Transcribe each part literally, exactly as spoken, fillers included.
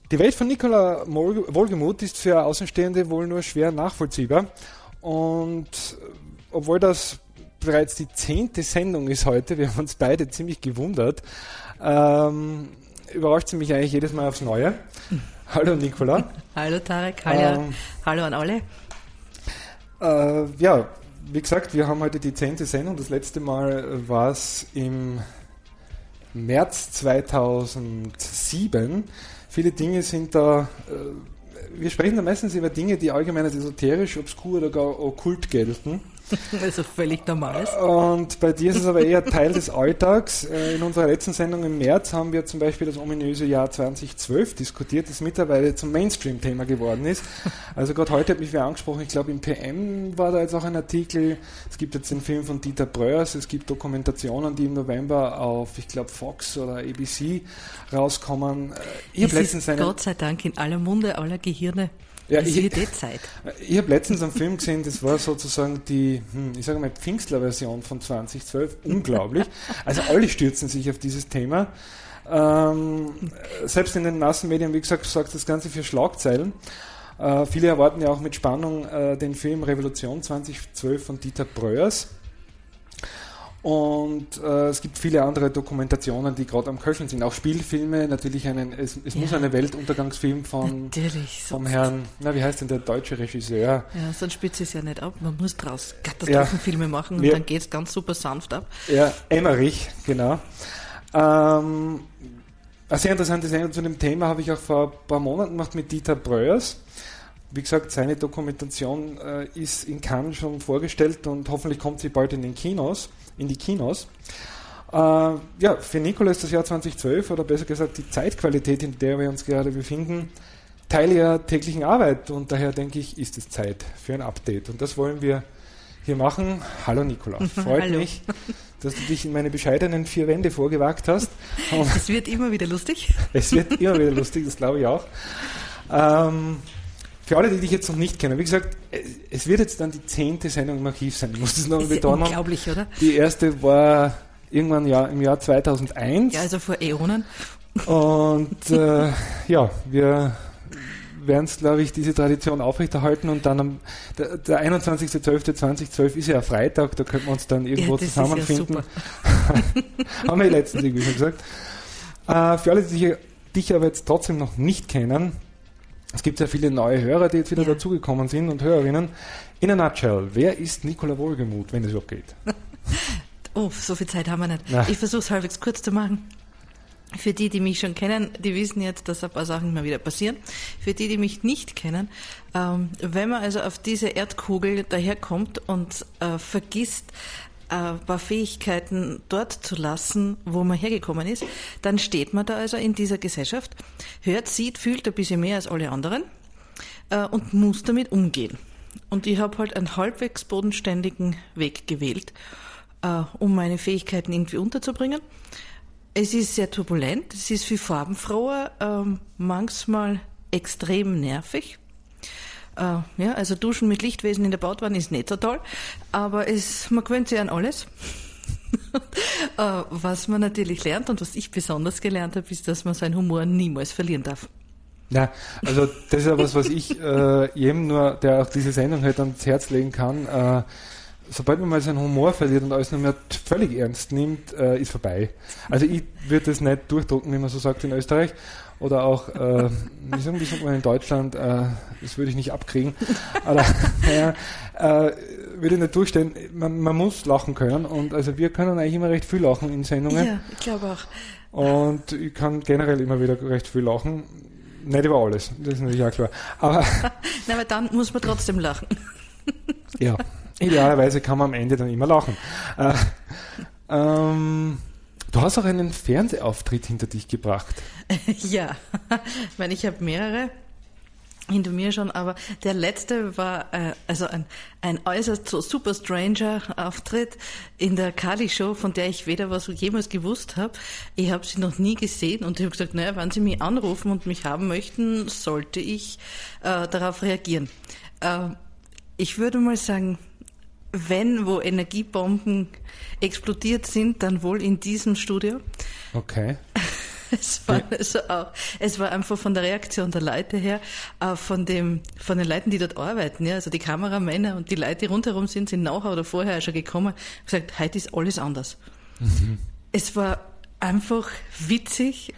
Die Welt von Nicola Wohlgemuth ist für Außenstehende wohl nur schwer nachvollziehbar. Und obwohl das bereits die zehnte Sendung ist heute, wir haben uns beide ziemlich gewundert, ähm, überrascht sie mich eigentlich jedes Mal aufs Neue. Hallo Nicola. Hallo Tarek, hallo, ähm, hallo an alle. Äh, ja, wie gesagt, wir haben heute die zehnte Sendung. Das letzte Mal war es im März zweitausendsieben. Viele Dinge sind da, äh, wir sprechen da meistens über Dinge, die allgemein als esoterisch, obskur oder gar okkult gelten. Also völlig normales. Und bei dir ist es aber eher Teil des Alltags. In unserer letzten Sendung im März haben wir zum Beispiel das ominöse Jahr zweitausendzwölf diskutiert, das mittlerweile zum Mainstream-Thema geworden ist. Also gerade heute hat mich wer angesprochen, ich glaube im P M war da jetzt auch ein Artikel. Es gibt jetzt den Film von Dieter Breuers, es gibt Dokumentationen, die im November auf, ich glaube, Fox oder A B C rauskommen. Ich es ist Gott sei Dank in aller Munde, aller Gehirne. Ja, ich ich habe letztens einen Film gesehen, das war sozusagen die, hm, ich sage mal, Pfingstler-Version von zweitausendzwölf. Unglaublich. Also alle stürzen sich auf dieses Thema. Ähm, selbst in den Massenmedien, wie gesagt, sorgt das Ganze für Schlagzeilen. Äh, viele erwarten ja auch mit Spannung äh, den Film Revolution zweitausendzwölf von Dieter Breuers. Und äh, es gibt viele andere Dokumentationen, die gerade am Köcheln sind. Auch Spielfilme, natürlich einen, es, es ja. muss einen Weltuntergangsfilm von natürlich, vom Herrn, na wie heißt denn der deutsche Regisseur? Ja, sonst spitzt es ja nicht ab. Man muss draus Katastrophenfilme ja. machen und ja. dann geht es ganz super sanft ab. Ja, Emmerich, genau. Ähm, eine sehr interessante Sendung zu dem Thema habe ich auch vor ein paar Monaten gemacht mit Dieter Breuers. Wie gesagt, seine Dokumentation äh, ist in Cannes schon vorgestellt und hoffentlich kommt sie bald in den Kinos. in die Kinos. Äh, ja, für Nicola ist das Jahr zweitausendzwölf, oder besser gesagt die Zeitqualität, in der wir uns gerade befinden, Teil ihrer täglichen Arbeit, und daher denke ich, ist es Zeit für ein Update. Und das wollen wir hier machen. Hallo Nicola, freut Hallo. mich, dass du dich in meine bescheidenen vier Wände vorgewagt hast. Und es wird immer wieder lustig. Es wird immer wieder lustig, das glaube ich auch. Ähm, Für alle, die dich jetzt noch nicht kennen, wie gesagt, es wird jetzt dann die zehnte Sendung im Archiv sein. Ich muss das noch ist betonen. Ja unglaublich, oder? Die erste war irgendwann ja, im Jahr zweitausendeins. Ja, also vor Äonen. Und äh, ja, wir werden es, glaube ich, diese Tradition aufrechterhalten, und dann am der, der einundzwanzigster zwölfter zweitausendzwölf ist ja ein Freitag, da könnten wir uns dann irgendwo ja, das zusammenfinden. Ist ja super. Haben wir letztens irgendwie schon gesagt. Äh, für alle, die dich, dich aber jetzt trotzdem noch nicht kennen, es gibt sehr viele neue Hörer, die jetzt wieder ja. dazugekommen sind, und Hörerinnen. In a nutshell, wer ist Nicola Wohlgemuth, wenn es überhaupt geht? Oh, so viel Zeit haben wir nicht. Na. Ich versuche es halbwegs kurz zu machen. Für die, die mich schon kennen, die wissen jetzt, dass ein paar Sachen immer wieder passieren. Für die, die mich nicht kennen, ähm, wenn man also auf diese Erdkugel daherkommt und äh, vergisst, ein paar Fähigkeiten dort zu lassen, wo man hergekommen ist, dann steht man da also in dieser Gesellschaft, hört, sieht, fühlt ein bisschen mehr als alle anderen äh, und muss damit umgehen. Und ich habe halt einen halbwegs bodenständigen Weg gewählt, äh, um meine Fähigkeiten irgendwie unterzubringen. Es ist sehr turbulent, es ist viel farbenfroher, äh, manchmal extrem nervig. Uh, ja, also Duschen mit Lichtwesen in der Bautwanne ist nicht so toll, aber es, man gewöhnt sich an alles. uh, was man natürlich lernt und was ich besonders gelernt habe, ist, dass man seinen Humor niemals verlieren darf. Ja, also das ist ja was, was ich äh, jedem nur, der auch diese Sendung halt ans Herz legen kann. Äh, sobald man mal seinen Humor verliert und alles nur mehr völlig ernst nimmt, äh, ist vorbei. Also ich würde das nicht durchdrucken, wie man so sagt in Österreich. Oder auch, äh, wie sagen wie sagt man in Deutschland, äh, das würde ich nicht abkriegen. Aber naja, äh, würde ich nicht durchstellen. Man, man muss lachen können, und also wir können eigentlich immer recht viel lachen in Sendungen. Ja, ich glaube auch. Und ich kann generell immer wieder recht viel lachen. Nicht über alles, das ist natürlich auch klar. Aber, Na, aber dann muss man trotzdem lachen. Ja, idealerweise kann man am Ende dann immer lachen. Äh, ähm, du hast auch einen Fernsehauftritt hinter dich gebracht. Ja, ich meine, ich habe mehrere hinter mir schon, aber der letzte war äh, also ein, ein äußerst so super stranger Auftritt in der Kali-Show, von der ich weder was jemals gewusst habe. Ich habe sie noch nie gesehen, und ich habe gesagt, naja, wenn sie mich anrufen und mich haben möchten, sollte ich äh, darauf reagieren. Äh, ich würde mal sagen, wenn wo Energiebomben explodiert sind, dann wohl in diesem Studio. Okay. Es war, Ja. also auch, es war einfach von der Reaktion der Leute her, äh, von dem, von den Leuten, die dort arbeiten, ja, also die Kameramänner und die Leute, die rundherum sind, sind nachher oder vorher schon gekommen und gesagt, heute ist alles anders. Mhm. Es war einfach witzig.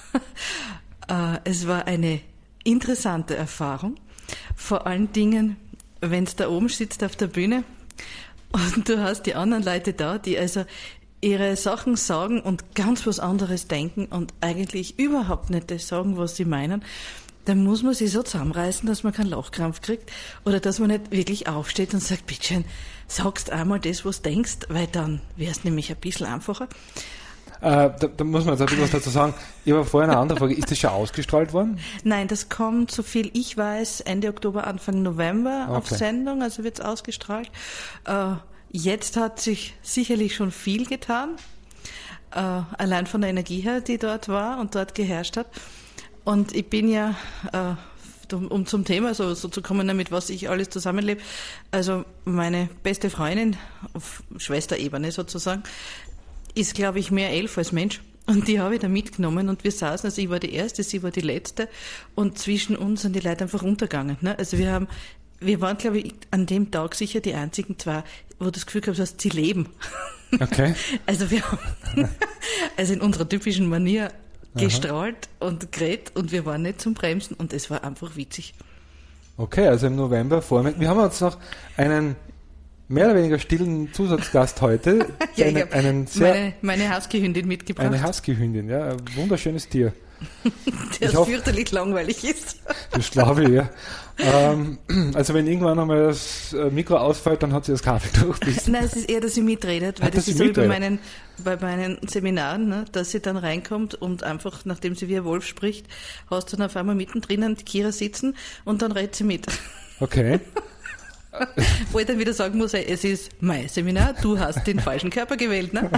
äh, es war eine interessante Erfahrung. Vor allen Dingen, wenn es da oben sitzt auf der Bühne und du hast die anderen Leute da, die also ihre Sachen sagen und ganz was anderes denken und eigentlich überhaupt nicht das sagen, was sie meinen, dann muss man sich so zusammenreißen, dass man keinen Lachkrampf kriegt oder dass man nicht wirklich aufsteht und sagt, bitteschön, sagst einmal das, was du denkst, weil dann wäre es nämlich ein bisschen einfacher. Äh, da, da muss man jetzt ein bisschen was dazu sagen. Ich habe vorher eine andere Frage. Ist das schon ausgestrahlt worden? Nein, das kommt, so viel ich weiß, Ende Oktober, Anfang November Okay. auf Sendung, also wird es ausgestrahlt. Äh, jetzt hat sich sicherlich schon viel getan, äh, allein von der Energie her, die dort war und dort geherrscht hat. Und ich bin ja, äh, um, um zum Thema so, so zu kommen, mit was ich alles zusammenlebe, also meine beste Freundin, auf Schwesterebene sozusagen, ist, glaube ich, mehr elf als Mensch. Und die habe ich da mitgenommen und wir saßen, also ich war die Erste, sie war die Letzte und zwischen uns sind die Leute einfach runtergegangen. Ne? Also wir haben, wir waren, glaube ich, an dem Tag sicher die einzigen zwei, wo du das Gefühl gehabt hast, sie leben. Okay. Also wir haben, also in unserer typischen Manier gestrahlt Aha. und geredet und wir waren nicht zum Bremsen und es war einfach witzig. Okay, also im November vor. Wir haben uns noch einen mehr oder weniger stillen Zusatzgast heute. ja, eine, ich habe einen sehr, meine, meine Husky-Hündin mitgebracht. Eine Husky-Hündin, ja, ein wunderschönes Tier. Der fürchterlich langweilig ist. Das glaube ich, ja. ähm, also wenn irgendwann einmal das Mikro ausfällt, dann hat sie das Kabel durchbissen. Nein, es ist eher, dass sie mitredet, weil Hat das das ist so wie bei mitredet? meinen, bei meinen Seminaren, ne, dass sie dann reinkommt und einfach, nachdem sie wie ein Wolf spricht, hast du dann auf einmal mittendrin die Kira sitzen und dann redet sie mit. Okay. Wo ich dann wieder sagen muss, es ist mein Seminar, du hast den falschen Körper gewählt, ne?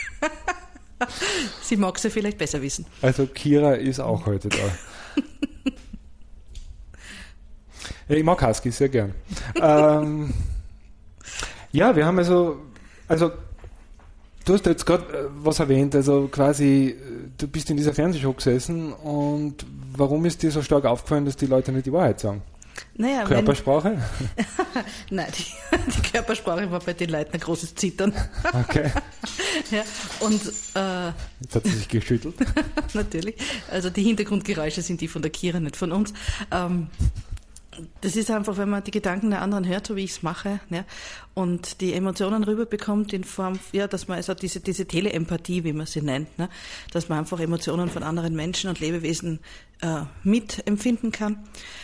Sie mag es ja vielleicht besser wissen. Also Kira ist auch heute da. Ja, ich mag Husky sehr gern. ähm, ja, wir haben also, also du hast jetzt gerade äh, was erwähnt, also quasi, äh, du bist in dieser Fernsehshow gesessen und warum ist dir so stark aufgefallen, dass die Leute nicht die Wahrheit sagen? Naja, Körpersprache? Wenn, nein, die, die Körpersprache war bei den Leuten ein großes Zittern. Okay. Ja, und äh, jetzt hat sie sich geschüttelt. Natürlich. Also die Hintergrundgeräusche sind die von der Kira, nicht von uns. Ähm, das ist einfach, wenn man die Gedanken der anderen hört, so wie ich es mache, ja, und die Emotionen rüberbekommt in Form, ja, dass man also diese, diese Teleempathie, wie man sie nennt, ne, dass man einfach Emotionen von anderen Menschen und Lebewesen äh, mitempfinden kann.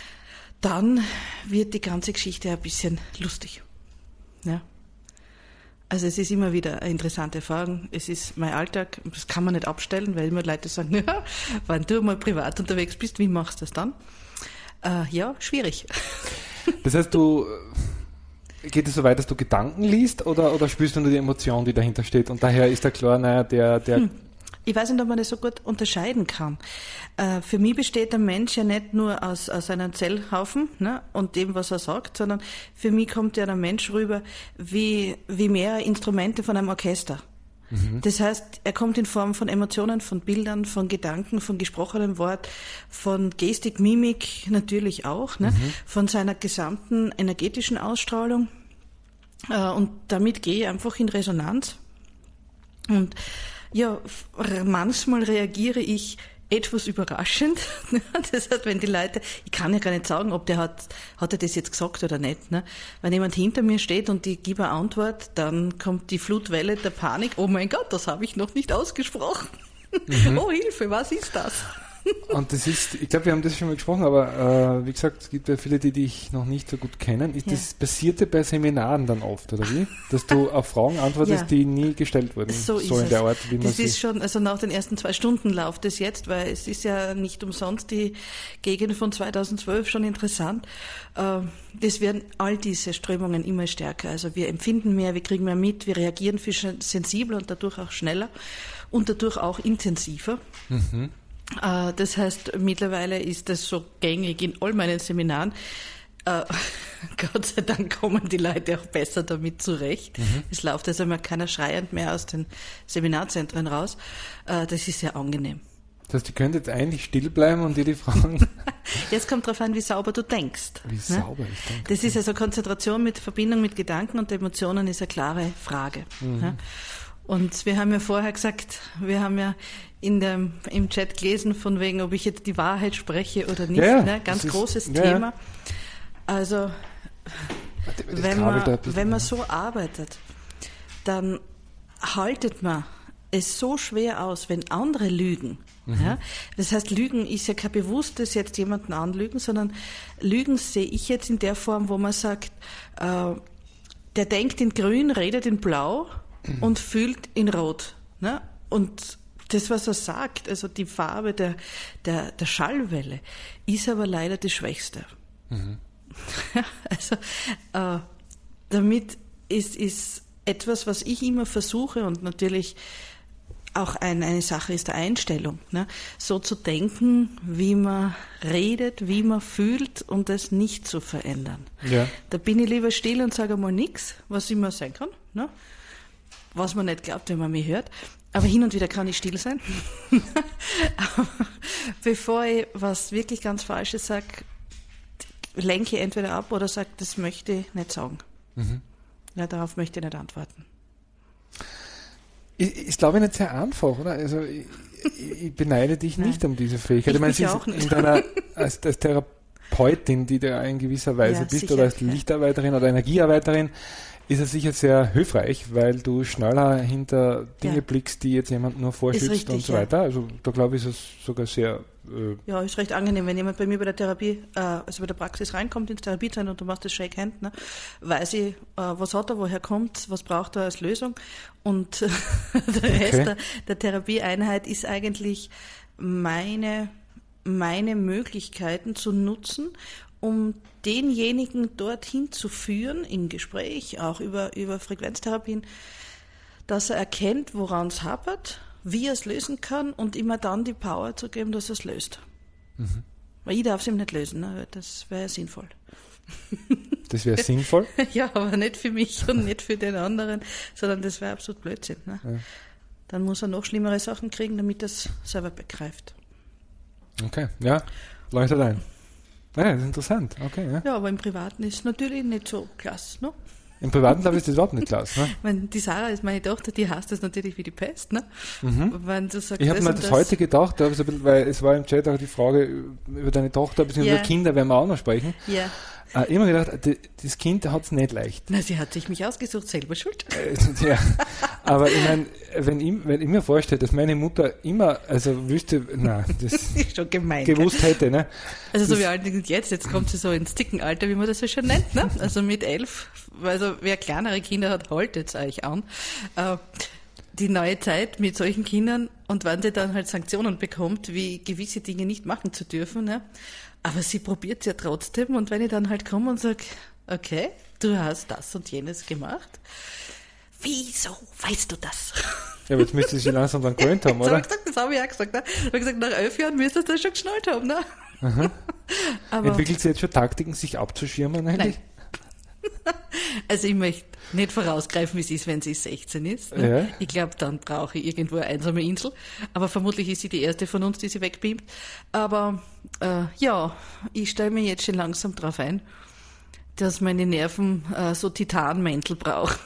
Dann wird die ganze Geschichte ein bisschen lustig. Ja. Also es ist immer wieder eine interessante Erfahrung. Es ist mein Alltag, das kann man nicht abstellen, weil immer Leute sagen, ja, wenn du mal privat unterwegs bist, wie machst du das dann? Äh, ja, schwierig. Das heißt, du geht es so weit, dass du Gedanken liest oder, oder spürst du nur die Emotion, die dahinter steht? Und daher ist da klar, naja, der... der hm. Ich weiß nicht, ob man das so gut unterscheiden kann. Äh, für mich besteht der Mensch ja nicht nur aus, aus einem Zellhaufen, ne, und dem, was er sagt, sondern für mich kommt ja der Mensch rüber wie, wie mehrere Instrumente von einem Orchester. Mhm. Das heißt, er kommt in Form von Emotionen, von Bildern, von Gedanken, von gesprochenem Wort, von Gestik, Mimik natürlich auch, ne, mhm. von seiner gesamten energetischen Ausstrahlung. Äh, und damit gehe ich einfach in Resonanz. Und ja, manchmal reagiere ich etwas überraschend. Das heißt, wenn die Leute, ich kann ja gar nicht sagen, ob der hat, hat er das jetzt gesagt oder nicht. Ne? Wenn jemand hinter mir steht und ich gebe eine Antwort, dann kommt die Flutwelle der Panik. Oh mein Gott, das habe ich noch nicht ausgesprochen. Mhm. Oh Hilfe, was ist das? Und das ist, ich glaube, wir haben das schon mal gesprochen, aber äh, wie gesagt, es gibt ja viele, die dich noch nicht so gut kennen. Ist ja. Das passierte bei Seminaren dann oft, oder wie? Dass du auf Fragen antwortest, ja. die nie gestellt wurden. So, so ist in der es. Art, wie man Das sie ist schon, also nach den ersten zwei Stunden läuft es jetzt, weil es ist ja nicht umsonst die Gegend von zweitausendzwölf schon interessant. Das werden all diese Strömungen immer stärker. Also wir empfinden mehr, wir kriegen mehr mit, wir reagieren viel sensibler und dadurch auch schneller und dadurch auch intensiver. Mhm. Das heißt, mittlerweile ist das so gängig in all meinen Seminaren. Äh, Gott sei Dank kommen die Leute auch besser damit zurecht. Mhm. Es läuft also mal keiner schreiend mehr aus den Seminarzentren raus. Äh, das ist sehr angenehm. Das heißt, die könnte jetzt eigentlich still bleiben und dir die fragen. Jetzt kommt darauf an, wie sauber du denkst. Wie ne? sauber ich denke. Das ist also Konzentration mit Verbindung mit Gedanken und Emotionen ist eine klare Frage. Mhm. Ne? Und wir haben ja vorher gesagt, wir haben ja in dem, im Chat gelesen, von wegen, ob ich jetzt die Wahrheit spreche oder nicht. Ja, ja, ne? Ganz ist, großes ja, Thema. Ja. Also, Das wenn Kabel da man, ein bisschen, wenn man ja. so arbeitet, dann haltet man es so schwer aus, wenn andere lügen. Mhm. Ja? Das heißt, Lügen ist ja kein bewusstes jetzt jemanden anlügen, sondern Lügen sehe ich jetzt in der Form, wo man sagt, äh, der denkt in grün, redet in blau mhm. und fühlt in rot. Ne? Und das, was er sagt, also die Farbe der, der, der Schallwelle, ist aber leider die schwächste. Mhm. Also äh, damit ist, ist etwas, was ich immer versuche und natürlich auch ein, eine Sache ist der Einstellung, ne? So zu denken, wie man redet, wie man fühlt und das nicht zu verändern. Ja. Da bin ich lieber still und sage mal nichts, was immer sein kann, ne? Was man nicht glaubt, wenn man mich hört. Aber hin und wieder kann ich still sein. Bevor ich was wirklich ganz Falsches sage, lenke ich entweder ab oder sage, das möchte ich nicht sagen. Mhm. Ja, darauf möchte ich nicht antworten. Ist, ist glaube ich, nicht sehr einfach, oder? Also ich, ich beneide dich nicht Nein. um diese Fähigkeit. Ich, ich meine, mich auch nicht. In deiner, als, als Therapeutin, die du in gewisser Weise ja, bist, sicher, oder als ja. Lichtarbeiterin oder Energiearbeiterin, ist es sicher sehr hilfreich, weil du schneller hinter Dinge ja. blickst, die jetzt jemand nur vorschützt richtig, und so weiter. Ja. Also da glaube ich, ist es sogar sehr... Äh ja, ist recht angenehm, wenn jemand bei mir bei der Therapie, äh, also bei der Praxis reinkommt ins Therapiezentrum und du machst das Shake Hand, ne, weiß ich, äh, was hat er, woher kommt, was braucht er als Lösung und der Rest okay. der, der Therapieeinheit ist eigentlich meine, meine Möglichkeiten zu nutzen, um denjenigen dorthin zu führen, im Gespräch, auch über, über Frequenztherapien, dass er erkennt, woran es hapert, wie er es lösen kann und immer dann die Power zu geben, dass er es löst. Mhm. Weil ich darf es ihm nicht lösen, ne? Das wäre sinnvoll. Das wäre sinnvoll? Ja, aber nicht für mich und nicht für den anderen, sondern das wäre absolut Blödsinn. Ne? Ja. Dann muss er noch schlimmere Sachen kriegen, damit er es selber begreift. Okay, ja, leuchtet ein. Ja, das ist interessant. Okay, ja. ja, aber im Privaten ist es natürlich nicht so klasse. Ne? Im Privaten, glaube ich, ist das überhaupt nicht klasse. Ne? Wenn die Sarah ist meine Tochter, die hasst das natürlich wie die Pest. Ne? Mhm. Wenn du sagst, ich habe mir das, das heute gedacht, so ein bisschen, weil es war im Chat auch die Frage über deine Tochter, beziehungsweise yeah. Kinder werden wir auch noch sprechen. Ja. Yeah. Äh, immer gedacht, das Kind hat es nicht leicht. Na, sie hat sich mich ausgesucht, selber schuld. Äh, ja, aber ich meine, wenn ich, wenn ich mir vorstelle, dass meine Mutter immer, also wüsste, nein, das, das ist schon gemein, gewusst gell? Hätte, ne? Also das, so wie alt sind jetzt, jetzt kommt sie so ins Zickenalter, wie man das so schön nennt, ne? Also mit elf, also wer kleinere Kinder hat, haltet es euch an. Äh, die neue Zeit mit solchen Kindern und wenn sie dann halt Sanktionen bekommt, wie gewisse Dinge nicht machen zu dürfen, ne? Aber sie probiert es ja trotzdem und wenn ich dann halt komme und sage, okay, du hast das und jenes gemacht, wieso weißt du das? Ja, aber jetzt müsste sie langsam dann gewöhnt haben, oder? Hab ich gesagt, das habe ich auch gesagt. Ne? Ich habe gesagt, nach elf Jahren müsstest du das schon geschnallt haben. Ne? Aber entwickelt sie jetzt schon Taktiken, sich abzuschirmen eigentlich? Nein. Also ich möchte nicht vorausgreifen, wie es ist, wenn sie sechzehn ist. Ne? Ja. Ich glaube, dann brauche ich irgendwo eine einsame Insel. Aber vermutlich ist sie die erste von uns, die sie wegbeamt. Aber äh, ja, ich stelle mir jetzt schon langsam drauf ein, dass meine Nerven äh, so Titanmäntel brauchen.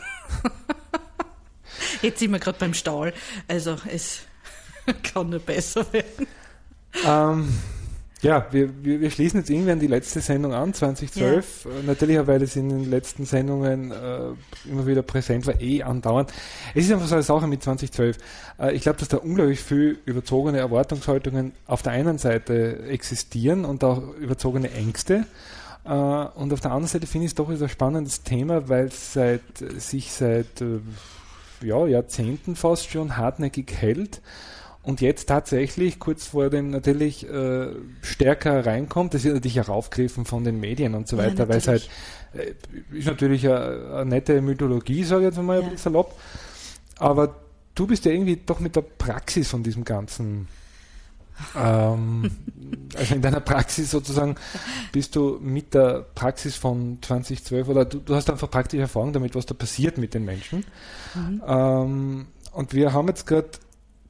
Jetzt sind wir gerade beim Stahl. Also es kann nur besser werden. Ähm... Ja, wir, wir, wir schließen jetzt irgendwann die letzte Sendung an, zwanzig zwölf. Ja. Natürlich, weil es in den letzten Sendungen äh, immer wieder präsent war, eh andauernd. Es ist einfach so eine Sache mit zwanzig zwölf. Äh, ich glaube, dass da unglaublich viel überzogene Erwartungshaltungen auf der einen Seite existieren und auch überzogene Ängste. Äh, und auf der anderen Seite finde ich es doch ein spannendes Thema, weil es seit, sich seit äh, ja, Jahrzehnten fast schon hartnäckig hält. Und jetzt tatsächlich kurz vor dem natürlich äh, stärker reinkommt, das wird natürlich auch aufgegriffen von den Medien und so weiter, ja, weil es halt äh, ist natürlich eine, eine nette Mythologie, sage ich jetzt mal ja. ein bisschen salopp, aber du bist ja irgendwie doch mit der Praxis von diesem Ganzen, ähm, also in deiner Praxis sozusagen, bist du mit der Praxis von zwanzig zwölf oder du, du hast einfach praktische Erfahrung damit, was da passiert mit den Menschen. Mhm. Ähm, und wir haben jetzt gerade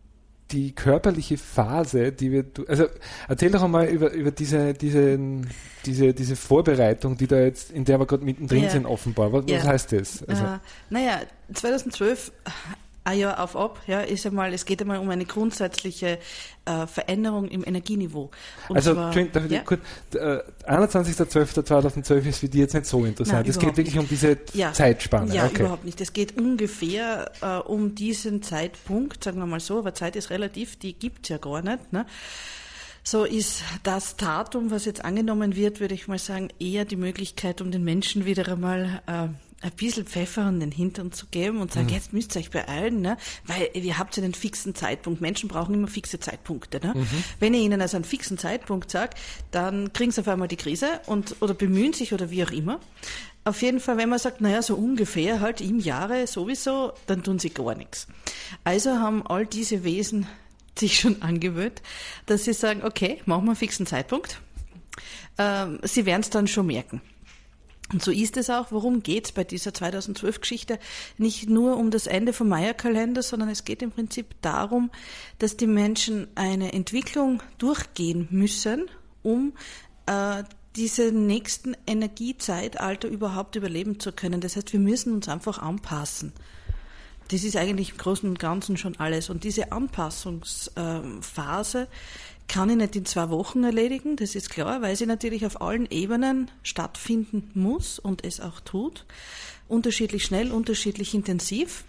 die körperliche Phase, die wir, also erzähl doch einmal über, über diese, diese, diese, diese Vorbereitung, die da jetzt, in der wir gerade mittendrin ja. sind, offenbar. Was, ja. was heißt das? Also, äh, naja, zweitausendzwölf, ein Jahr auf ab, ja, ist einmal, es geht einmal um eine grundsätzliche äh, Veränderung im Energieniveau. Und also, zwar, darf ich ja? kurz, äh, einundzwanzigster zwölfter zweitausendzwölf ist für die jetzt nicht so interessant. Nein, es geht wirklich nicht. um diese ja. Zeitspanne. Ja, okay. überhaupt nicht. Es geht ungefähr äh, um diesen Zeitpunkt, sagen wir mal so, aber Zeit ist relativ, die gibt's ja gar nicht, ne? So ist das Datum, was jetzt angenommen wird, würde ich mal sagen, eher die Möglichkeit, um den Menschen wieder einmal äh, ein bisschen Pfeffer an den Hintern zu geben und sagen, mhm. jetzt müsst ihr euch beeilen, ne? Weil ihr habt ja einen fixen Zeitpunkt. Menschen brauchen immer fixe Zeitpunkte. Ne? Mhm. Wenn ihr ihnen also einen fixen Zeitpunkt sagt, dann kriegen sie auf einmal die Krise und oder bemühen sich oder wie auch immer. Auf jeden Fall, wenn man sagt, naja, so ungefähr halt im Jahre sowieso, dann tun sie gar nichts. Also haben all diese Wesen sich schon angewöhnt, dass sie sagen, okay, machen wir einen fixen Zeitpunkt. Ähm, sie werden es dann schon merken. Und so ist es auch. Worum geht's bei dieser zweitausendzwölf-Geschichte? Nicht nur um das Ende vom Maya-Kalender, sondern es geht im Prinzip darum, dass die Menschen eine Entwicklung durchgehen müssen, um äh, diese nächsten Energiezeitalter überhaupt überleben zu können. Das heißt, wir müssen uns einfach anpassen. Das ist eigentlich im Großen und Ganzen schon alles. Und diese Anpassungsphase kann ich nicht in zwei Wochen erledigen, das ist klar, weil sie natürlich auf allen Ebenen stattfinden muss und es auch tut. Unterschiedlich schnell, unterschiedlich intensiv.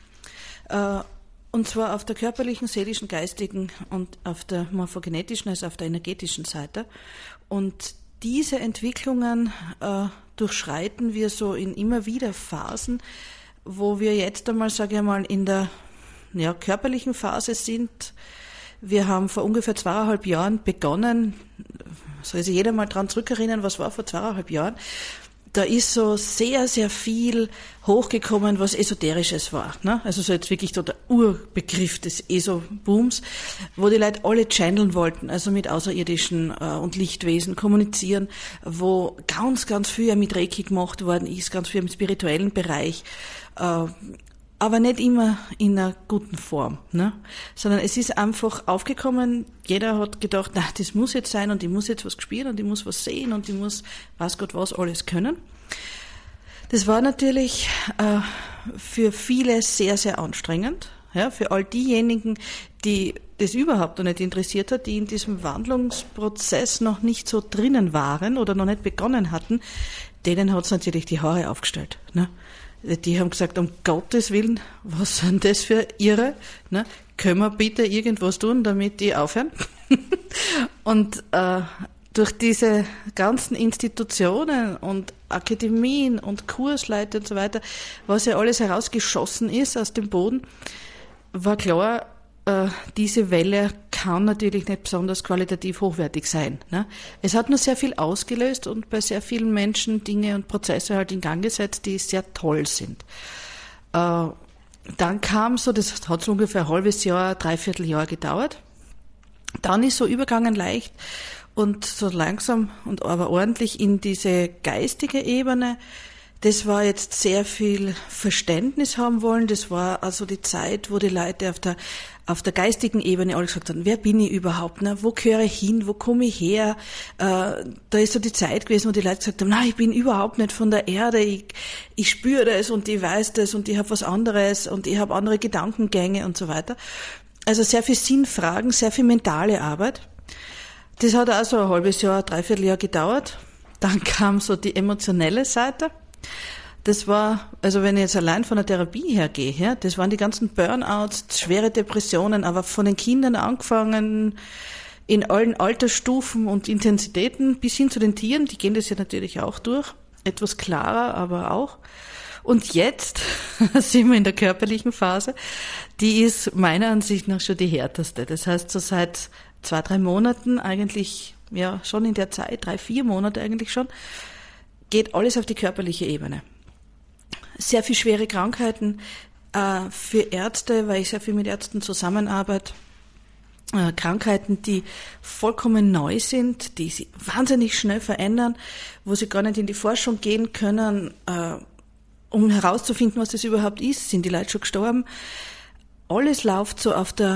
Und zwar auf der körperlichen, seelischen, geistigen und auf der morphogenetischen, also auf der energetischen Seite. Und diese Entwicklungen durchschreiten wir so in immer wieder Phasen, wo wir jetzt einmal, sage ich mal, in der ja, körperlichen Phase sind. Wir haben vor ungefähr zweieinhalb Jahren begonnen, soll sich jeder mal dran zurückerinnern, was war vor zweieinhalb Jahren. Da ist so sehr, sehr viel hochgekommen, was Esoterisches war. Ne? Also so jetzt wirklich so der Urbegriff des ESO-Booms, wo die Leute alle channeln wollten, also mit Außerirdischen äh, und Lichtwesen kommunizieren, wo ganz, ganz viel mit Reiki gemacht worden ist, ganz viel im spirituellen Bereich. Äh, aber nicht immer in einer guten Form, ne? Sondern es ist einfach aufgekommen, jeder hat gedacht, na, das muss jetzt sein und ich muss jetzt was spielen und ich muss was sehen und ich muss, weiß Gott was, alles können. Das war natürlich äh, für viele sehr, sehr anstrengend, ja, für all diejenigen, die das überhaupt noch nicht interessiert hat, die in diesem Wandlungsprozess noch nicht so drinnen waren oder noch nicht begonnen hatten, denen hat es natürlich die Haare aufgestellt, ne? Die haben gesagt, um Gottes Willen, was sind das für Irre? Ne? Können wir bitte irgendwas tun, damit die aufhören? Und äh, durch diese ganzen Institutionen und Akademien und Kursleiter und so weiter, was ja alles herausgeschossen ist aus dem Boden, war klar, äh, diese Welle kann natürlich nicht besonders qualitativ hochwertig sein. Ne? Es hat nur sehr viel ausgelöst und bei sehr vielen Menschen Dinge und Prozesse halt in Gang gesetzt, die sehr toll sind. Äh, dann kam so, das hat so ungefähr ein halbes Jahr, dreiviertel Jahr gedauert. Dann ist so übergangen leicht und so langsam und aber ordentlich in diese geistige Ebene. Das war jetzt sehr viel Verständnis haben wollen. Das war also die Zeit, wo die Leute auf der auf der geistigen Ebene alle gesagt haben, wer bin ich überhaupt? Ne? Wo gehöre ich hin? Wo komme ich her? Äh, da ist so die Zeit gewesen, wo die Leute gesagt haben, nein, ich bin überhaupt nicht von der Erde. Ich, ich spüre das und ich weiß das und ich habe was anderes und ich habe andere Gedankengänge und so weiter. Also sehr viel Sinnfragen, sehr viel mentale Arbeit. Das hat also ein halbes Jahr, dreiviertel Jahr gedauert. Dann kam so die emotionelle Seite. Das war, also wenn ich jetzt allein von der Therapie hergehe, ja, das waren die ganzen Burnouts, schwere Depressionen, aber von den Kindern angefangen, in allen Altersstufen und Intensitäten bis hin zu den Tieren, die gehen das ja natürlich auch durch, etwas klarer, aber auch. Und jetzt sind wir in der körperlichen Phase, die ist meiner Ansicht nach schon die härteste. Das heißt, so seit zwei, drei Monaten eigentlich, ja, schon in der Zeit, drei, vier Monate eigentlich schon, geht alles auf die körperliche Ebene. Sehr viel schwere Krankheiten äh, für Ärzte, weil ich sehr viel mit Ärzten zusammenarbeite. Äh, Krankheiten, die vollkommen neu sind, die sich wahnsinnig schnell verändern, wo sie gar nicht in die Forschung gehen können, äh, um herauszufinden, was das überhaupt ist. Sind die Leute schon gestorben? Alles läuft so auf der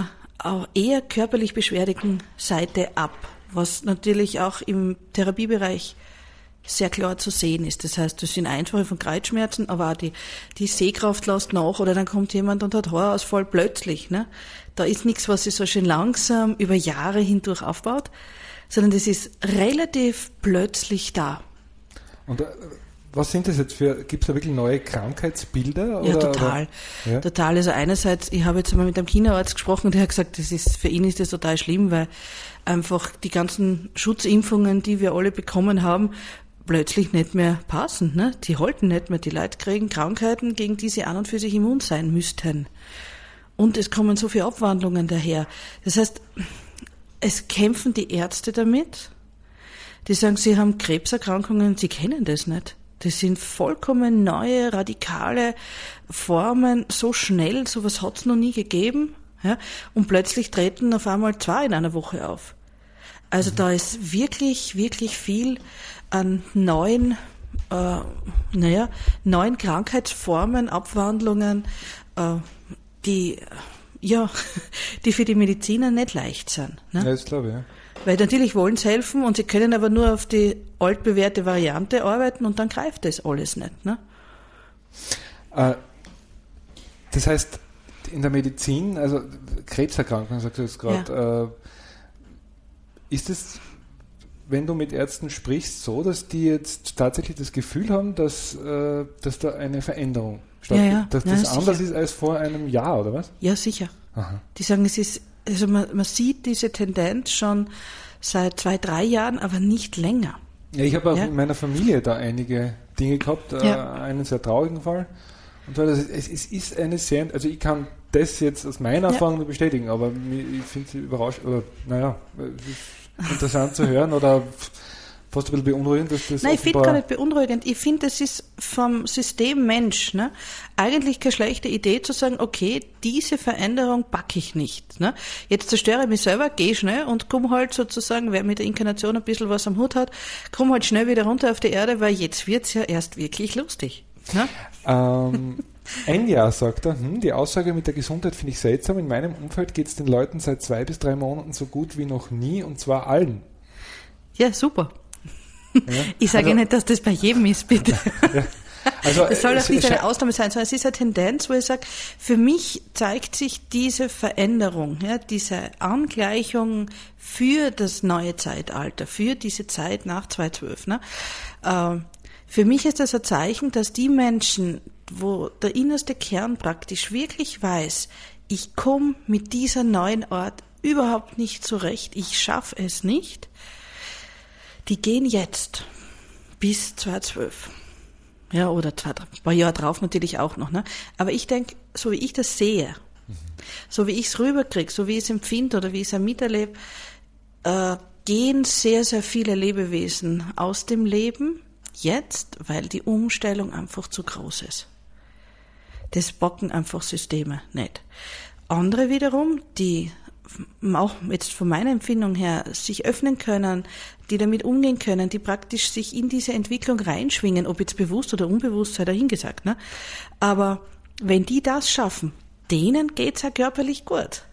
auch eher körperlich beschwerdigen Seite ab, was natürlich auch im Therapiebereich sehr klar zu sehen ist. Das heißt, das sind Einfache von Kreuzschmerzen, aber auch die, die Sehkraft lässt nach oder dann kommt jemand und hat Haarausfall plötzlich. Ne? Da ist nichts, was sich so schön langsam über Jahre hindurch aufbaut, sondern das ist relativ plötzlich da. Und äh, was sind das jetzt für, gibt es da wirklich neue Krankheitsbilder? Oder, ja, total. Oder? Ja. Total. Also einerseits, ich habe jetzt einmal mit einem Kinderarzt gesprochen und der hat gesagt, das ist, für ihn ist das total schlimm, weil einfach die ganzen Schutzimpfungen, die wir alle bekommen haben, plötzlich nicht mehr passen. Ne? Die halten nicht mehr. Die Leute kriegen Krankheiten, gegen die sie an und für sich immun sein müssten. Und es kommen so viele Abwandlungen daher. Das heißt, es kämpfen die Ärzte damit. Die sagen, sie haben Krebserkrankungen, sie kennen das nicht. Das sind vollkommen neue, radikale Formen, so schnell, sowas hat es noch nie gegeben. Ja? Und plötzlich treten auf einmal zwei in einer Woche auf. Also mhm. da ist wirklich, wirklich viel an neuen, äh, naja, neuen Krankheitsformen, Abwandlungen, äh, die, ja, die für die Mediziner nicht leicht sind. Ne? Ja, das glaube ich, ja. Weil natürlich wollen sie helfen und sie können aber nur auf die altbewährte Variante arbeiten und dann greift das alles nicht. Ne? Äh, das heißt, in der Medizin, also Krebserkrankungen, sagst du jetzt gerade, ja. äh, ist es, wenn du mit Ärzten sprichst, so, dass die jetzt tatsächlich das Gefühl haben, dass, äh, dass da eine Veränderung stattfindet? Ja, ja. Dass ja, das anders sicher. ist als vor einem Jahr, oder was? Ja, sicher. Aha. Die sagen, es ist, also man, man sieht diese Tendenz schon seit zwei, drei Jahren, aber nicht länger. Ja, ich habe auch ja? in meiner Familie da einige Dinge gehabt, ja. äh, einen sehr traurigen Fall. Und weil das, es, es ist eine sehr, also ich kann das jetzt aus meiner ja. Erfahrung nur bestätigen, aber ich finde es überraschend, oder naja, es ist interessant zu hören oder fast ein bisschen beunruhigend, dass das. Nein, ich finde gar nicht beunruhigend. Ich finde, das ist vom System Mensch, ne, eigentlich keine schlechte Idee zu sagen, okay, diese Veränderung packe ich nicht. Ne. Jetzt zerstöre ich mich selber, gehe schnell und komm halt sozusagen, wer mit der Inkarnation ein bisschen was am Hut hat, komm halt schnell wieder runter auf die Erde, weil jetzt wird's ja erst wirklich lustig. Ne? Ähm, ein Jahr, sagt er, hm, die Aussage mit der Gesundheit finde ich seltsam. In meinem Umfeld geht es den Leuten seit zwei bis drei Monaten so gut wie noch nie, und zwar allen. Ja, super. Ja. Ich sage also, nicht, dass das bei jedem ist, bitte. Ja. Also, es soll auch nicht eine Ausnahme sein, sondern es ist eine Tendenz, wo ich sage, für mich zeigt sich diese Veränderung, ja, diese Angleichung für das neue Zeitalter, für diese Zeit nach zweitausendzwölf. Ne? Äh, für mich ist das ein Zeichen, dass die Menschen, wo der innerste Kern praktisch wirklich weiß, ich komme mit dieser neuen Art überhaupt nicht zurecht, ich schaffe es nicht, die gehen jetzt bis zweitausendzwölf. Ja, oder zwei, drei, ein paar Jahre drauf natürlich auch noch. Ne? Aber ich denke, so wie ich das sehe, mhm. so wie ich es rüberkriege, so wie ich es empfinde oder wie ich es miterlebe, äh, gehen sehr, sehr viele Lebewesen aus dem Leben jetzt, weil die Umstellung einfach zu groß ist. Das bocken einfach Systeme nicht. Andere wiederum, die auch jetzt von meiner Empfindung her sich öffnen können, die damit umgehen können, die praktisch sich in diese Entwicklung reinschwingen, ob jetzt bewusst oder unbewusst, sei dahingesagt. Ne? Aber wenn die das schaffen, denen geht's ja körperlich gut.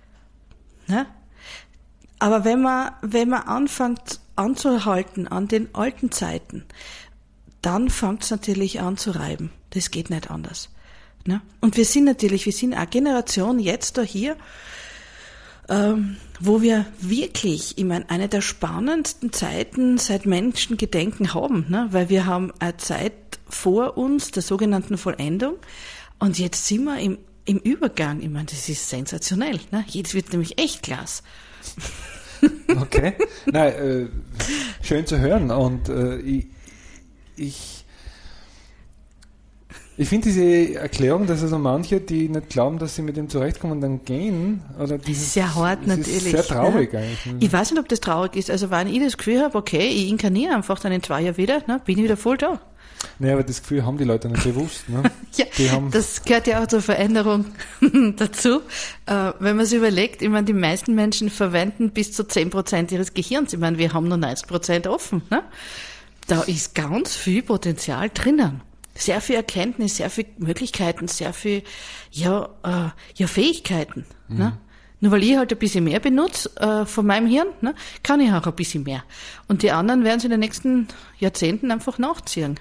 Ne? Aber wenn man, wenn man anfängt anzuhalten an den alten Zeiten, dann fängt es natürlich an zu reiben. Das geht nicht anders. Ne? Und wir sind natürlich, wir sind eine Generation jetzt da hier, ähm, wo wir wirklich, ich meine, eine der spannendsten Zeiten seit Menschengedenken haben, ne? Weil wir haben eine Zeit vor uns, der sogenannten Vollendung, und jetzt sind wir im, im Übergang. Ich meine, das ist sensationell. Ne? Jetzt wird nämlich echt Glas. Okay, nein, äh, schön zu hören, und äh, ich, ich Ich finde diese Erklärung, dass also manche, die nicht glauben, dass sie mit dem zurechtkommen, dann gehen, oder dieses, das ist sehr hart, das natürlich. Ist sehr traurig, ne? eigentlich. Ich weiß nicht, ob das traurig ist. Also wenn ich das Gefühl habe, okay, ich inkarniere einfach dann in zwei Jahren wieder, ne, bin ich wieder voll da. Naja, aber das Gefühl haben die Leute nicht bewusst. Ne? Ja, die haben das gehört ja auch zur Veränderung dazu. Äh, wenn man sich überlegt, ich meine, die meisten Menschen verwenden bis zu zehn Prozent ihres Gehirns. Ich meine, wir haben nur neunzig Prozent offen. Ne? Da ist ganz viel Potenzial drinnen. Sehr viel Erkenntnis, sehr viel Möglichkeiten, sehr viel, ja, äh, ja Fähigkeiten, mhm. ne? Nur weil ich halt ein bisschen mehr benutze äh, von meinem Hirn, ne, kann ich auch ein bisschen mehr. Und die anderen werden es in den nächsten Jahrzehnten einfach nachziehen.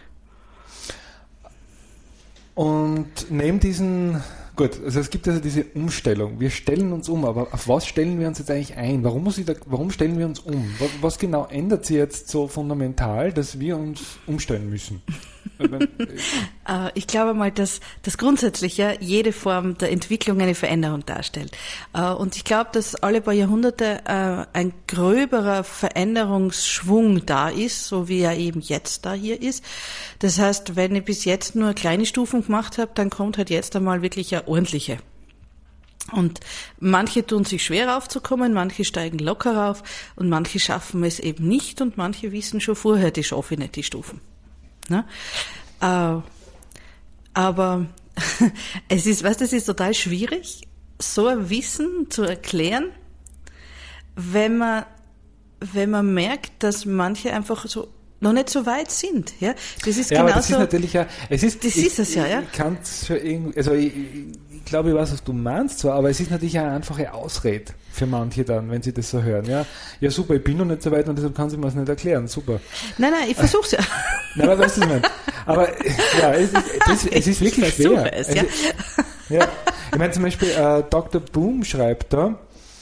Und neben diesen, gut, also es gibt also diese Umstellung. Wir stellen uns um, aber auf was stellen wir uns jetzt eigentlich ein? Warum muss ich da, warum stellen wir uns um? Was, was genau ändert sich jetzt so fundamental, dass wir uns umstellen müssen? Ich glaube mal, dass, dass grundsätzlich ja jede Form der Entwicklung eine Veränderung darstellt. Und ich glaube, dass alle paar Jahrhunderte ein gröberer Veränderungsschwung da ist, so wie er eben jetzt da hier ist. Das heißt, wenn ich bis jetzt nur kleine Stufen gemacht habe, dann kommt halt jetzt einmal wirklich eine ordentliche. Und manche tun sich schwer raufzukommen, manche steigen locker rauf und manche schaffen es eben nicht und manche wissen schon vorher, die schaffe ich nicht, die Stufen. Ne? Äh, aber es ist, weißt du, es ist total schwierig, so ein Wissen zu erklären, wenn man, wenn man merkt, dass manche einfach so noch nicht so weit sind. Ja, das ist ja, genauso. Aber das ist natürlich ja, es ist, das ich, ist es ja, ja. Ich, ich kann es für irgendwie, also ich, ich glaube, ich weiß, was du meinst zwar, aber es ist natürlich eine einfache Ausrede für manche dann, wenn sie das so hören. Ja, ja super, ich bin noch nicht so weit und deshalb kann sie mir das nicht erklären. Super. Nein, nein, ich versuch's ja. Nein, aber weißt du, was ich meine? Aber ja, es ist, das, es ist wirklich ich schwer. Es, ja. Also, ja. Ich meine zum Beispiel, äh, Doktor Boom schreibt da,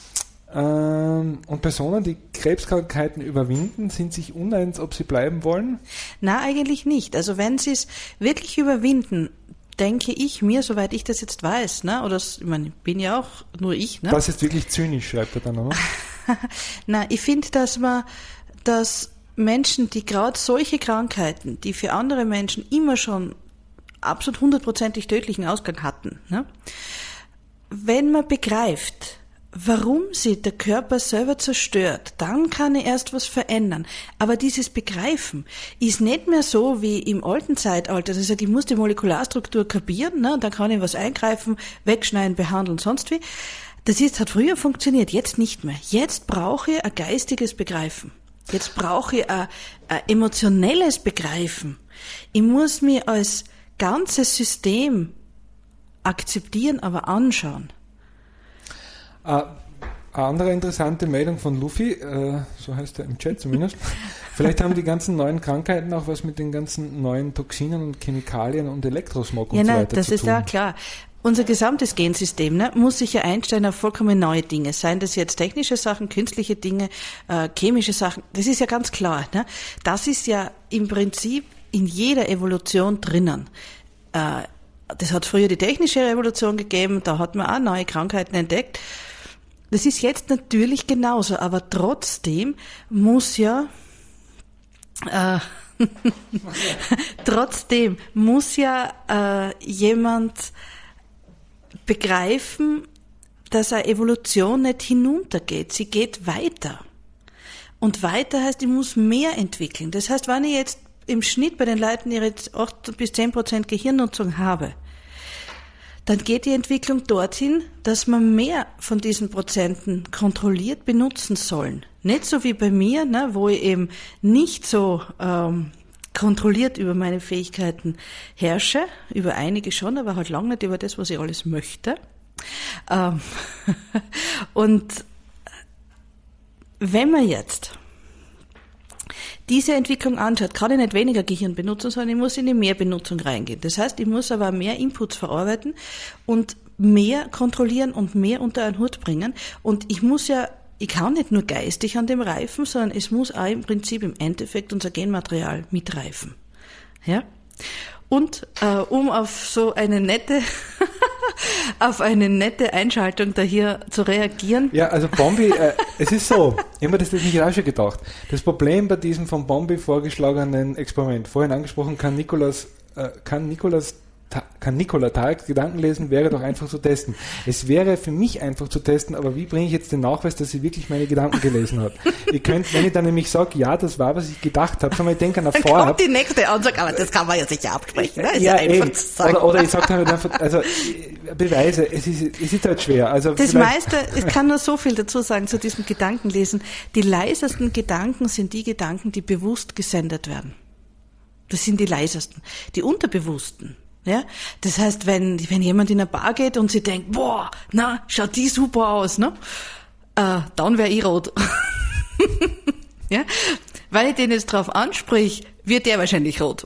ähm, und Personen, die Krebskrankheiten überwinden, sind sich uneins, ob sie bleiben wollen? Na, eigentlich nicht. Also wenn sie es wirklich überwinden, denke ich mir, soweit ich das jetzt weiß, ne, oder ich meine, ich bin ja auch nur ich, ne? Das ist wirklich zynisch, schreibt er dann auch. Na, ich finde, dass man, dass Menschen, die gerade solche Krankheiten, die für andere Menschen immer schon absolut hundertprozentig tödlichen Ausgang hatten, ne, wenn man begreift, warum sie der Körper selber zerstört, dann kann er erst was verändern. Aber dieses Begreifen ist nicht mehr so wie im alten Zeitalter. Das heißt, ich muss die Molekularstruktur kapieren, ne, dann kann ich was eingreifen, wegschneiden, behandeln, sonst wie. Das ist, hat früher funktioniert, jetzt nicht mehr. Jetzt brauche ich ein geistiges Begreifen. Jetzt brauche ich ein, ein emotionelles Begreifen. Ich muss mir als ganzes System akzeptieren, aber anschauen. Uh, eine andere interessante Meldung von Luffy, äh, so heißt er im Chat zumindest. Vielleicht haben die ganzen neuen Krankheiten auch was mit den ganzen neuen Toxinen und Chemikalien und Elektrosmog und ja, so nein, weiter das zu ist tun. ja klar. Unser gesamtes Gensystem, ne, muss sich ja einstellen auf vollkommen neue Dinge. Seien das jetzt technische Sachen, künstliche Dinge, äh, chemische Sachen. Das ist ja ganz klar. Ne? Das ist ja im Prinzip in jeder Evolution drinnen. Äh, das hat früher die technische Revolution gegeben, da hat man auch neue Krankheiten entdeckt. Das ist jetzt natürlich genauso, aber trotzdem muss ja äh, trotzdem muss ja äh, jemand begreifen, dass eine Evolution nicht hinuntergeht, sie geht weiter. Und weiter heißt, ich muss mehr entwickeln. Das heißt, wenn ich jetzt im Schnitt bei den Leuten ihre acht bis zehn Prozent Gehirnnutzung habe, dann geht die Entwicklung dorthin, dass man mehr von diesen Prozenten kontrolliert benutzen sollen. Nicht so wie bei mir, ne, wo ich eben nicht so ähm, kontrolliert über meine Fähigkeiten herrsche, über einige schon, aber halt lange nicht über das, was ich alles möchte. Ähm und wenn man jetzt diese Entwicklung anschaut, kann ich nicht weniger Gehirn benutzen, sondern ich muss in die Mehrbenutzung reingehen. Das heißt, ich muss aber mehr Inputs verarbeiten und mehr kontrollieren und mehr unter einen Hut bringen. Und ich muss ja, ich kann nicht nur geistig an dem reifen, sondern es muss auch im Prinzip im Endeffekt unser Genmaterial mitreifen. Ja? Und äh, um auf so eine nette auf eine nette Einschaltung da hier zu reagieren. Ja, also Bombi, äh, es ist so, ich habe mir das nicht auch schon gedacht. Das Problem bei diesem von Bombi vorgeschlagenen Experiment, vorhin angesprochen, kann Nikolaus, äh, kann Nikolaus kann Nikola Tareks Gedanken lesen, wäre doch einfach zu testen. Es wäre für mich einfach zu testen, aber wie bringe ich jetzt den Nachweis, dass sie wirklich meine Gedanken gelesen hat? Ihr könnt, wenn ich dann nämlich sage, ja, das war, was ich gedacht habe, sondern ich denke an Dann vorab. kommt die nächste Ansage, aber das kann man ja sicher absprechen, ne? Ist ja, ja einfach eben. zu sagen. Oder, oder ich sage dann halt einfach, also Beweise, es ist, es ist halt schwer. Also das meiste, ich kann nur so viel dazu sagen zu diesem Gedankenlesen. Die leisesten Gedanken sind die Gedanken, die bewusst gesendet werden. Das sind die leisesten. Die unterbewussten, Ja, das heißt, wenn, wenn jemand in eine Bar geht und sie denkt, boah, na, schaut die super aus, ne? Äh, dann wäre ich rot. Ja, weil ich den jetzt drauf ansprich, wird der wahrscheinlich rot.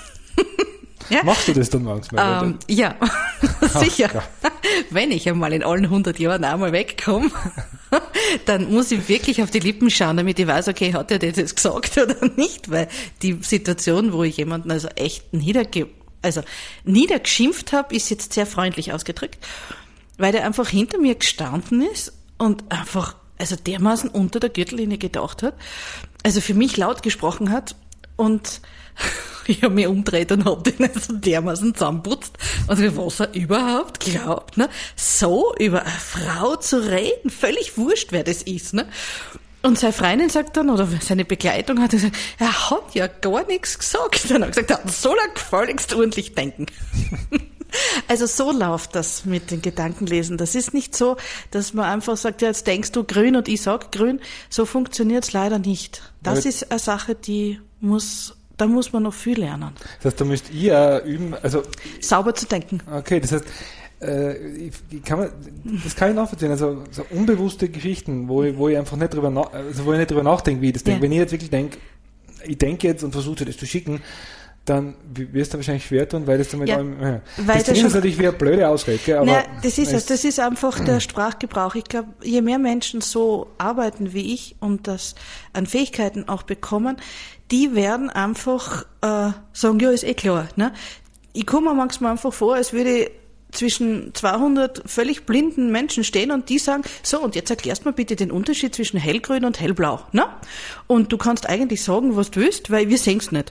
Ja? Machst du das dann manchmal? Ähm, ja, sicher. Ach, wenn ich einmal in allen hundert Jahren einmal wegkomme, dann muss ich wirklich auf die Lippen schauen, damit ich weiß, okay, hat er das jetzt gesagt oder nicht, weil die Situation, wo ich jemanden also echt niederge also niedergeschimpft habe, ist jetzt sehr freundlich ausgedrückt, weil der einfach hinter mir gestanden ist und einfach also dermaßen unter der Gürtellinie gedacht hat, also für mich laut gesprochen hat und ich habe mich umgedreht und hab den so dermaßen zusammenputzt. Also was er überhaupt glaubt, ne? So über eine Frau zu reden, völlig wurscht, wer das ist, ne? Und seine Freundin sagt dann, oder seine Begleitung hat gesagt, er hat ja gar nichts gesagt. Dann hat er gesagt, er soll er gefälligst ordentlich denken. Also so läuft das mit den Gedankenlesen. Das ist nicht so, dass man einfach sagt, ja, jetzt denkst du grün und ich sag grün. So funktioniert's leider nicht. Das Aber ist eine Sache, die muss, da muss man noch viel lernen. Das heißt, da müsst ihr üben, also... Sauber zu denken. Okay, das heißt, äh, ich, ich kann man, das kann ich nachvollziehen. Also so unbewusste Geschichten, wo ich, wo ich einfach nicht drüber, nach, also wo ich nicht drüber nachdenke, wie ich das denke. Ja. Wenn ich jetzt wirklich denke, ich denke jetzt und versuche das zu schicken, dann wirst du wahrscheinlich schwer tun, weil das dann mit Ja, allem, ja. weil Das das ist schon- natürlich wie eine blöde Ausrede, gell, aber Naja, das ist es. es- Das ist einfach der Sprachgebrauch. Ich glaube, je mehr Menschen so arbeiten wie ich und das an Fähigkeiten auch bekommen, die werden einfach äh, sagen, ja, ist eh klar. Ne? Ich komme mir manchmal einfach vor, als würde ich zwischen zweihundert völlig blinden Menschen stehen und die sagen, so, und jetzt erklärst mir bitte den Unterschied zwischen hellgrün und hellblau. Ne? Und du kannst eigentlich sagen, was du willst, weil wir sehen's nicht.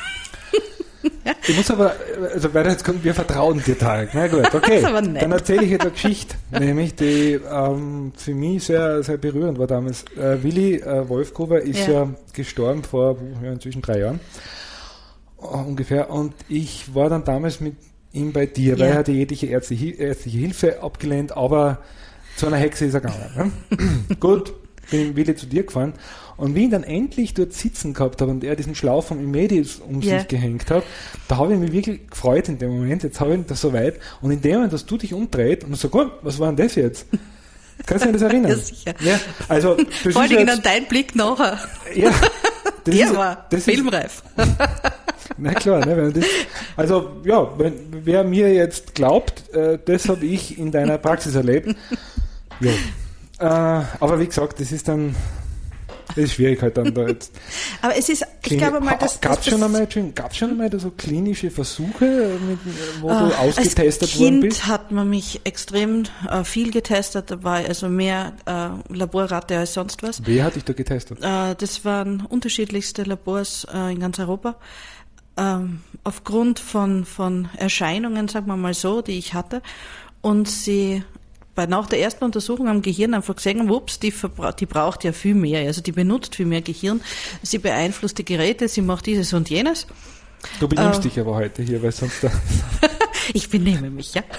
Ich muss aber, also weiter, jetzt kommt, wir vertrauen dir, Tarek. Na gut, okay. Das ist aber nett. Dann erzähle ich jetzt eine Geschichte, nämlich die ähm, für mich sehr, sehr berührend war damals. Äh, Willi äh, Wolfgruber ist ja. Ja. gestorben vor ja, inzwischen drei Jahren äh, ungefähr, und ich war dann damals mit ihm bei dir, weil Ja. er hatte jegliche ärztliche, ärztliche Hilfe abgelehnt, aber zu einer Hexe ist er gegangen. Ne? Gut, bin mit Willi zu dir gefahren. Und wie ich ihn dann endlich dort sitzen gehabt habe und er diesen Schlauch vom Immedis um Ja. sich gehängt hat, da habe ich mich wirklich gefreut in dem Moment. Jetzt habe ich das so weit. Und in dem Moment, dass du dich umdreht und sagst, oh, was war denn das jetzt? Kannst du dich an das erinnern? Ja, sicher. Ja, also, das Vor ist allen Dingen jetzt, an deinen Blick nachher. ja, das Der ist, war das ist, filmreif. na klar, ne, wenn das, also ja, wenn, wer mir jetzt glaubt, äh, das habe ich in deiner Praxis erlebt. Ja. Äh, aber wie gesagt, das ist dann, das ist schwierig halt dann da jetzt. Aber es ist, ich glaube mal, dass Gab es das- schon einmal, gab's schon einmal da so klinische Versuche, mit, wo du Äh, ausgetestet als worden Kind bist? hat man mich extrem äh, viel getestet dabei, also mehr äh, Laborratte als sonst was. Wer hat dich da getestet? Äh, das waren unterschiedlichste Labors äh, in ganz Europa. Ähm, aufgrund von, von Erscheinungen, sagen wir mal so, die ich hatte. Und sie bei nach der ersten Untersuchung am Gehirn einfach gesehen, wups, die, verbra- die braucht ja viel mehr, also die benutzt viel mehr Gehirn. Sie beeinflusst die Geräte, sie macht dieses und jenes. Du benimmst äh, dich aber heute hier, weil sonst da. Ich benehme mich, ja.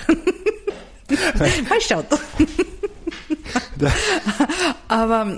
Mal schauen. da Aber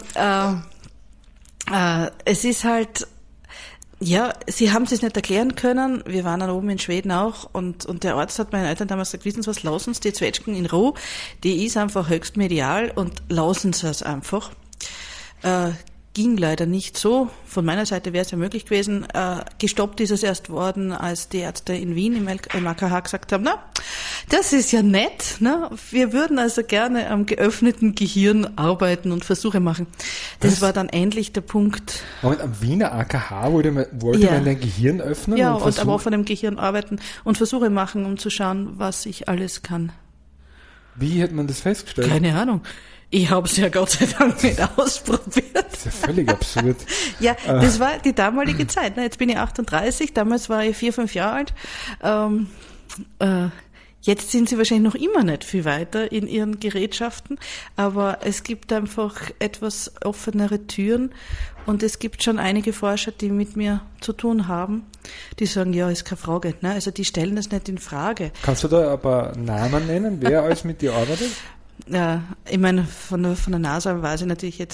äh, äh, es ist halt, ja, sie haben es nicht erklären können. Wir waren dann oben in Schweden auch und, und der Arzt hat meinen Eltern damals gesagt, wissen Sie was, lassen Sie die Zwetschgen in Ruhe. Die ist einfach höchst medial und lassen Sie es einfach. Äh, ging leider nicht so. Von meiner Seite wäre es ja möglich gewesen. Äh, gestoppt ist es erst worden, als die Ärzte in Wien im, L- im A K H gesagt haben, na, das ist ja nett. Ne? Wir würden also gerne am geöffneten Gehirn arbeiten und Versuche machen. Das Was? war dann endlich der Punkt. Moment, am Wiener A K H wollte man, wollte Ja. man dein Gehirn öffnen? Ja, und, und am versuchen- offenen Gehirn arbeiten und Versuche machen, um zu schauen, was ich alles kann. Wie hat man das festgestellt? Keine Ahnung. Ich habe es ja Gott sei Dank nicht ausprobiert. Das ist ja völlig absurd. Ja, das war die damalige Zeit. Ne? Jetzt bin ich achtunddreißig, damals war ich vier, fünf Jahre alt. Ähm, äh, jetzt sind sie wahrscheinlich noch immer nicht viel weiter in ihren Gerätschaften, aber es gibt einfach etwas offenere Türen und es gibt schon einige Forscher, die mit mir zu tun haben, die sagen, ja, ist keine Frage. Ne? Also die stellen das nicht in Frage. Kannst du da ein paar Namen nennen, wer alles mit dir arbeitet? Ja, ich meine, von der, von der NASA weiß ich natürlich jetzt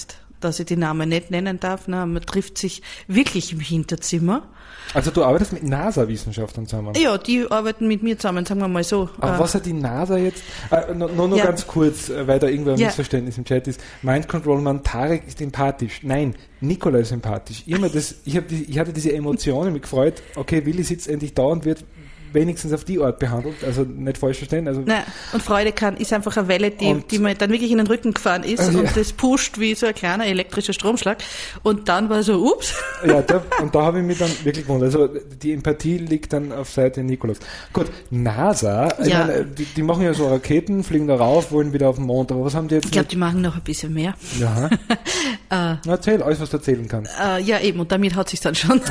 dass ich die Namen nicht nennen darf. Ne? Man trifft sich wirklich im Hinterzimmer. Also du arbeitest mit NASA-Wissenschaftlern zusammen? Ja, die arbeiten mit mir zusammen, sagen wir mal so. Aber äh, was hat die NASA jetzt, äh, nur, nur ja. ganz kurz, weil da irgendwo ein ja. Missverständnis im Chat ist, Mind Control Man, Tarek ist sympathisch. Nein, Nikola ist sympathisch. Ich, das, ich, hab die, ich hatte diese Emotionen, mich gefreut, okay, Willi sitzt endlich da und wird wenigstens auf die Art behandelt, also nicht falsch verstehen. Also Nein, und Freude kann, ist einfach eine Welle, die, die mir dann wirklich in den Rücken gefahren ist also, und ja. das pusht wie so ein kleiner elektrischer Stromschlag und dann war so, ups. Ja, da, und da habe ich mich dann wirklich gewundert. Also die Empathie liegt dann auf Seite Nikolaus. Gut, NASA, ja. ich meine, die, die machen ja so Raketen, fliegen da rauf, wollen wieder auf den Mond, aber was haben die jetzt? Ich glaube, die machen noch ein bisschen mehr. Ja. Na, erzähl, alles, was du erzählen kannst. Uh, ja, eben, und damit hat sich dann schon...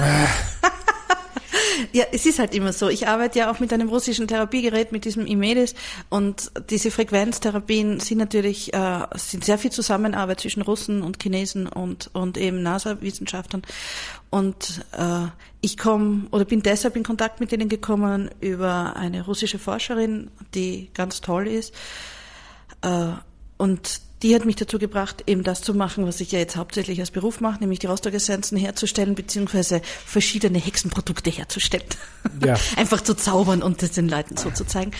Ja, es ist halt immer so. Ich arbeite ja auch mit einem russischen Therapiegerät, mit diesem Imedis, und diese Frequenztherapien sind natürlich äh, sind sehr viel Zusammenarbeit zwischen Russen und Chinesen und und eben NASA-Wissenschaftlern. Und äh, ich komme oder bin deshalb in Kontakt mit denen gekommen über eine russische Forscherin, die ganz toll ist. Äh, und die hat mich dazu gebracht, eben das zu machen, was ich ja jetzt hauptsächlich als Beruf mache, nämlich die Rostock-Essenzen herzustellen, beziehungsweise verschiedene Hexenprodukte herzustellen. Ja. Einfach zu zaubern und das den Leuten so zu zeigen.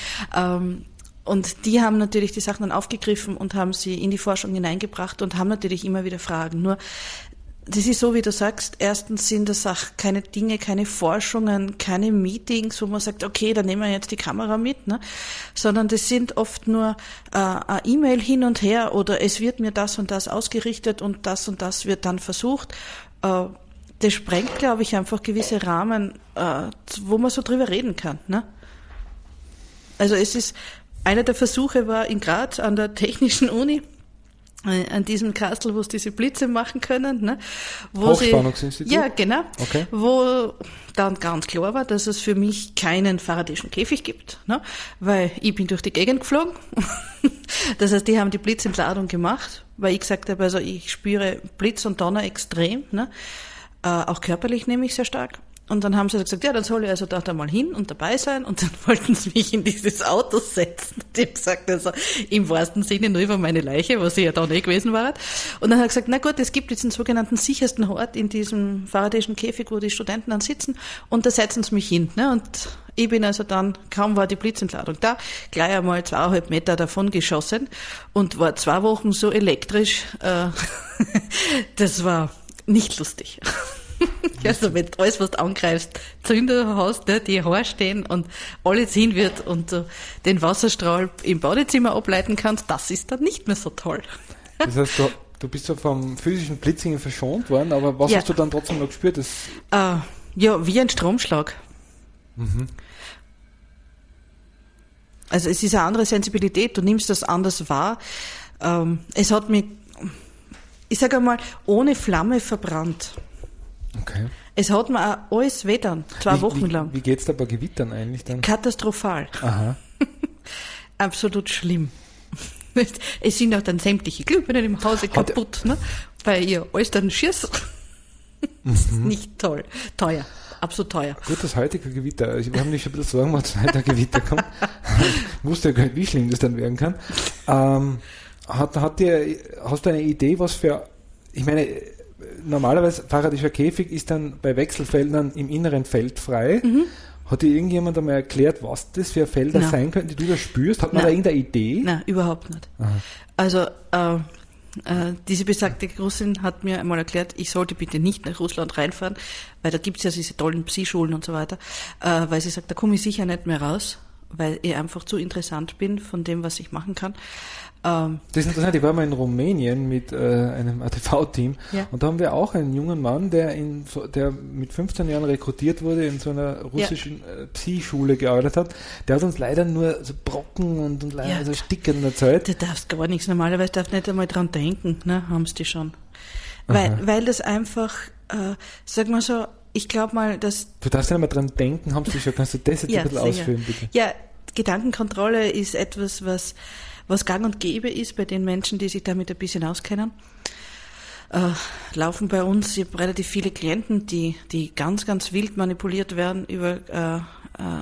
Und die haben natürlich die Sachen dann aufgegriffen und haben sie in die Forschung hineingebracht und haben natürlich immer wieder Fragen. Nur, das ist so, wie du sagst, erstens sind das auch keine Dinge, keine Forschungen, keine Meetings, wo man sagt, okay, dann nehmen wir jetzt die Kamera mit, ne? Sondern das sind oft nur äh, ein E-Mail hin und her oder es wird mir das und das ausgerichtet und das und das wird dann versucht. Äh, das sprengt, glaube ich, einfach gewisse Rahmen, äh, wo man so drüber reden kann, ne? Also es ist, einer der Versuche war in Graz an der Technischen Uni, an diesem Kastel, wo sie diese Blitze machen können, ne? Wo Hochspannungsinstitut? Sie, ja, genau. Okay. Wo dann ganz klar war, dass es für mich keinen Faradayschen Käfig gibt, ne? Weil ich bin durch die Gegend geflogen. Das heißt, die haben die Blitzentladung gemacht, weil ich gesagt habe, also ich spüre Blitz und Donner extrem, ne? Äh, auch körperlich nehme ich sehr stark. Und dann haben sie gesagt, ja, dann soll ich also da mal hin und dabei sein. Und dann wollten sie mich in dieses Auto setzen. Die haben gesagt, also im wahrsten Sinne nur über meine Leiche, was ich ja da nicht gewesen war. Und dann hat er gesagt, na gut, es gibt jetzt einen sogenannten sichersten Ort in diesem Faradayschen Käfig, wo die Studenten dann sitzen. Und da setzen sie mich hin. Ne? Und ich bin also dann, kaum war die Blitzentladung da, gleich einmal zweieinhalb Meter davon geschossen und war zwei Wochen so elektrisch. Äh, das war nicht lustig. Also wenn du alles, was du angreifst, Zünder hast, ne, die Haare stehen und alles hin wird und du den Wasserstrahl im Badezimmer ableiten kannst, das ist dann nicht mehr so toll. Das heißt, du, du bist ja vom physischen Blitzingen verschont worden, aber was ja. hast du dann trotzdem noch gespürt? Das äh, ja, wie ein Stromschlag. Mhm. Also es ist eine andere Sensibilität, du nimmst das anders wahr. Ähm, es hat mich, ich sage einmal, ohne Flamme verbrannt. Okay. Es hat mir auch alles wehgetan, zwei wie, Wochen wie, lang. Wie geht's da bei Gewittern eigentlich dann? Katastrophal. Aha. Absolut schlimm. Es sind auch dann sämtliche Glühbirnen im Hause hat kaputt, ne? Weil ihr alles dann schießt. Das ist mhm. nicht toll. Teuer. Absolut teuer. Gut, das heutige Gewitter. Also, wir haben nicht ein bisschen Sorgen gemacht, dass heute Gewitter kommt. Ich wusste ja gar nicht, wie schlimm das dann werden kann. Ähm, hat, hat dir, hast du eine Idee, was für, ich meine, normalerweise Faradayischer Käfig ist dann bei Wechselfeldern im inneren Feld frei. Mhm. Hat dir irgendjemand einmal erklärt, was das für Felder Nein. sein könnten, die du da spürst? Hat man Nein. da irgendeine Idee? Nein, überhaupt nicht. Aha. Also äh, äh, diese besagte Russin hat mir einmal erklärt, ich sollte bitte nicht nach Russland reinfahren, weil da gibt's ja diese tollen Psy-Schulen und so weiter, äh, weil sie sagt, da komme ich sicher nicht mehr raus, weil ich einfach zu interessant bin von dem, was ich machen kann. Ähm, das ist interessant, ich war mal in Rumänien mit äh, einem A T V-Team ja. und da haben wir auch einen jungen Mann, der in der mit fünfzehn Jahren rekrutiert wurde, in so einer russischen ja. äh, Psy-Schule gearbeitet hat. Der hat uns leider nur so Brocken und, und leider ja. so Stickern erzählt. Du darfst gar nichts, normalerweise darfst du nicht einmal dran denken, ne, haben sie die schon. Weil, weil das einfach, äh, sag mal so, ich glaube mal, dass... Du darfst ja nicht mehr dran denken, haben sie schon, kannst du das jetzt ja, ein bisschen sicher. ausführen, bitte? Ja, Gedankenkontrolle ist etwas, was was gang und gäbe ist bei den Menschen, die sich damit ein bisschen auskennen. Äh, laufen bei uns, ich habe relativ viele Klienten, die die ganz, ganz wild manipuliert werden über äh, äh,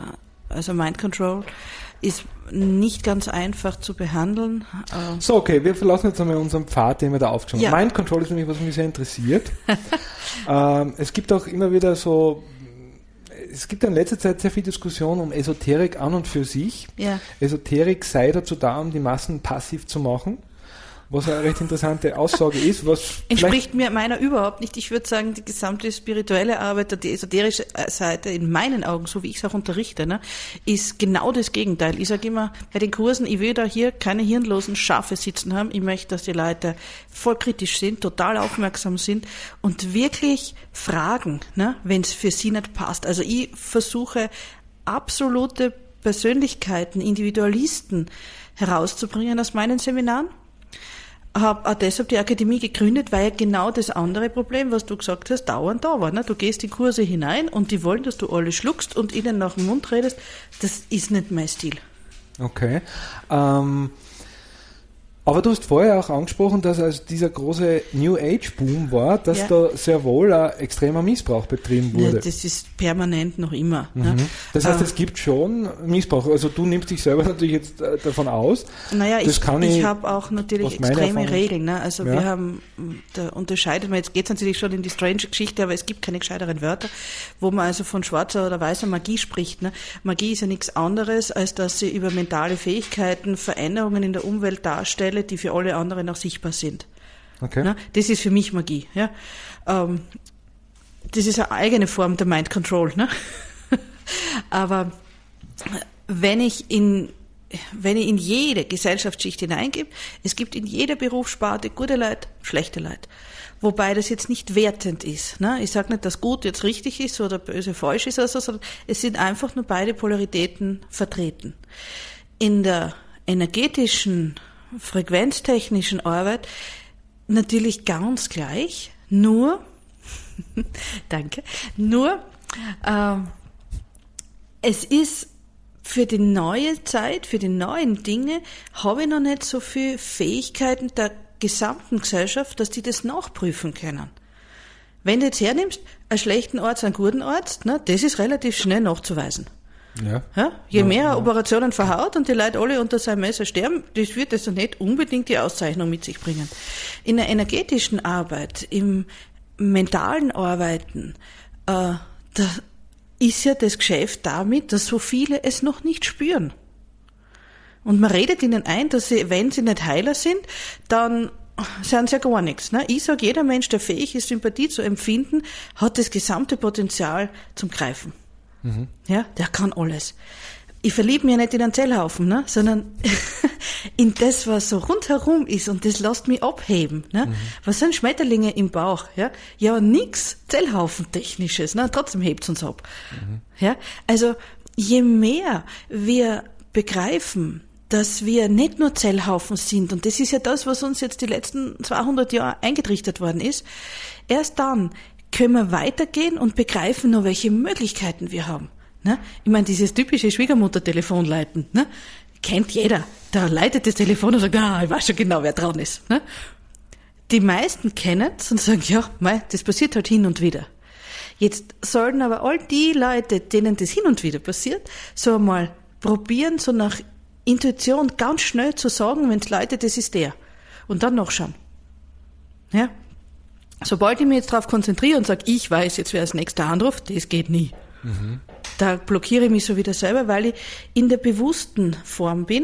also Mind Control ist nicht ganz einfach zu behandeln. So, okay, wir verlassen jetzt einmal unseren Pfad, den wir da aufgeschaut haben. Ja. Mind Control ist nämlich, was mich sehr interessiert. ähm, es gibt auch immer wieder so, es gibt in letzter Zeit sehr viel Diskussion um Esoterik an und für sich. Ja. Esoterik sei dazu da, um die Massen passiv zu machen. Was eine recht interessante Aussage ist, was entspricht mir meiner überhaupt nicht. Ich würde sagen, die gesamte spirituelle Arbeit, die esoterische Seite, in meinen Augen, so wie ich es auch unterrichte, ne, ist genau das Gegenteil. Ich sage immer, bei den Kursen, ich will da hier keine hirnlosen Schafe sitzen haben. Ich möchte, dass die Leute voll kritisch sind, total aufmerksam sind und wirklich fragen, ne, wenn es für sie nicht passt. Also ich versuche, absolute Persönlichkeiten, Individualisten herauszubringen aus meinen Seminaren. Habe auch deshalb die Akademie gegründet, weil ja genau das andere Problem, was du gesagt hast, dauernd da war. Ne? Du gehst in Kurse hinein und die wollen, dass du alles schluckst und ihnen nach dem Mund redest. Das ist nicht mein Stil. Okay. Ähm, aber du hast vorher auch angesprochen, dass also dieser große New Age Boom war, dass ja. da sehr wohl ein extremer Missbrauch betrieben wurde. Ja, das ist permanent noch immer. Mhm. Ne? Das heißt, ähm, es gibt schon Missbrauch. Also du nimmst dich selber natürlich jetzt äh, davon aus. Naja, das ich, kann ich ich habe auch natürlich extreme Erfahrung, Regeln. Ne? Also ja. wir haben, da unterscheidet man, jetzt geht es natürlich schon in die strange Geschichte, aber es gibt keine gescheiteren Wörter, wo man also von schwarzer oder weißer Magie spricht. Ne? Magie ist ja nichts anderes, als dass sie über mentale Fähigkeiten Veränderungen in der Umwelt darstelle, die für alle anderen noch sichtbar sind. Okay. Ne? Das ist für mich Magie. Ja? Ähm, das ist eine eigene Form der Mind Control. Ne? Aber wenn ich in wenn ich in jede Gesellschaftsschicht hineingebe, es gibt in jeder Berufssparte gute Leute, schlechte Leute. Wobei das jetzt nicht wertend ist. Ne? Ich sage nicht, dass gut jetzt richtig ist oder böse falsch ist, oder so, sondern es sind einfach nur beide Polaritäten vertreten. In der energetischen, frequenztechnischen Arbeit natürlich ganz gleich, nur, danke, nur, äh, es ist für die neue Zeit, für die neuen Dinge, habe ich noch nicht so viel Fähigkeiten der gesamten Gesellschaft, dass die das nachprüfen können. Wenn du jetzt hernimmst, einen schlechten Arzt, einen guten Arzt, ne, das ist relativ schnell nachzuweisen. Ja. Ja, je mehr er ja. Operationen verhaut und die Leute alle unter seinem Messer sterben, das wird also nicht unbedingt die Auszeichnung mit sich bringen. In der energetischen Arbeit, im mentalen Arbeiten, äh, da ist ja das Geschäft damit, dass so viele es noch nicht spüren. Und man redet ihnen ein, dass sie, wenn sie nicht Heiler sind, dann sind sie ja gar nichts. Ne? Ich sage, jeder Mensch, der fähig ist, Sympathie zu empfinden, hat das gesamte Potenzial zum Greifen. Mhm. Ja, der kann alles. Ich verliebe mich ja nicht in einen Zellhaufen, ne? sondern in das, was so rundherum ist, und das lässt mich abheben. Ne? Mhm. Was sind Schmetterlinge im Bauch? Ja, ja nix Zellhaufentechnisches, ne? Trotzdem hebt's uns ab. Mhm. Ja, also je mehr wir begreifen, dass wir nicht nur Zellhaufen sind, und das ist ja das, was uns jetzt die letzten zweihundert Jahre eingetrichtert worden ist, erst dann können wir weitergehen und begreifen noch, welche Möglichkeiten wir haben. Ne? Ich meine, dieses typische Schwiegermutter-Telefon leiten, ne? Kennt jeder. Da leitet das Telefon und sagt, ah, ich weiß schon genau, wer dran ist. Ne? Die meisten kennen es und sagen, ja, mei, das passiert halt hin und wieder. Jetzt sollten aber all die Leute, denen das hin und wieder passiert, so einmal probieren, so nach Intuition ganz schnell zu sagen, wenn es leitet, das ist der. Und dann nachschauen. Ja? Sobald ich mich jetzt darauf konzentriere und sage, ich weiß jetzt, wer als nächster anruft, das geht nie. Mhm. Da blockiere ich mich so wieder selber, weil ich in der bewussten Form bin.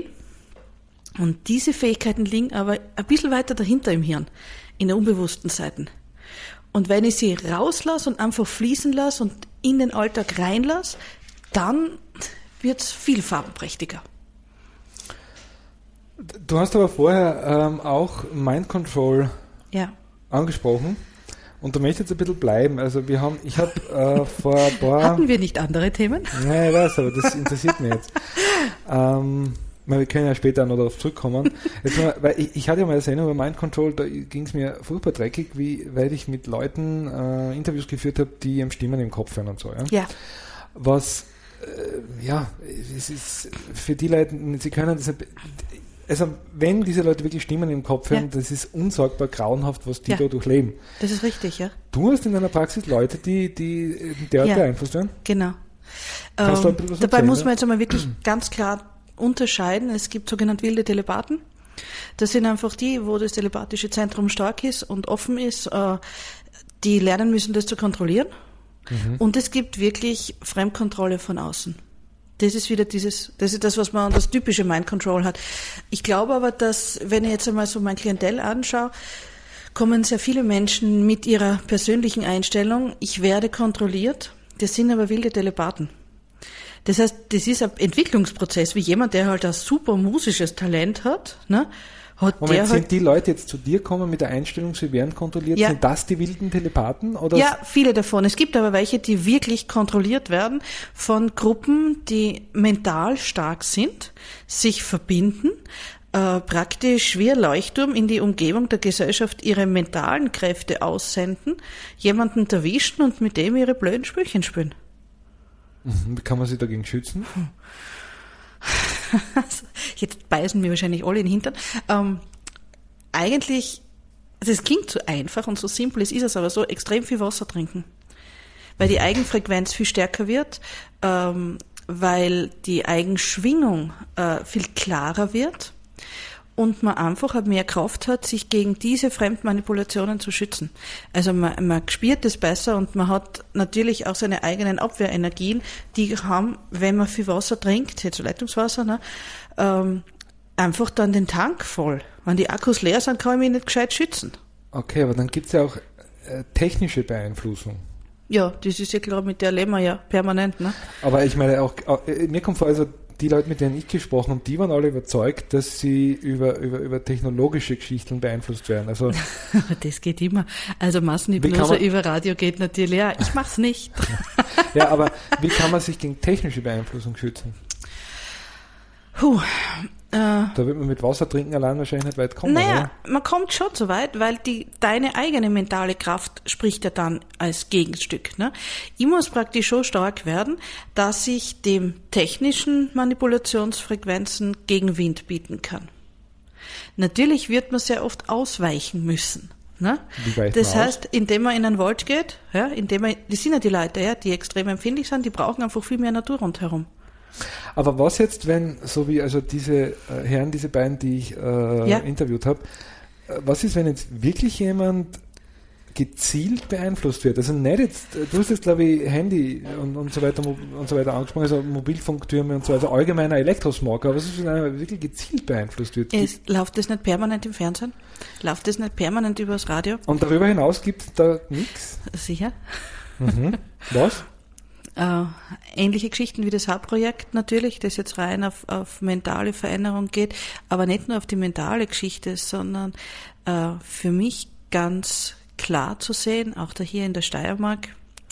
Und diese Fähigkeiten liegen aber ein bisschen weiter dahinter im Hirn, in der unbewussten Seite. Und wenn ich sie rauslasse und einfach fließen lasse und in den Alltag reinlasse, dann wird es viel farbenprächtiger. Du hast aber vorher ähm, auch Mind Control ja. angesprochen. Und da möchte ich jetzt ein bisschen bleiben. Also wir haben, ich habe äh, vor ein paar... Hatten wir nicht andere Themen? Nein, ich weiß, aber das interessiert mich jetzt. Ähm, wir können ja später noch darauf zurückkommen. Jetzt mal, weil ich, ich hatte ja mal eine Sendung über Mind Control, da ging es mir furchtbar dreckig, wie, weil ich mit Leuten äh, Interviews geführt habe, die ihrem Stimmen im Kopf hören und so. Ja. ja. Was, äh, ja, es ist für die Leute, sie können das nicht... Also wenn diese Leute wirklich Stimmen im Kopf hören, ja. das ist unsagbar grauenhaft, was die ja. da durchleben. Das ist richtig, ja. Du hast in deiner Praxis Leute, die, die derart ja. beeinflusst werden? Genau. Ähm, dabei erzählen, muss man jetzt einmal wirklich ganz klar unterscheiden. Es gibt sogenannte wilde Telepathen. Das sind einfach die, wo das telepathische Zentrum stark ist und offen ist, äh, die lernen müssen, das zu kontrollieren. Mhm. Und es gibt wirklich Fremdkontrolle von außen. Das ist wieder dieses, das ist das, was man das typische Mind Control hat. Ich glaube aber, dass, wenn ich jetzt einmal so mein Klientel anschaue, kommen sehr viele Menschen mit ihrer persönlichen Einstellung, ich werde kontrolliert, das sind aber wilde Telepathen. Das heißt, das ist ein Entwicklungsprozess, wie jemand, der halt ein super musisches Talent hat, ne? Hat Moment, der sind halt die Leute jetzt zu dir kommen mit der Einstellung, sie werden kontrolliert? Ja. Sind das die wilden Telepathen? Oder? Ja, viele davon. Es gibt aber welche, die wirklich kontrolliert werden von Gruppen, die mental stark sind, sich verbinden, äh, praktisch wie ein Leuchtturm in die Umgebung der Gesellschaft ihre mentalen Kräfte aussenden, jemanden erwischen und mit dem ihre blöden Spielchen spielen. Wie kann man sich dagegen schützen? Hm. Jetzt beißen mir wahrscheinlich alle in den Hintern. Ähm, eigentlich, also es klingt so einfach und so simpel, es ist es aber so, extrem viel Wasser trinken. Weil die Eigenfrequenz viel stärker wird, ähm, weil die Eigenschwingung äh, viel klarer wird und man einfach mehr Kraft hat, sich gegen diese Fremdmanipulationen zu schützen. Also man, man spürt es besser und man hat natürlich auch seine eigenen Abwehrenergien, die haben, wenn man viel Wasser trinkt, jetzt Leitungswasser, ne, ähm, einfach dann den Tank voll. Wenn die Akkus leer sind, kann ich mich nicht gescheit schützen. Okay, aber dann gibt es ja auch äh, technische Beeinflussung. Ja, das ist ja klar, mit der leben wir ja permanent. Ne? Aber ich meine auch, äh, mir kommt vor, also die Leute, mit denen ich gesprochen habe, die waren alle überzeugt, dass sie über, über, über technologische Geschichten beeinflusst werden. Also das geht immer. Also Massenhypnose über Radio geht natürlich. Ja, ich mach's nicht. Ja, aber wie kann man sich gegen technische Beeinflussung schützen? Puh, äh, da wird man mit Wasser trinken allein wahrscheinlich nicht weit kommen. Naja, oder? Man kommt schon so weit, weil die, deine eigene mentale Kraft spricht ja dann als Gegenstück. Ne? Ich muss praktisch so stark werden, dass ich dem technischen Manipulationsfrequenzen Gegenwind bieten kann. Natürlich wird man sehr oft ausweichen müssen. Ne? Wie weicht das man heißt, aus? indem man in einen Wald geht, ja, indem man, das sind ja die Leute, ja, die extrem empfindlich sind, die brauchen einfach viel mehr Natur rundherum. Aber was jetzt, wenn, so wie also diese äh, Herren, diese beiden, die ich äh, ja. interviewt habe, äh, was ist, wenn jetzt wirklich jemand gezielt beeinflusst wird? Also nicht jetzt, du hast jetzt glaube ich Handy und, und so weiter und so weiter angesprochen, also Mobilfunktürme und so, also allgemeiner Elektrosmog, aber was ist, wenn einer wirklich gezielt beeinflusst wird? Es, läuft das nicht permanent im Fernsehen? Läuft das nicht permanent übers Radio? Und darüber hinaus gibt es da nichts? Sicher. Mhm. Was? Äh, ähnliche Geschichten wie das Hauptprojekt natürlich, das jetzt rein auf, auf mentale Veränderung geht, aber nicht nur auf die mentale Geschichte, sondern äh, für mich ganz klar zu sehen, auch da hier in der Steiermark,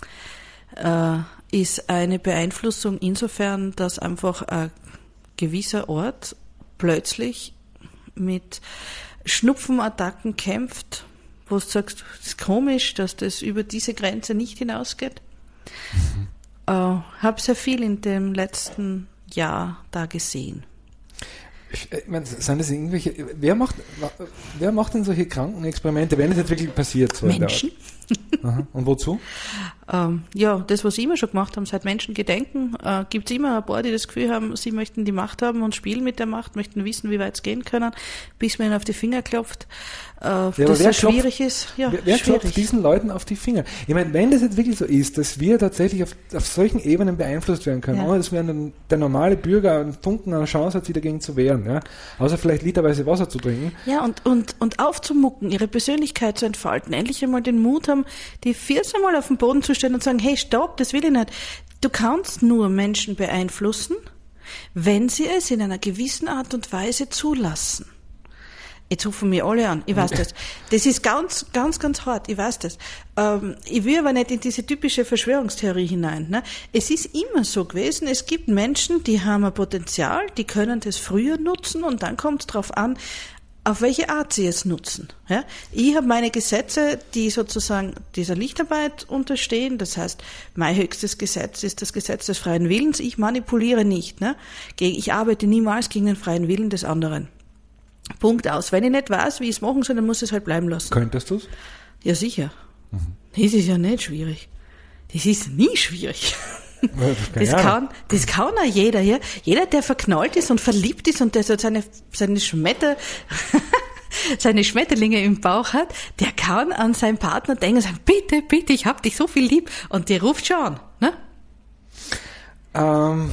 äh, ist eine Beeinflussung insofern, dass einfach ein gewisser Ort plötzlich mit Schnupfenattacken kämpft, wo du sagst, es ist komisch, dass das über diese Grenze nicht hinausgeht. Mhm. Ich uh, habe sehr viel in dem letzten Jahr da gesehen. Ich, ich meine, sind das irgendwelche, wer macht, wer macht denn solche Krankenexperimente, wenn es jetzt wirklich passiert? So Menschen. Aha. Und wozu? Ähm, ja, das, was sie immer schon gemacht haben, seit Menschen gedenken, äh, gibt es immer ein paar, die das Gefühl haben, sie möchten die Macht haben und spielen mit der Macht, möchten wissen, wie weit es gehen können, bis man ihnen auf die Finger klopft. Äh, ja, das so schwierig klopft, ist. Ja, wer wer schwierig. klopft diesen Leuten auf die Finger? Ich meine, wenn das jetzt wirklich so ist, dass wir tatsächlich auf, auf solchen Ebenen beeinflusst werden können, ja. ohne dass wir einen, der normale Bürger einen Funken eine Chance hat, sich dagegen zu wehren, ja? Außer vielleicht literweise Wasser zu trinken. Ja, und, und, und aufzumucken, ihre Persönlichkeit zu entfalten, endlich einmal den Mut haben, die vierzehn Mal auf den Boden zu stellen und sagen, hey, stopp, das will ich nicht. Du kannst nur Menschen beeinflussen, wenn sie es in einer gewissen Art und Weise zulassen. Jetzt rufen mir alle an, ich weiß das. Das ist ganz, ganz, ganz hart, ich weiß das. Ähm, ich will aber nicht in diese typische Verschwörungstheorie hinein. Ne? Es ist immer so gewesen, es gibt Menschen, die haben ein Potenzial, die können das früher nutzen und dann kommt es darauf an, auf welche Art sie es nutzen. Ja? Ich habe meine Gesetze, die sozusagen dieser Lichtarbeit unterstehen. Das heißt, mein höchstes Gesetz ist das Gesetz des freien Willens. Ich manipuliere nicht. Ne? Ich arbeite niemals gegen den freien Willen des anderen. Punkt aus. Wenn ich nicht weiß, wie ich es machen soll, dann muss ich es halt bleiben lassen. Könntest du es? Ja, sicher. Mhm. Das ist ja nicht schwierig. Das ist nie schwierig. Das kann, das kann auch jeder, ja. Jeder, der verknallt ist und verliebt ist und der so seine, seine Schmetter, seine Schmetterlinge im Bauch hat, der kann an seinen Partner denken und sagen, bitte, bitte, ich hab dich so viel lieb. Und der ruft schon an, ne? Ähm.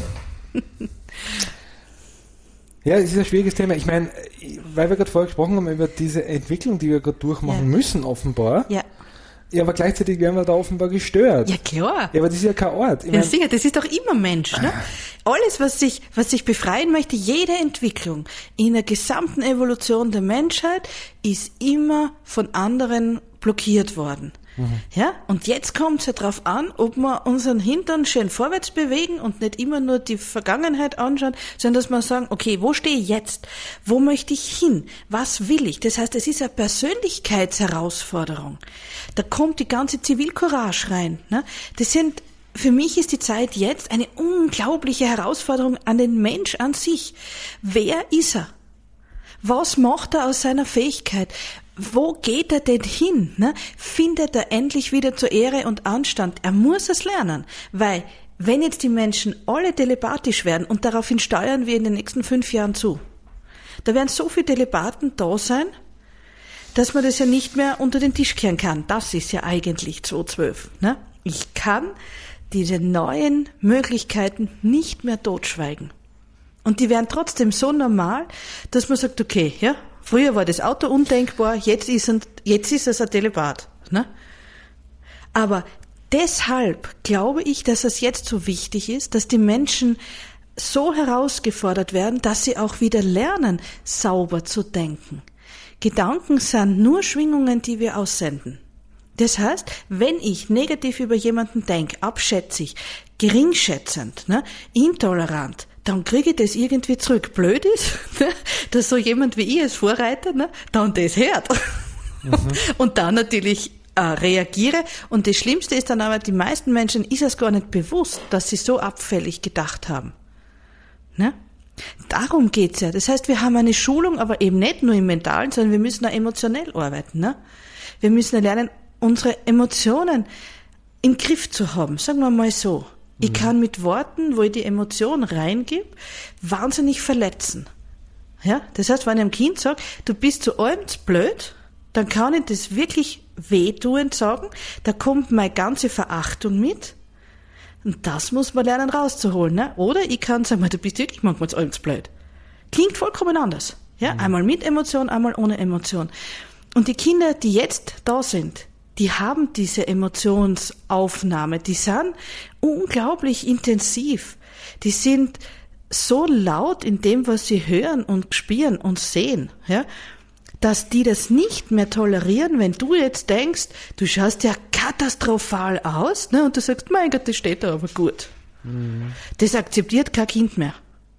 Ja, es ist ein schwieriges Thema. Ich meine, weil wir gerade vorher gesprochen haben über diese Entwicklung, die wir gerade durchmachen ja. müssen, offenbar. Ja. Ja, aber gleichzeitig werden wir da offenbar gestört. Ja, klar. Ja, aber das ist ja kein Ort. Ich ja, mein, sicher, das ist doch immer Mensch, ne? Alles, was sich, was sich befreien möchte, jede Entwicklung in der gesamten Evolution der Menschheit ist immer von anderen blockiert worden. Mhm. Ja? Und jetzt kommt es ja drauf an, ob wir unseren Hintern schön vorwärts bewegen und nicht immer nur die Vergangenheit anschauen, sondern dass wir sagen, okay, wo stehe ich jetzt? Wo möchte ich hin? Was will ich? Das heißt, es ist eine Persönlichkeitsherausforderung. Da kommt die ganze Zivilcourage rein. Ne? Das sind, für mich ist die Zeit jetzt eine unglaubliche Herausforderung an den Mensch an sich. Wer ist er? Was macht er aus seiner Fähigkeit? Wo geht er denn hin? Ne? Findet er endlich wieder zur Ehre und Anstand? Er muss es lernen, weil wenn jetzt die Menschen alle telepathisch werden und daraufhin steuern wir in den nächsten fünf Jahren zu, da werden so viele Telepathen da sein, dass man das ja nicht mehr unter den Tisch kehren kann. Das ist ja eigentlich zwanzig zwölf. Ne? Ich kann diese neuen Möglichkeiten nicht mehr totschweigen. Und die werden trotzdem so normal, dass man sagt, okay, ja, früher war das Auto undenkbar, jetzt ist, ein, jetzt ist es ein Telepath. Ne? Aber deshalb glaube ich, dass es jetzt so wichtig ist, dass die Menschen so herausgefordert werden, dass sie auch wieder lernen, sauber zu denken. Gedanken sind nur Schwingungen, die wir aussenden. Das heißt, wenn ich negativ über jemanden denke, abschätzig, geringschätzend, ne, intolerant, dann kriege ich das irgendwie zurück. Blöd ist, ne, dass so jemand wie ich als Vorreiter ne, dann das hört. Mhm. Und dann natürlich äh, reagiere. Und das Schlimmste ist dann aber, die meisten Menschen ist es gar nicht bewusst, dass sie so abfällig gedacht haben. Ne? Darum geht's ja. Das heißt, wir haben eine Schulung, aber eben nicht nur im Mentalen, sondern wir müssen auch emotionell arbeiten. Ne? Wir müssen lernen, unsere Emotionen im Griff zu haben. Sagen wir mal so. Ich kann mit Worten, wo ich die Emotion reingebe, wahnsinnig verletzen. Ja, das heißt, wenn ich einem Kind sage, du bist zu allem zu blöd, dann kann ich das wirklich wehtuend sagen, da kommt meine ganze Verachtung mit. Und das muss man lernen rauszuholen. Ne? Oder ich kann sagen, du bist wirklich manchmal zu allem zu blöd. Klingt vollkommen anders. Ja, mhm. Einmal mit Emotion, einmal ohne Emotion. Und die Kinder, die jetzt da sind, die haben diese Emotionsaufnahme, die sind unglaublich intensiv. Die sind so laut in dem, was sie hören und spüren und sehen, ja, dass die das nicht mehr tolerieren, wenn du jetzt denkst, du schaust ja katastrophal aus, ne, und du sagst, mein Gott, das steht da aber gut. Mhm. Das akzeptiert kein Kind mehr.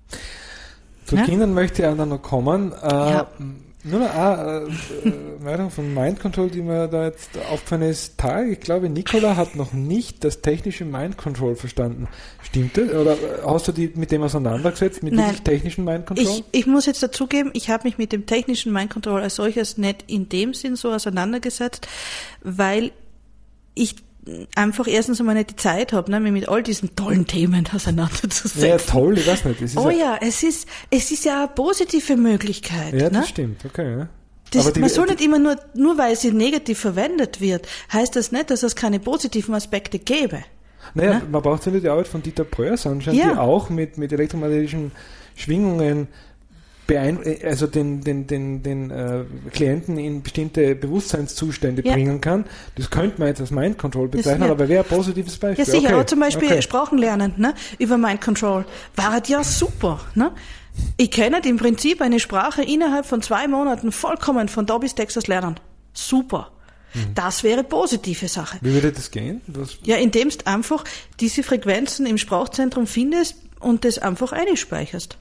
Zu ja? Kindern möchte ich auch noch kommen. Äh, ja. Nur noch eine äh, Meldung von Mind Control, die mir da jetzt aufgefallen ist. Tag, ich glaube, Nicola hat noch nicht das technische Mind Control verstanden. Stimmt das? Oder hast du die mit dem auseinandergesetzt, mit dem technischen Mind Control? Ich, ich muss jetzt dazugeben, ich habe mich mit dem technischen Mind Control als solches nicht in dem Sinn so auseinandergesetzt, weil ich einfach erstens einmal nicht die Zeit habe, ne, mich mit all diesen tollen Themen auseinanderzusetzen. Ja, toll, ich weiß nicht. Es ist oh ja, es ist, es ist ja eine positive Möglichkeit. Ja, das ne? stimmt, okay. Ja. Das, Aber die, man soll die, nicht immer nur, nur weil sie negativ verwendet wird, heißt das nicht, dass es keine positiven Aspekte gäbe. Naja, ne? Man braucht ja nicht die Arbeit von Dieter Pröers anschauen, ja. die auch mit, mit elektromagnetischen Schwingungen Beein- also den, den, den, den äh, Klienten in bestimmte Bewusstseinszustände ja. bringen kann. Das könnte man jetzt als Mind Control bezeichnen, ja. aber wäre ein positives Beispiel. Ja, sicher, okay. aber zum Beispiel okay. Sprachen lernen, ne, über Mind Control, war halt ja super, ne? Ich kann halt im Prinzip eine Sprache innerhalb von zwei Monaten vollkommen von da bis Texas lernen. Super. Mhm. Das wäre positive Sache. Wie würde das gehen? Das ja, indem du einfach diese Frequenzen im Sprachzentrum findest und das einfach einspeicherst.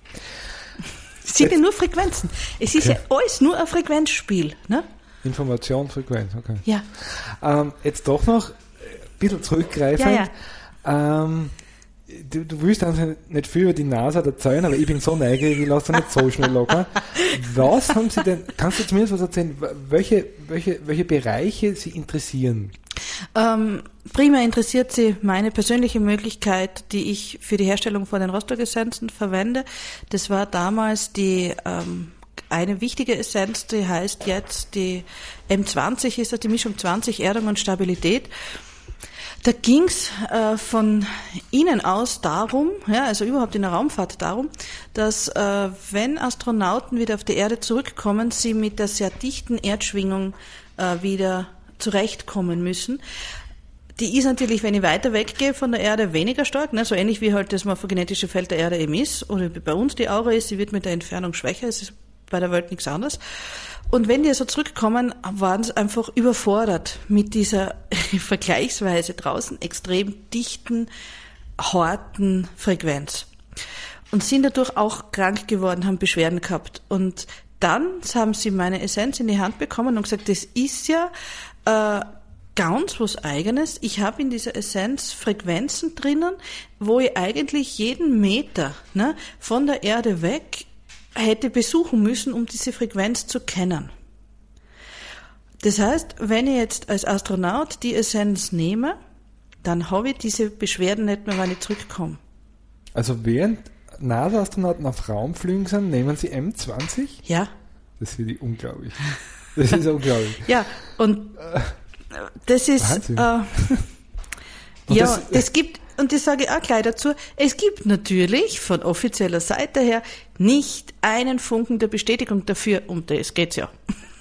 Es sind ja nur Frequenzen. Es ist okay. ja alles nur ein Frequenzspiel. Ne? Information, Frequenz, okay. Ja. Ähm, jetzt doch noch ein bisschen zurückgreifend. Ja, ja. Ähm, du, du willst also nicht viel über die NASA erzählen, aber ich bin so neugierig, ich lasse nicht so schnell locker. Was haben Sie denn, kannst du zumindest was erzählen, welche, welche, welche Bereiche Sie interessieren? Ähm, primär interessiert sie meine persönliche Möglichkeit, die ich für die Herstellung von den Rostock-Essenzen verwende. Das war damals die ähm, eine wichtige Essenz, die heißt jetzt die M zwanzig, ist das die Mischung zwanzig, Erdung und Stabilität. Da ging's äh, von Ihnen aus darum, ja, also überhaupt in der Raumfahrt darum, dass äh, wenn Astronauten wieder auf die Erde zurückkommen, sie mit der sehr dichten Erdschwingung äh, wieder zurechtkommen müssen. Die ist natürlich, wenn ich weiter weggehe von der Erde, weniger stark, ne? So ähnlich wie halt das morphogenetische Feld der Erde eben ist, oder wie bei uns die Aura ist, sie wird mit der Entfernung schwächer, es ist bei der Welt nichts anderes. Und wenn die also zurückkommen, waren sie einfach überfordert mit dieser vergleichsweise draußen extrem dichten, harten Frequenz. Und sind dadurch auch krank geworden, haben Beschwerden gehabt. Und dann haben sie meine Essenz in die Hand bekommen und gesagt, das ist ja äh, ganz was Eigenes. Ich habe in dieser Essenz Frequenzen drinnen, wo ich eigentlich jeden Meter, ne, von der Erde weg hätte besuchen müssen, um diese Frequenz zu kennen. Das heißt, wenn ich jetzt als Astronaut die Essenz nehme, dann habe ich diese Beschwerden nicht mehr, wenn ich zurückkomme. Also während NASA-Astronauten auf Raumflügen sind, nehmen sie M zwanzig? Ja. Das finde ich unglaublich. Das ist unglaublich. Ja, und das ist... Äh, ja, das, das gibt... Und das sage ich auch gleich dazu, es gibt natürlich von offizieller Seite her nicht einen Funken der Bestätigung dafür, um das geht's ja.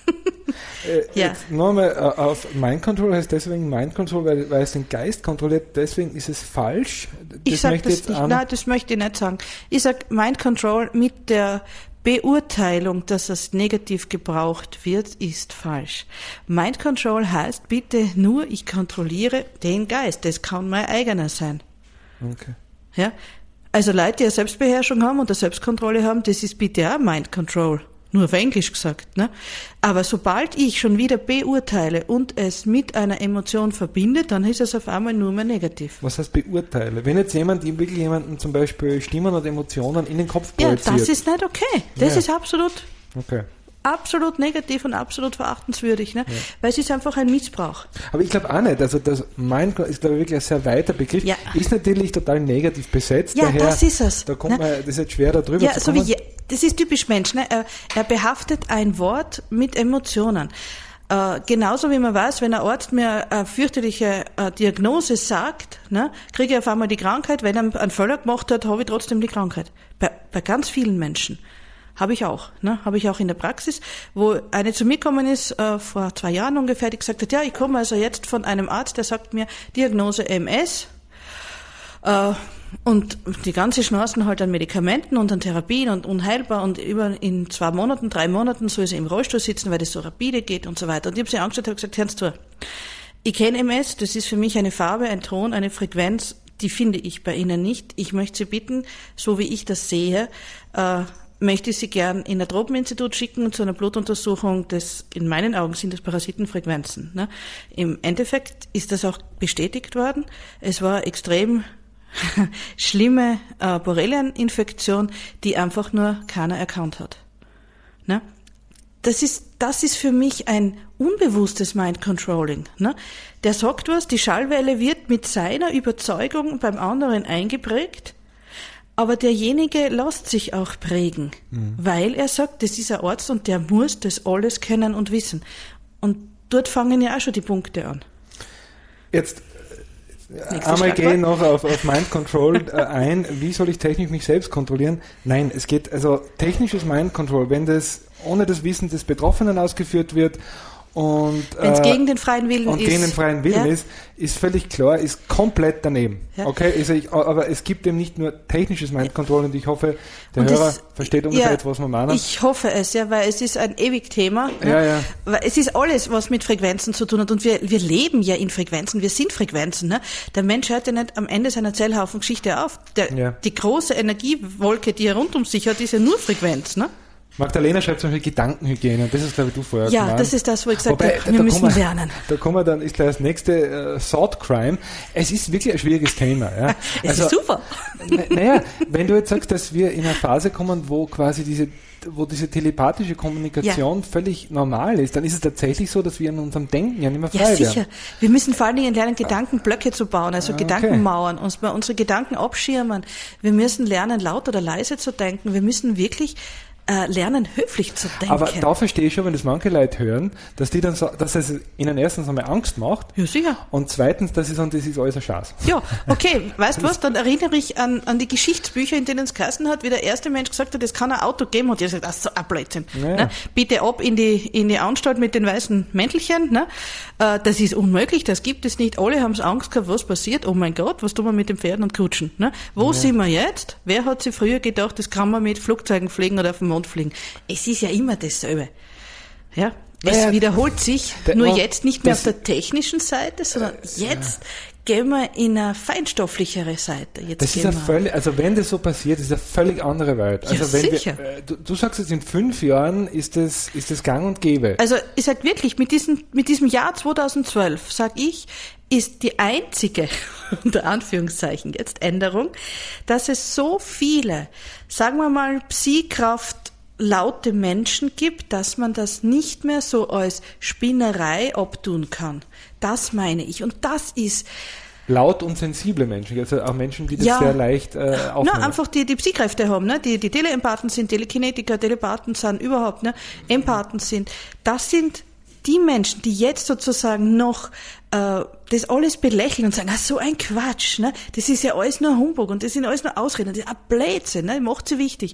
äh, ja. Nochmal auf Mind Control heißt deswegen Mind Control, weil, weil es den Geist kontrolliert, deswegen ist es falsch. Das ich sage das jetzt nicht, an nein, das möchte ich nicht sagen. Ich sage Mind Control mit der Beurteilung, dass es negativ gebraucht wird, ist falsch. Mind Control heißt bitte nur, ich kontrolliere den Geist. Das kann mein eigener sein. Okay. Ja, also Leute, die eine Selbstbeherrschung haben und eine Selbstkontrolle haben, das ist bitte auch Mind Control. Nur auf Englisch gesagt, ne? Aber sobald ich schon wieder beurteile und es mit einer Emotion verbinde, dann ist es auf einmal nur mehr negativ. Was heißt beurteile? Wenn jetzt jemand, wirklich jemanden zum Beispiel Stimmen und Emotionen in den Kopf ja, projiziert. Ja, das ist nicht okay. Das ja. ist absolut, okay. absolut negativ und absolut verachtenswürdig, ne? Ja. Weil es ist einfach ein Missbrauch. Aber ich glaube auch nicht, also das Mind ist glaube ich wirklich ein sehr weiter Begriff, ja. ist natürlich total negativ besetzt. Ja, daher, das ist es. Da kommt ne? man, das ist jetzt schwer da drüber ja, zu so kommen. Wie, das ist typisch Mensch, ne? Er, er behaftet ein Wort mit Emotionen. Äh, genauso wie man weiß, wenn ein Arzt mir eine fürchterliche äh, Diagnose sagt, ne, kriege ich auf einmal die Krankheit. Wenn er einen Fehler gemacht hat, habe ich trotzdem die Krankheit. Bei, bei ganz vielen Menschen. Habe ich auch, ne? Habe ich auch in der Praxis, wo eine zu mir gekommen ist, äh, vor zwei Jahren ungefähr, die gesagt hat, ja, ich komme also jetzt von einem Arzt, der sagt mir, Diagnose M S, äh, und die ganze Schnorsen halt an Medikamenten und an Therapien und unheilbar und über in zwei Monaten, drei Monaten soll sie im Rollstuhl sitzen, weil das so rapide geht und so weiter. Und ich habe sie angeschaut und gesagt, hören Sie zu, ich kenne M S, das ist für mich eine Farbe, ein Ton, eine Frequenz, die finde ich bei Ihnen nicht. Ich möchte Sie bitten, so wie ich das sehe, äh, möchte ich Sie gern in ein Tropeninstitut schicken zu einer Blutuntersuchung. Das, in meinen Augen sind das Parasitenfrequenzen. Ne? Im Endeffekt ist das auch bestätigt worden. Es war extrem schlimme äh, Borrelieninfektion, die einfach nur keiner erkannt hat. Ne? Das ist, das ist für mich ein unbewusstes Mind-Controlling. Ne? Der sagt was, die Schallwelle wird mit seiner Überzeugung beim anderen eingeprägt, aber derjenige lässt sich auch prägen, mhm. weil er sagt, das ist ein Arzt und der muss das alles kennen und wissen. Und dort fangen ja auch schon die Punkte an. Jetzt einmal gehe ich noch auf, auf Mind Control äh, ein. Wie soll ich technisch mich selbst kontrollieren? Nein, es geht, also technisches Mind Control, wenn das ohne das Wissen des Betroffenen ausgeführt wird und wenn es äh, gegen den freien Willen und ist, gegen den freien Willen ja. ist, ist völlig klar, ist komplett daneben. Ja. Okay, also ich, aber es gibt eben nicht nur technisches Mind Control und ich hoffe, der und Hörer das, versteht ungefähr ja, jetzt, was wir meinen. Ich hoffe es, ja, weil es ist ein ewig Thema. Ja, ne? ja. Weil es ist alles, was mit Frequenzen zu tun hat und wir, wir leben ja in Frequenzen, wir sind Frequenzen. Ne? Der Mensch hört ja nicht am Ende seiner Zellhaufengeschichte auf. Der, ja. Die große Energiewolke, die er rund um sich hat, ist ja nur Frequenz. Ne? Magdalena schreibt zum Beispiel Gedankenhygiene, das ist, glaube ich, du vorher Ja, gemeint. das ist das, wo ich gesagt Wobei, habe, wir müssen wir, lernen. Da kommen wir dann, ist gleich das nächste äh, Thought Crime. Es ist wirklich ein schwieriges Thema. Ja. Es also, ist super. Naja, wenn du jetzt sagst, dass wir in eine Phase kommen, wo quasi diese wo diese telepathische Kommunikation ja. völlig normal ist, dann ist es tatsächlich so, dass wir in unserem Denken ja nicht mehr frei werden. Ja, sicher. Werden. Wir müssen vor allen Dingen lernen, Gedankenblöcke zu bauen, also okay. Gedankenmauern, uns bei unsere Gedanken abschirmen. Wir müssen lernen, laut oder leise zu denken. Wir müssen wirklich äh, lernen, höflich zu denken. Aber da verstehe ich schon, wenn das manche Leute hören, dass die dann so, dass es ihnen erstens einmal Angst macht. Ja, sicher. Und zweitens, dass sie sagen, das ist alles ein Schatz. Ja, okay. Weißt du was? Dann erinnere ich an, an die Geschichtsbücher, in denen es geheißen hat, wie der erste Mensch gesagt hat, es kann ein Auto geben. Und die hat gesagt, das ist so ein Blödsinn. Ja. Ne? Bitte ab in die, in die Anstalt mit den weißen Mäntelchen. Ne? Äh, das ist unmöglich, das gibt es nicht. Alle haben Angst gehabt, was passiert. Oh mein Gott, was tun wir mit den Pferden und Kutschen? Ne? Wo ja. sind wir jetzt? Wer hat sich früher gedacht, das kann man mit Flugzeugen fliegen oder auf dem Mond fliegen? Es ist ja immer dasselbe. Ja, es ja, wiederholt sich, der, nur jetzt nicht mehr auf der technischen Seite, sondern äh, jetzt ja. gehen wir in eine feinstofflichere Seite. Jetzt das ist ja völlig, also wenn das so passiert, ist eine völlig andere Welt. Also ja, wenn sicher. Wir, äh, du, du sagst jetzt in fünf Jahren ist das, ist das gang und gäbe. Also ich sage wirklich, mit diesem, mit diesem Jahr zweitausendzwölf, sage ich, ist die einzige, unter Anführungszeichen jetzt, Änderung, dass es so viele, sagen wir mal, Psi-Kraft laute Menschen gibt, dass man das nicht mehr so als Spinnerei abtun kann. Das meine ich. Und das ist laut und sensible Menschen, also auch Menschen, die das ja, sehr leicht äh, aufnehmen. Na, einfach die die Psykräfte haben, ne? die die Teleempathen sind, Telekinetiker, Telepathen sind, überhaupt, ne? Empathen sind. Das sind die Menschen, die jetzt sozusagen noch äh, das alles belächeln und sagen, ah, so ein Quatsch, ne? Das ist ja alles nur Humbug und das sind alles nur Ausreden, das ist ein Blödsinn, ne? Macht sie wichtig.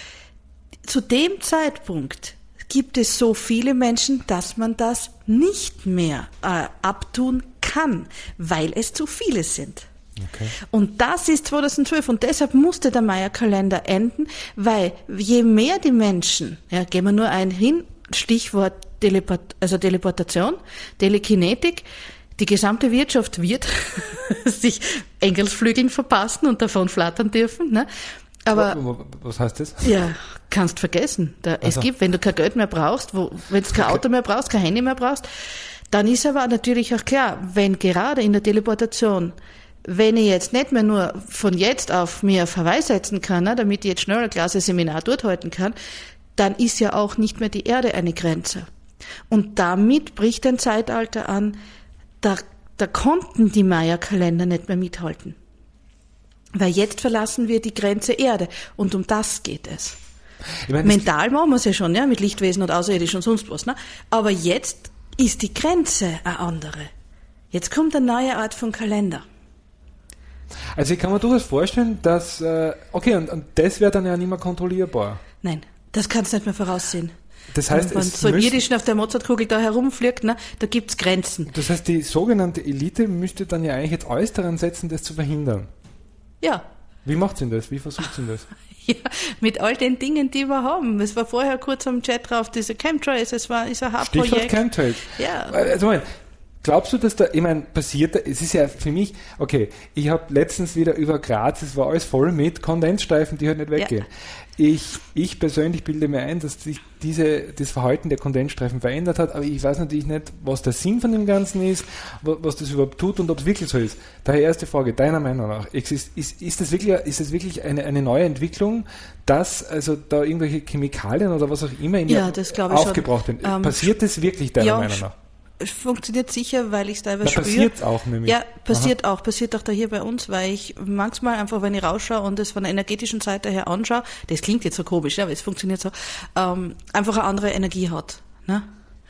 Zu dem Zeitpunkt gibt es so viele Menschen, dass man das nicht mehr äh, abtun kann, weil es zu viele sind. Okay. Und das ist zweitausendzwölf und deshalb musste der Maya-Kalender enden, weil je mehr die Menschen, ja, gehen wir nur ein hin, Stichwort Teleport, also Teleportation, Telekinetik, die gesamte Wirtschaft wird sich Engelsflügeln verpassen und davon flattern dürfen, ne? Aber was heißt das? Ja, kannst vergessen. Da, also. Es gibt, wenn du kein Geld mehr brauchst, wo, wenn du kein okay. Auto mehr brauchst, kein Handy mehr brauchst, dann ist aber natürlich auch klar, wenn gerade in der Teleportation, wenn ich jetzt nicht mehr nur von jetzt auf mir Verweis setzen kann, ne, damit ich jetzt schnell ein klasse Seminar dort halten kann, dann ist ja auch nicht mehr die Erde eine Grenze. Und damit bricht ein Zeitalter an, da, da konnten die Maya-Kalender nicht mehr mithalten. Weil jetzt verlassen wir die Grenze Erde und um das geht es. Ich meine, mental machen wir es ja schon, ja, mit Lichtwesen und Außerirdisch und sonst was, ne? Aber jetzt ist die Grenze eine andere. Jetzt kommt eine neue Art von Kalender. Also ich kann mir durchaus vorstellen, dass, äh, okay, und, und das wäre dann ja nicht mehr kontrollierbar. Nein, das kannst du nicht mehr voraussehen. Das heißt, wenn man so im Irdischen auf der Mozartkugel da herumfliegt, ne, da gibt's Grenzen. Das heißt, die sogenannte Elite müsste dann ja eigentlich jetzt alles daran setzen, das zu verhindern. Ja. Wie macht sie denn das? Wie versucht sie denn das? Ja, mit all den Dingen, die wir haben. Es war vorher kurz am Chat drauf, diese Chemtrails, es war ist ein Hauptprojekt. Stichwort Chemtrails. Ja. Also, mein, glaubst du, dass da, ich meine, passiert, es ist ja für mich, okay, ich habe letztens wieder über Graz, es war alles voll mit Kondensstreifen, die halt nicht weggehen. Ja. Ich, ich persönlich bilde mir ein, dass sich diese, das Verhalten der Kondensstreifen verändert hat, aber ich weiß natürlich nicht, was der Sinn von dem Ganzen ist, was das überhaupt tut und ob es wirklich so ist. Daher erste Frage, deiner Meinung nach, ist, ist, ist das wirklich, ist das wirklich eine, eine neue Entwicklung, dass also da irgendwelche Chemikalien oder was auch immer in ja, das aufgebraucht werden? Ähm, Passiert das wirklich deiner ja, Meinung nach? Es funktioniert sicher, weil ich es teilweise spüre. Passiert auch nämlich. Ja, passiert Aha. auch. Passiert auch da hier bei uns, weil ich manchmal einfach, wenn ich rausschaue und es von der energetischen Seite her anschaue, das klingt jetzt so komisch, ja, aber es funktioniert so, ähm, einfach eine andere Energie hat. Ne?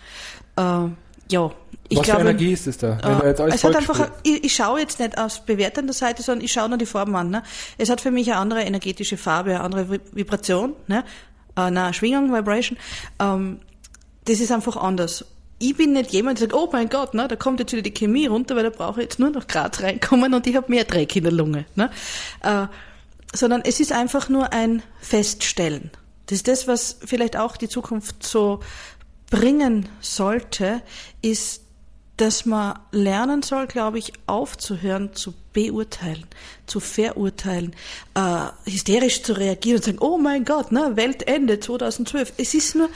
Ähm, ja. Ich Was glaube, für Energie ist das da? Wenn äh, jetzt alles es hat einfach, ich, ich schaue jetzt nicht aus bewertender Seite, sondern ich schaue nur die Farben an. Ne? Es hat für mich eine andere energetische Farbe, eine andere Vibration, ne? äh, eine Schwingung, Vibration. Ähm, das ist einfach anders. Ich bin nicht jemand, der sagt, oh mein Gott, ne, da kommt jetzt wieder die Chemie runter, weil da brauche ich jetzt nur noch Graz reinkommen und ich habe mehr Dreck in der Lunge. Ne? Äh, sondern es ist einfach nur ein Feststellen. Das ist das, was vielleicht auch die Zukunft so bringen sollte, ist dass man lernen soll, glaube ich, aufzuhören zu beurteilen, zu verurteilen, äh, hysterisch zu reagieren und sagen, oh mein Gott, ne, Weltende zweitausendzwölf. Es ist nur,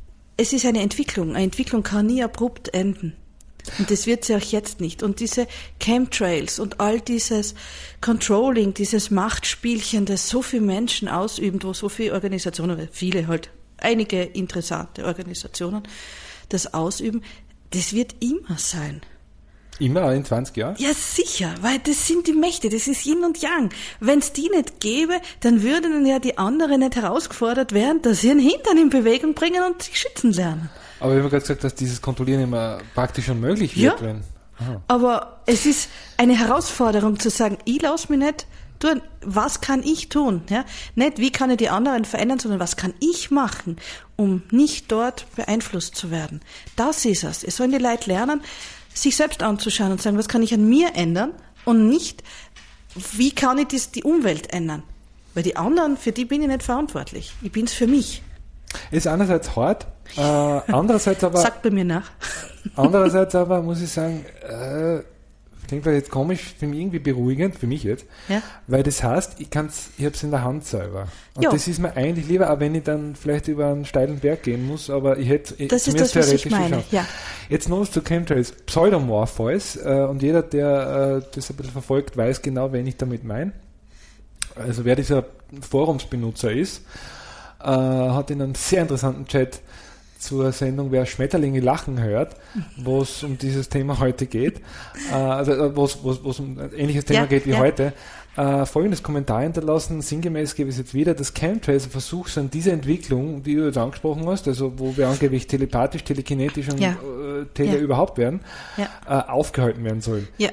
es ist eine Entwicklung. Eine Entwicklung kann nie abrupt enden. Und das wird sie auch jetzt nicht. Und diese Chemtrails und all dieses Controlling, dieses Machtspielchen, das so viele Menschen ausüben, wo so viele Organisationen, viele halt, einige interessante Organisationen das ausüben, das wird immer sein. Immer in zwanzig Jahren? Ja, sicher, weil das sind die Mächte, das ist Yin und Yang. Wenn es die nicht gäbe, dann würden ja die anderen nicht herausgefordert werden, dass sie ihren Hintern in Bewegung bringen und sich schützen lernen. Aber wir haben gerade gesagt, dass dieses Kontrollieren immer praktisch unmöglich wird. Ja, wenn, aber es ist eine Herausforderung zu sagen, ich lasse mich nicht tun, was kann ich tun? Ja? Nicht, wie kann ich die anderen verändern, sondern was kann ich machen, um nicht dort beeinflusst zu werden. Das ist es. Es sollen die Leute lernen, sich selbst anzuschauen und sagen, was kann ich an mir ändern und nicht, wie kann ich das, die Umwelt ändern? Weil die anderen, für die bin ich nicht verantwortlich. Ich bin's für mich. Ist einerseits hart, äh, andererseits aber... Sagt bei mir nach. Andererseits aber muss ich sagen, äh, klingt vielleicht jetzt komisch, für mich irgendwie beruhigend, für mich jetzt, ja. Weil das heißt, ich kann's, ich hab's in der Hand selber. Und jo. Das ist mir eigentlich lieber, auch wenn ich dann vielleicht über einen steilen Berg gehen muss, aber ich hätte das ist das, was ich meine. Ja. Jetzt noch zu Chemtrails, Pseudomorpheus, äh, und jeder, der äh, das ein bisschen verfolgt, weiß genau, wen ich damit meine. Also wer dieser Forumsbenutzer ist, äh, hat in einem sehr interessanten Chat zur Sendung Wer Schmetterlinge lachen hört, wo es um dieses Thema heute geht, äh, also wo es um ein ähnliches Thema ja, geht wie ja. heute, äh, folgendes Kommentar hinterlassen, sinngemäß gebe ich es jetzt wieder, dass Chemtrails ein Versuch sind, diese Entwicklung, die du jetzt angesprochen hast, also wo wir angeblich telepathisch, telekinetisch und ja. äh, tele ja. überhaupt werden, ja. äh, aufgehalten werden sollen. Ja.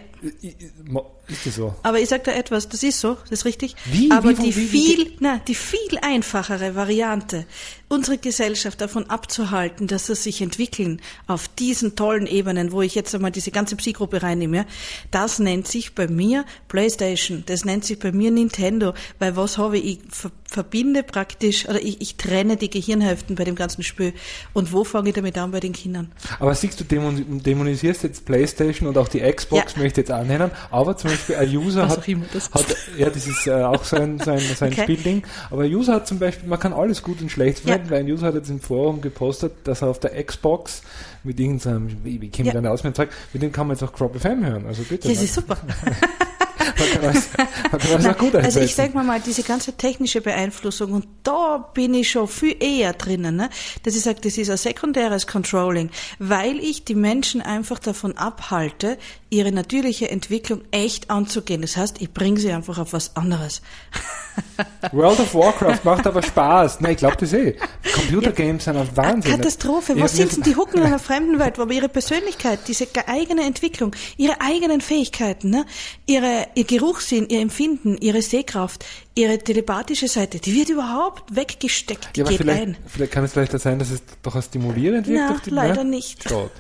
Ist das so? Aber ich sage da etwas, das ist so, das ist richtig. Wie? Aber wie, die wie, viel, wie? na, die viel einfachere Variante, unsere Gesellschaft davon abzuhalten, dass sie sich entwickeln auf diesen tollen Ebenen, wo ich jetzt einmal diese ganze Psy-Gruppe reinnehme, ja, das nennt sich bei mir PlayStation, das nennt sich bei mir Nintendo, weil was habe ich, ich ver- verbinde praktisch, oder ich, ich trenne die Gehirnhälften bei dem ganzen Spiel. Und wo fange ich damit an bei den Kindern? Aber siehst du, dämon- dämonisierst jetzt PlayStation und auch die Xbox, Ja. möchte ich jetzt annehmen, aber zum Beispiel ein User Was hat, auch immer das hat, ja, das ist äh, auch so ein, so ein, so ein Okay. Spielding, aber ein User hat zum Beispiel, man kann alles gut und schlecht verwenden, Ja. weil ein User hat jetzt im Forum gepostet, dass er auf der Xbox mit irgendeinem, wie, wie käme Ja. dann aus mit dem Zeug, mit dem kann man jetzt auch Crop F M hören, also bitte. Das ne? ist super. Man kann alles, man kann alles Nein, auch gut also einsetzen. ich sage mal mal, diese ganze technische Beeinflussung, und da bin ich schon viel eher drinnen, ne? Dass ich sage, das ist ein sekundäres Controlling, weil ich die Menschen einfach davon abhalte, ihre natürliche Entwicklung echt anzugehen. Das heißt, ich bringe sie einfach auf was anderes. World of Warcraft macht aber Spaß. Nein, ich glaube das eh. Computergames sind ein Wahnsinn. Katastrophe. Ich Was hab mir- sind sie? Die hucken in einer fremden Welt, wo aber ihre Persönlichkeit, diese ge- eigene Entwicklung, ihre eigenen Fähigkeiten, ne? ihre, ihr Geruchssinn, ihr Empfinden, ihre Sehkraft, ihre telepathische Seite, die wird überhaupt weggesteckt. Die Ja, aber geht vielleicht, ein. vielleicht kann es vielleicht sein, dass es doch als stimulierend wirkt. Na, durch die, leider ne? nicht. Schade.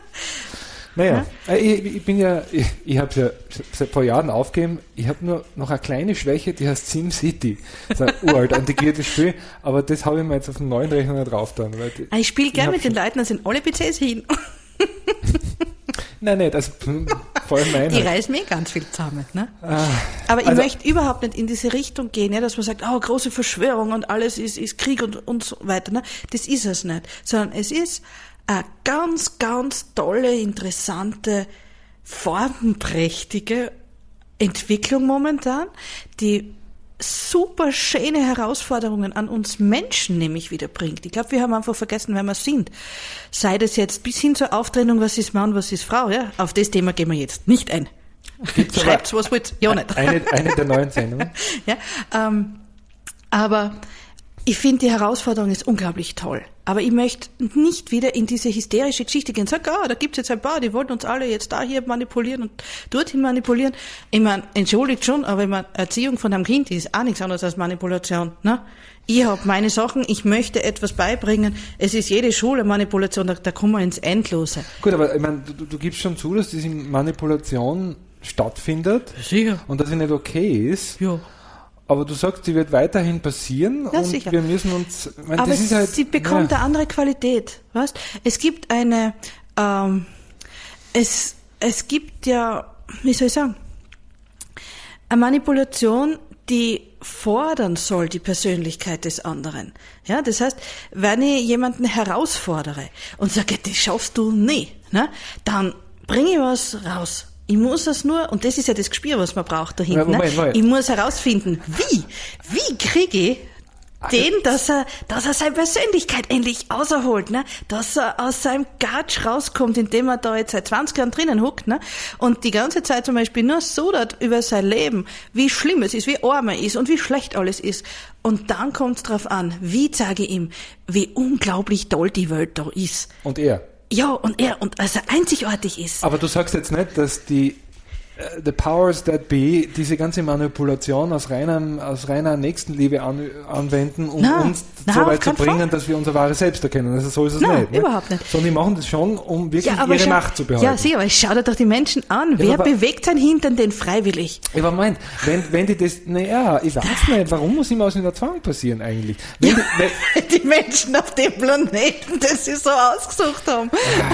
Naja, äh, ich, ich bin ja, ich, ich habe ja seit vor Jahren aufgegeben, ich habe nur noch eine kleine Schwäche, die heißt SimCity. Das ist ein uralt, integriertes Spiel, aber das habe ich mir jetzt auf dem neuen Rechner nicht drauf getan. Weil die, Ah, Ich spiele gern hab mit den schon- Leuten, da sind alle P Cs hin. Nein, nicht, also vor allem meine. Die reißen mir ganz viel zusammen. Ne? Ah, Aber ich also- möchte überhaupt nicht in diese Richtung gehen, ja, dass man sagt, oh, große Verschwörung und alles ist, ist Krieg und, und so weiter. Ne? Das ist es nicht. Sondern es ist eine ganz, ganz tolle, interessante, farbenprächtige Entwicklung momentan, die super schöne Herausforderungen an uns Menschen nämlich wieder bringt. Ich glaube, wir haben einfach vergessen, wer wir sind. Sei das jetzt bis hin zur Auftrennung, was ist Mann, was ist Frau, ja? Auf das Thema gehen wir jetzt nicht ein. Gibt's aber- Schreibt's, was wollt, ja nicht. eine, eine der neuen Sendungen. Ja, ähm, aber ich finde, die Herausforderung ist unglaublich toll. Aber ich möchte nicht wieder in diese hysterische Geschichte gehen und sagen, ah, da gibt's jetzt ein paar, die wollten uns alle jetzt da hier manipulieren und dorthin manipulieren. Ich meine, entschuldigt schon, aber ich meine, Erziehung von einem Kind ist auch nichts anderes als Manipulation. Ne? Ich habe meine Sachen, ich möchte etwas beibringen. Es ist jede Schule Manipulation, da, da kommen wir ins Endlose. Gut, aber ich meine, du, du gibst schon zu, dass diese Manipulation stattfindet Sicher. und dass sie nicht okay ist. Ja. Aber du sagst, die wird weiterhin passieren Ja, und sicher. wir müssen uns. Ich meine, Aber das ist halt, sie bekommt ja. eine andere Qualität. Weißt? Es gibt eine, ähm, es, es gibt ja, wie soll ich sagen, eine Manipulation, die fordern soll, die Persönlichkeit des anderen. Ja, das heißt, wenn ich jemanden herausfordere und sage, das schaffst du nie, ne, dann bringe ich was raus. Ich muss es nur, und das ist ja das Gespür, was man braucht dahinter, ja, Moment, Moment. Ne? Ich muss herausfinden, wie, wie kriege ich den, dass er, dass er seine Persönlichkeit endlich auserholt, ne? Dass er aus seinem Gatsch rauskommt, indem er da jetzt seit zwanzig Jahren drinnen huckt, ne? Und die ganze Zeit zum Beispiel nur sodert über sein Leben, wie schlimm es ist, wie arm er ist und wie schlecht alles ist. Und dann kommt es drauf an, wie zeige ich ihm, wie unglaublich toll die Welt da ist. Und er? Ja, und er, und als er einzigartig ist. Aber du sagst jetzt nicht, dass die The Powers That Be diese ganze Manipulation aus reiner, aus reiner Nächstenliebe an, anwenden, um na, uns na, so weit zu bringen, Fall. Dass wir unser wahres Selbst erkennen. Also so ist es na, nicht. Ne? Überhaupt nicht. Sondern die machen das schon, um wirklich ja, ihre schau, Macht zu behalten. Ja, sicher, aber schau dir doch die Menschen an. Ja, Wer aber, bewegt sein Hintern denn freiwillig? Ja, aber Moment, wenn, wenn die das, naja, ich weiß nicht, warum muss immer aus einer Zwang passieren eigentlich? Wenn ja, die, wenn, die Menschen auf dem Planeten, das sie so ausgesucht haben.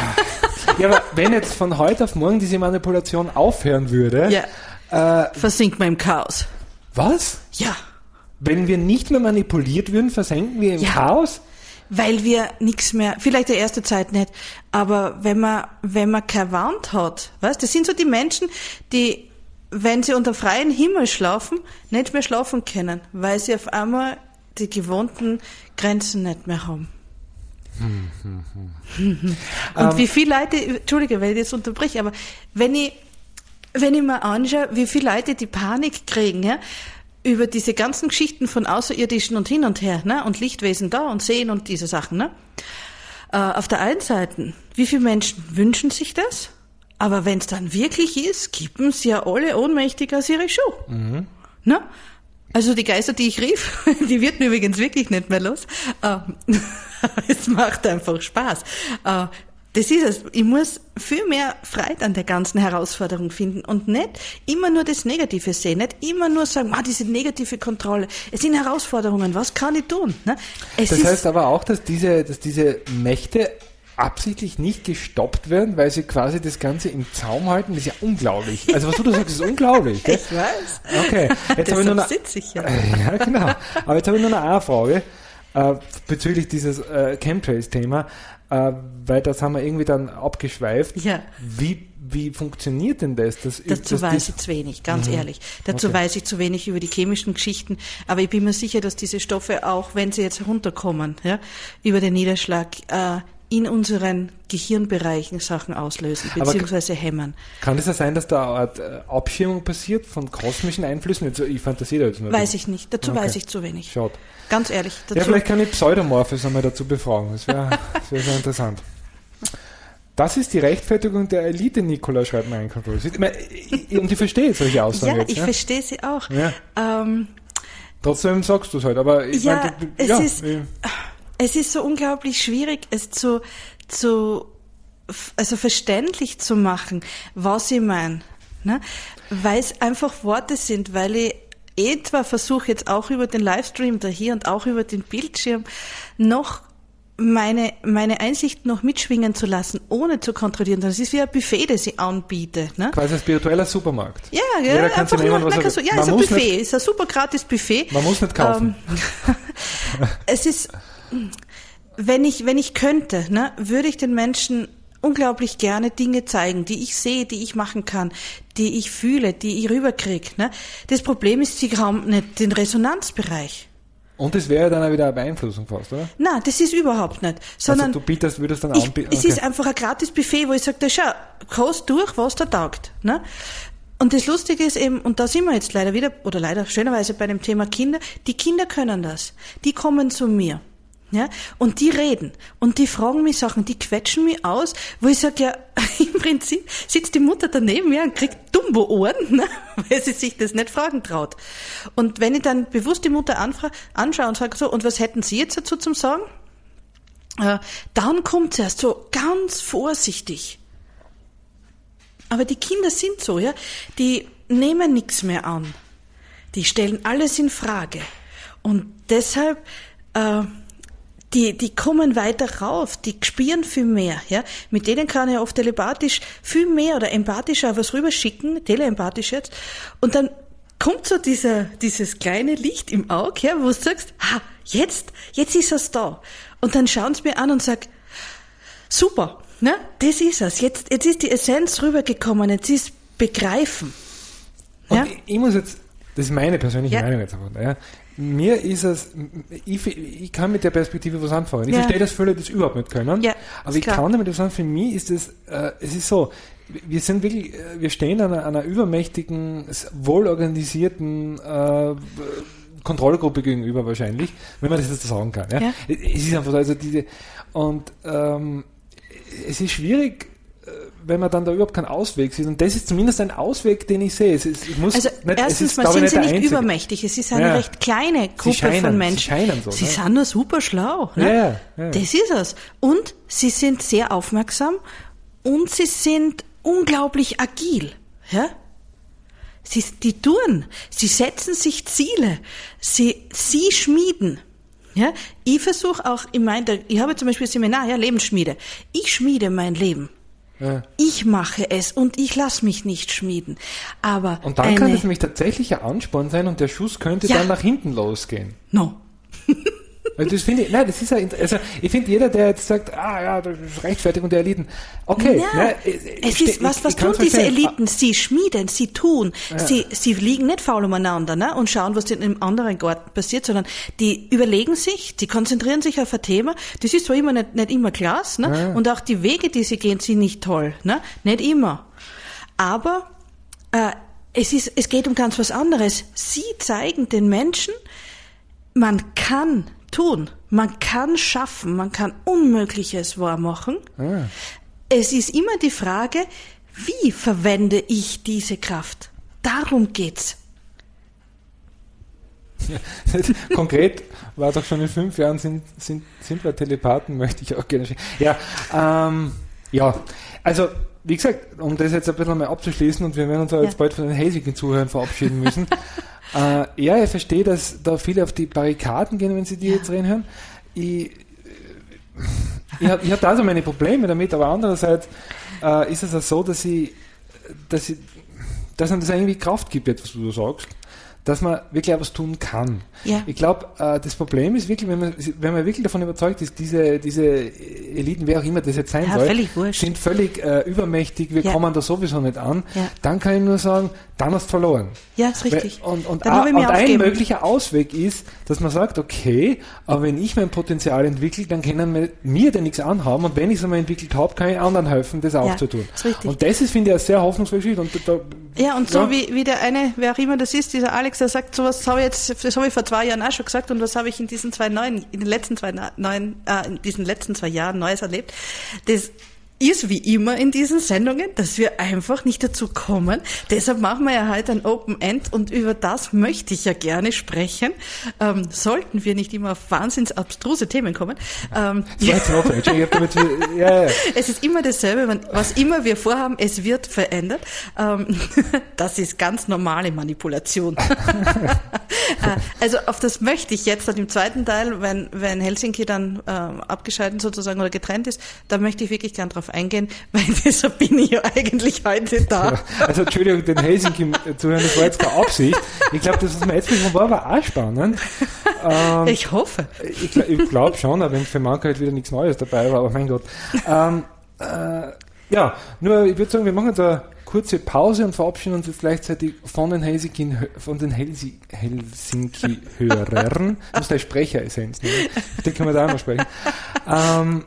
Ja, aber wenn jetzt von heute auf morgen diese Manipulation aufhören würde, ja. Äh, versinkt man im Chaos. Was? Ja. Wenn wir nicht mehr manipuliert würden, versenken wir im ja. Chaos? Weil wir nichts mehr, vielleicht der erste Zeit nicht, aber wenn man, wenn man keine Wand hat, weißt, das sind so die Menschen, die, wenn sie unter freiem Himmel schlafen, nicht mehr schlafen können, weil sie auf einmal die gewohnten Grenzen nicht mehr haben. Hm, hm, hm. Und um, wie viele Leute, Entschuldige, weil ich das unterbreche, aber wenn ich Wenn ich mir anschaue, wie viele Leute die Panik kriegen, ja, über diese ganzen Geschichten von Außerirdischen und hin und her, ne, und Lichtwesen da und sehen und diese Sachen, ne. Äh, auf der einen Seite, wie viele Menschen wünschen sich das? Aber wenn es dann wirklich ist, kippen sie ja alle ohnmächtig aus ihre Schuhe. Mhm. Ne? Also die Geister, die ich rief, die wirken übrigens wirklich nicht mehr los. Äh, es macht einfach Spaß. Äh, Das ist es. Ich muss viel mehr Freude an der ganzen Herausforderung finden und nicht immer nur das Negative sehen, nicht immer nur sagen, ah, diese negative Kontrolle. Es sind Herausforderungen, was kann ich tun? Ne? Es das heißt aber auch, dass diese, dass diese Mächte absichtlich nicht gestoppt werden, weil sie quasi das Ganze im Zaum halten. Das ist ja unglaublich. Also was du da sagst, ist unglaublich. Gell? Ich weiß. Okay. Jetzt habe ich nur eine, ich ja. ja, genau. Aber jetzt habe ich nur noch eine Frage äh, bezüglich dieses äh, Chemtrails-Thema. Uh, weil das haben wir irgendwie dann abgeschweift. Ja. Wie, wie funktioniert denn das? das Dazu das, weiß ich zu wenig, ganz mhm. ehrlich. Dazu okay. weiß ich zu wenig über die chemischen Geschichten. Aber ich bin mir sicher, dass diese Stoffe, auch wenn sie jetzt herunterkommen, ja, über den Niederschlag, äh, in unseren Gehirnbereichen Sachen auslösen, beziehungsweise kann, hämmern. Kann es ja sein, dass da eine Art Abschirmung passiert von kosmischen Einflüssen? Jetzt, ich fantasiere jetzt nur. Weiß ich nicht. Dazu okay. weiß ich zu wenig. Schaut. Ganz ehrlich. Dazu ja, vielleicht kann ich Pseudomorphes einmal dazu befragen. Das wäre wär sehr interessant. Das ist die Rechtfertigung der Elite, Nicola, schreibt mir ein Kontroll. Und ich verstehe solche Aussagen ja, jetzt. Ich ja, ich verstehe sie auch. Ja. Ähm, Trotzdem sagst du es halt. Aber ich ja, meine, du, es ja, ist... Ich, Es ist so unglaublich schwierig, es zu, zu, also verständlich zu machen, was ich meine, ne? Weil es einfach Worte sind, weil ich etwa versuche jetzt auch über den Livestream da hier und auch über den Bildschirm noch meine, meine Einsicht noch mitschwingen zu lassen, ohne zu kontrollieren. Das ist wie ein Buffet, das ich anbiete. Ne? Quasi ein spiritueller Supermarkt. Ja, ja, Jeder kann einfach nehmen, nur, was er, er, so, ja, ist ein Buffet, nicht, ist ein super gratis Buffet. Man muss nicht kaufen. Ähm, es ist, wenn ich, wenn ich könnte, ne, würde ich den Menschen unglaublich gerne Dinge zeigen, die ich sehe, die ich machen kann, die ich fühle, die ich rüberkriege. Ne? Das Problem ist, sie haben nicht den Resonanzbereich. Und das wäre dann auch wieder eine Beeinflussung fast, oder? Nein, das ist überhaupt nicht. Sondern also du bietest, würdest dann ich, anbieten? Es okay. ist einfach ein gratis Buffet, wo ich sage, schau, kost durch, was da taugt. Ne? Und das Lustige ist eben, und da sind wir jetzt leider wieder, oder leider schönerweise bei dem Thema Kinder, die Kinder können das. Die kommen zu mir. Ja, und die reden und die fragen mich Sachen, die quetschen mich aus, wo ich sage, ja, im Prinzip sitzt die Mutter daneben mir und kriegt Dumbo-Ohren, ne, weil sie sich das nicht fragen traut. Und wenn ich dann bewusst die Mutter anfra- anschaue und sage so, und was hätten Sie jetzt dazu zum Sagen? Äh, dann kommt sie erst so ganz vorsichtig. Aber die Kinder sind so, ja, die nehmen nichts mehr an. Die stellen alles in Frage. Und deshalb, äh, die, die kommen weiter rauf, die spüren viel mehr, ja. Mit denen kann ich oft telepathisch viel mehr oder empathischer was rüberschicken, teleempathisch jetzt. Und dann kommt so dieser, dieses kleine Licht im Auge, ja, wo du sagst, ah, jetzt, jetzt ist es da. Und dann schauen sie mir an und sagen, super, ne, das ist es. Jetzt, jetzt ist die Essenz rübergekommen, jetzt ist Begreifen. Ja? Und ich, ich muss jetzt, das ist meine persönliche ja. Meinung jetzt davon, ja. Mir ist es, ich, ich kann mit der Perspektive was anfangen. Ich ja. verstehe, dass viele das überhaupt nicht können, ja, aber ich klar. kann damit was sagen, für mich ist es, äh, es ist so, wir sind wirklich, wir stehen an einer, einer übermächtigen, wohlorganisierten äh, Kontrollgruppe gegenüber wahrscheinlich, wenn man das jetzt sagen kann. Ja? Ja. Es ist einfach so, also diese, und ähm, es ist schwierig, wenn man dann da überhaupt keinen Ausweg sieht. Und das ist zumindest ein Ausweg, den ich sehe. Es ist, ich muss also nicht, erstens es ist, mal sind nicht sie nicht einzige. übermächtig. Es ist eine ja. recht kleine Gruppe scheinen, von Menschen. Sie scheinen so. Sie ne? sind nur super schlau. Ne? Ja, ja, ja. Das ist es. Und sie sind sehr aufmerksam und sie sind unglaublich agil. Ja? Sie, die tun. Sie setzen sich Ziele. Sie, sie schmieden. Ja? Ich versuche auch, ich meine, ich habe zum Beispiel ein Seminar, ja, Lebensschmiede. Ich schmiede mein Leben. Ja. Ich mache es und ich lasse mich nicht schmieden. Aber und dann eine, kann das nämlich tatsächlich ein Ansporn sein und der Schuss könnte ja. dann nach hinten losgehen. No. Also das finde ich, nein, das ist ja, also ich finde jeder, der jetzt sagt, ah ja, das ist Rechtfertigung der Eliten. Okay. Ja, ne, es ich, ist, was, ich, was ich tun diese verstehen. Eliten? Sie schmieden, sie tun, ja. sie, sie liegen nicht faul umeinander, ne, und schauen, was in einem anderen Garten passiert, sondern die überlegen sich, die konzentrieren sich auf ein Thema. Das ist zwar immer nicht, nicht immer klar, ne, ja. und auch die Wege, die sie gehen, sind nicht toll, ne, nicht immer. Aber, äh, es ist, es geht um ganz was anderes. Sie zeigen den Menschen, man kann tun. Man kann schaffen, man kann Unmögliches wahrmachen. Ah. Es ist immer die Frage, wie verwende ich diese Kraft? Darum geht's. Ja, konkret war doch schon in fünf Jahren sind, sind, sind wir Telepathen, möchte ich auch gerne. Ja, ähm, ja, also wie gesagt, um das jetzt ein bisschen mal abzuschließen und wir werden uns auch ja. jetzt bald von den Helsinki Zuhörern verabschieden müssen. äh, ja, ich verstehe, dass da viele auf die Barrikaden gehen, wenn sie die ja. jetzt reden hören. Ich, ich habe ich hab da so meine Probleme damit, aber andererseits äh, ist es auch so, dass ich, dass ich, dass man das irgendwie Kraft gibt, was du sagst, dass man wirklich etwas tun kann. Ja. Ich glaube, äh, das Problem ist wirklich, wenn man, wenn man wirklich davon überzeugt ist, diese, diese Eliten, wer auch immer das jetzt sein ja, soll, völlig wurscht. sind völlig äh, übermächtig, wir ja. kommen da sowieso nicht an, ja. dann kann ich nur sagen, dann hast du verloren. Ja, ist richtig. Und, und, a, und ein möglicher Ausweg ist, dass man sagt, okay, aber wenn ich mein Potenzial entwickle, dann können wir mir denn nichts anhaben und wenn ich es einmal entwickelt habe, kann ich anderen helfen, das auch ja, zu tun. Ist richtig. Und das ist, finde ich, eine sehr hoffnungsvolle Geschichte. Und da, ja, und so ja. Wie, wie der eine, wer auch immer das ist, dieser Alex, der sagt, sowas habe ich jetzt, das habe ich vor zwei Jahren auch schon gesagt und was habe ich in diesen zwei neuen, in den letzten zwei neuen, äh, in diesen letzten zwei Jahren Neues erlebt. Das ist wie immer in diesen Sendungen, dass wir einfach nicht dazu kommen. Deshalb machen wir ja heute ein Open End und über das möchte ich ja gerne sprechen. Ähm, sollten wir nicht immer auf wahnsinns abstruse Themen kommen. Ähm, ja. Ja, ja. Es ist immer dasselbe, was immer wir vorhaben, es wird verändert. Ähm, das ist ganz normale Manipulation. Also auf das möchte ich jetzt dann im zweiten Teil, wenn, wenn Helsinki dann äh, abgeschaltet sozusagen oder getrennt ist, da möchte ich wirklich gern drauf eingehen, weil deshalb bin ich ja eigentlich heute da. Ja, also Entschuldigung, den Helsinki zu hören, das war jetzt keine Absicht. Ich glaube, das, was wir jetzt besprochen war, war auch spannend. Ähm, ich hoffe. Ich, ich glaube schon, aber wenn für manche halt wieder nichts Neues dabei war, aber mein Gott. Ähm, äh, ja, nur ich würde sagen, wir machen jetzt eine kurze Pause und verabschieden uns jetzt gleichzeitig von den Helsinki, von den Helsi, Helsinki-Hörern. Ich muss der Sprecheressenz nehmen. Den können wir da auch noch sprechen. Ähm,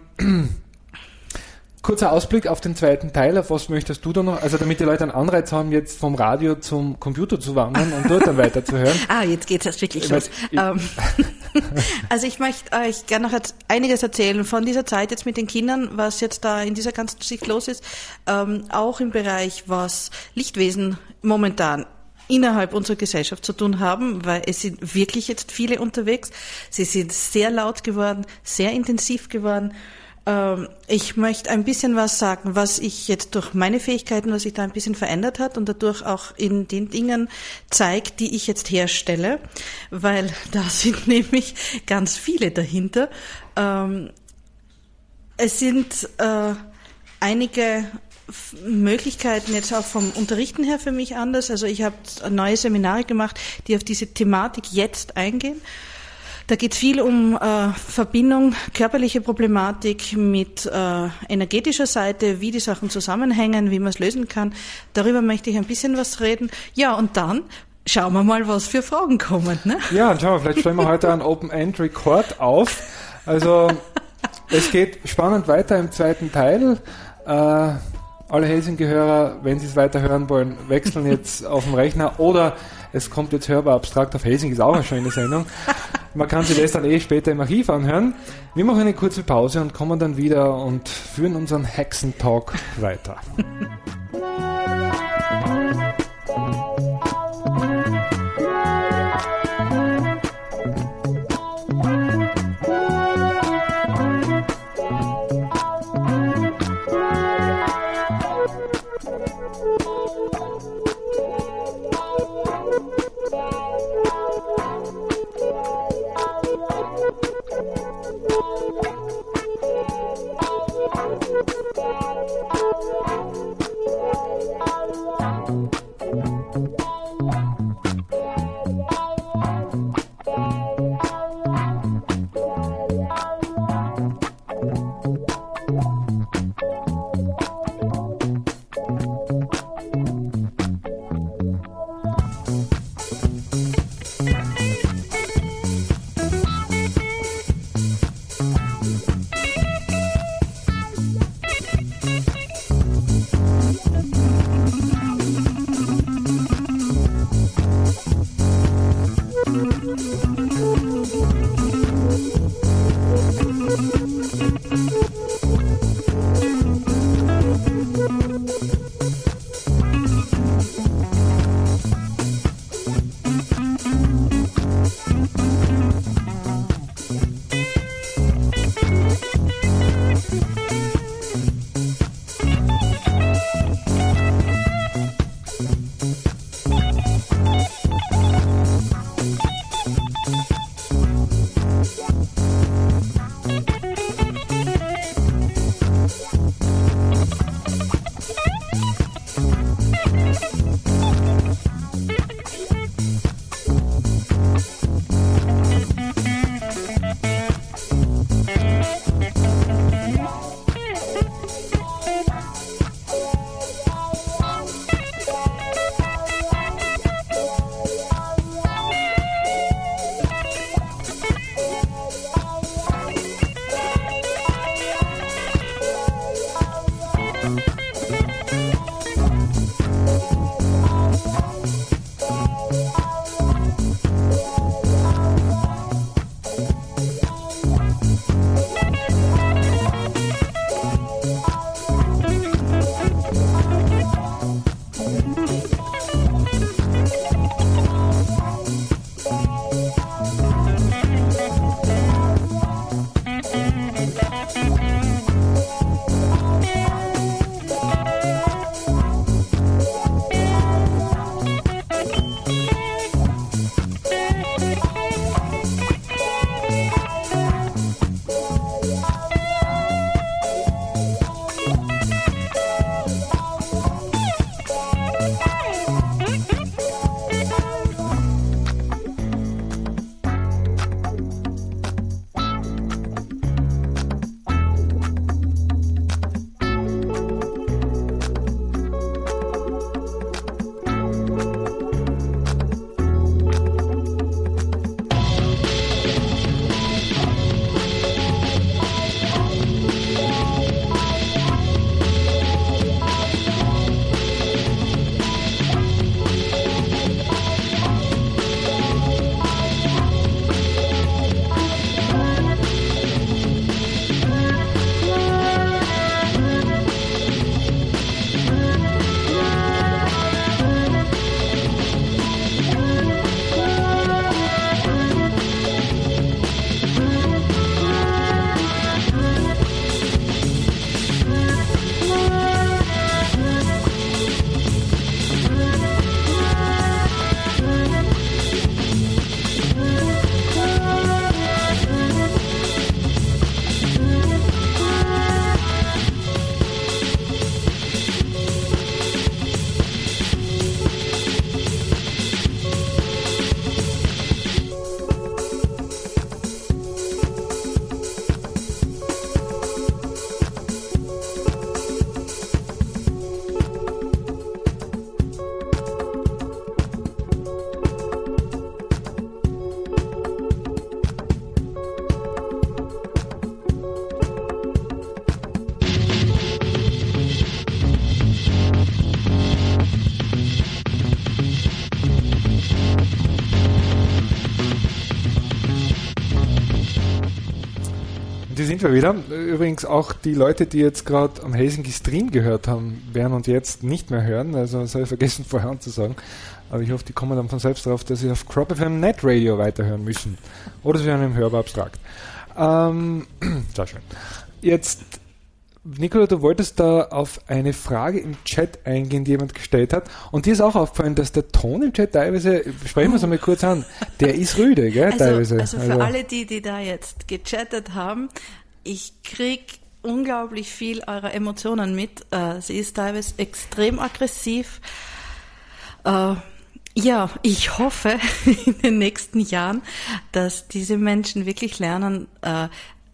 Kurzer Ausblick auf den zweiten Teil. Auf was möchtest du da noch? Also damit die Leute einen Anreiz haben, jetzt vom Radio zum Computer zu wandern und dort dann weiter zu hören. Ah, jetzt geht's erst wirklich los. Ähm, also ich möchte euch gerne noch einiges erzählen von dieser Zeit jetzt mit den Kindern, was jetzt da in dieser ganzen Geschichte los ist. Ähm, auch im Bereich, was Lichtwesen momentan innerhalb unserer Gesellschaft zu tun haben, weil es sind wirklich jetzt viele unterwegs. Sie sind sehr laut geworden, sehr intensiv geworden. Ähm, ich möchte ein bisschen was sagen, was ich jetzt durch meine Fähigkeiten, was sich da ein bisschen verändert hat und dadurch auch in den Dingen zeigt, die ich jetzt herstelle, weil da sind nämlich ganz viele dahinter. Ähm, es sind äh, einige Möglichkeiten jetzt auch vom Unterrichten her für mich anders. Also ich habe neue Seminare gemacht, die auf diese Thematik jetzt eingehen. Da geht es viel um äh, Verbindung, körperliche Problematik mit äh, energetischer Seite, wie die Sachen zusammenhängen, wie man es lösen kann. Darüber möchte ich ein bisschen was reden. Ja, und dann schauen wir mal, was für Fragen kommen. Ne? Ja, und schauen wir, vielleicht stellen wir heute einen Open-End-Record auf. Also es geht spannend weiter im zweiten Teil. Äh, alle Helsinki-Hörer, wenn sie es weiter hören wollen, wechseln jetzt auf dem Rechner oder es kommt jetzt hörbar abstrakt auf Helsinki, ist auch eine schöne Sendung. Man kann sich das dann eh später im Archiv anhören. Wir machen eine kurze Pause und kommen dann wieder und führen unseren Hexentalk weiter. Und hier sind wir wieder. Übrigens auch die Leute, die jetzt gerade am Helsinki Stream gehört haben, werden uns jetzt nicht mehr hören. Also das habe ich vergessen vorher anzusagen. Aber ich hoffe, die kommen dann von selbst drauf, dass sie auf Crop F M Net Radio weiterhören müssen. Oder sie hören im Hörbar abstrakt. Ähm, sehr schön. Jetzt, Nicola, du wolltest da auf eine Frage im Chat eingehen, die jemand gestellt hat. Und dir ist auch aufgefallen, dass der Ton im Chat teilweise, sprechen wir es einmal kurz an, der ist rüde, gell, also, teilweise. Also für also. alle die, die da jetzt gechattet haben, ich krieg unglaublich viel eurer Emotionen mit. Äh, sie ist teilweise extrem aggressiv. Äh, ja, ich hoffe in den nächsten Jahren, dass diese Menschen wirklich lernen, äh,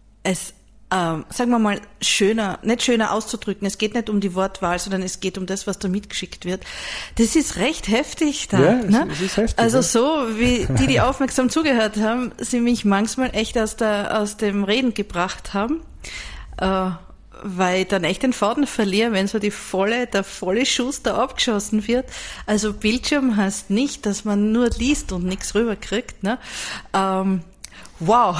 es Ähm, sagen wir mal, schöner, nicht schöner auszudrücken. Es geht nicht um die Wortwahl, sondern es geht um das, was da mitgeschickt wird. Das ist recht heftig da. Ja, ne? es, es ist heftig. Also ja. so, wie die, die aufmerksam zugehört haben, sie mich manchmal echt aus der, aus dem Reden gebracht haben, äh, weil ich dann echt den Faden verliere, wenn so die volle, der volle Schuss da abgeschossen wird. Also Bildschirm heißt nicht, dass man nur liest und nichts rüberkriegt, ne? Ähm, Wow.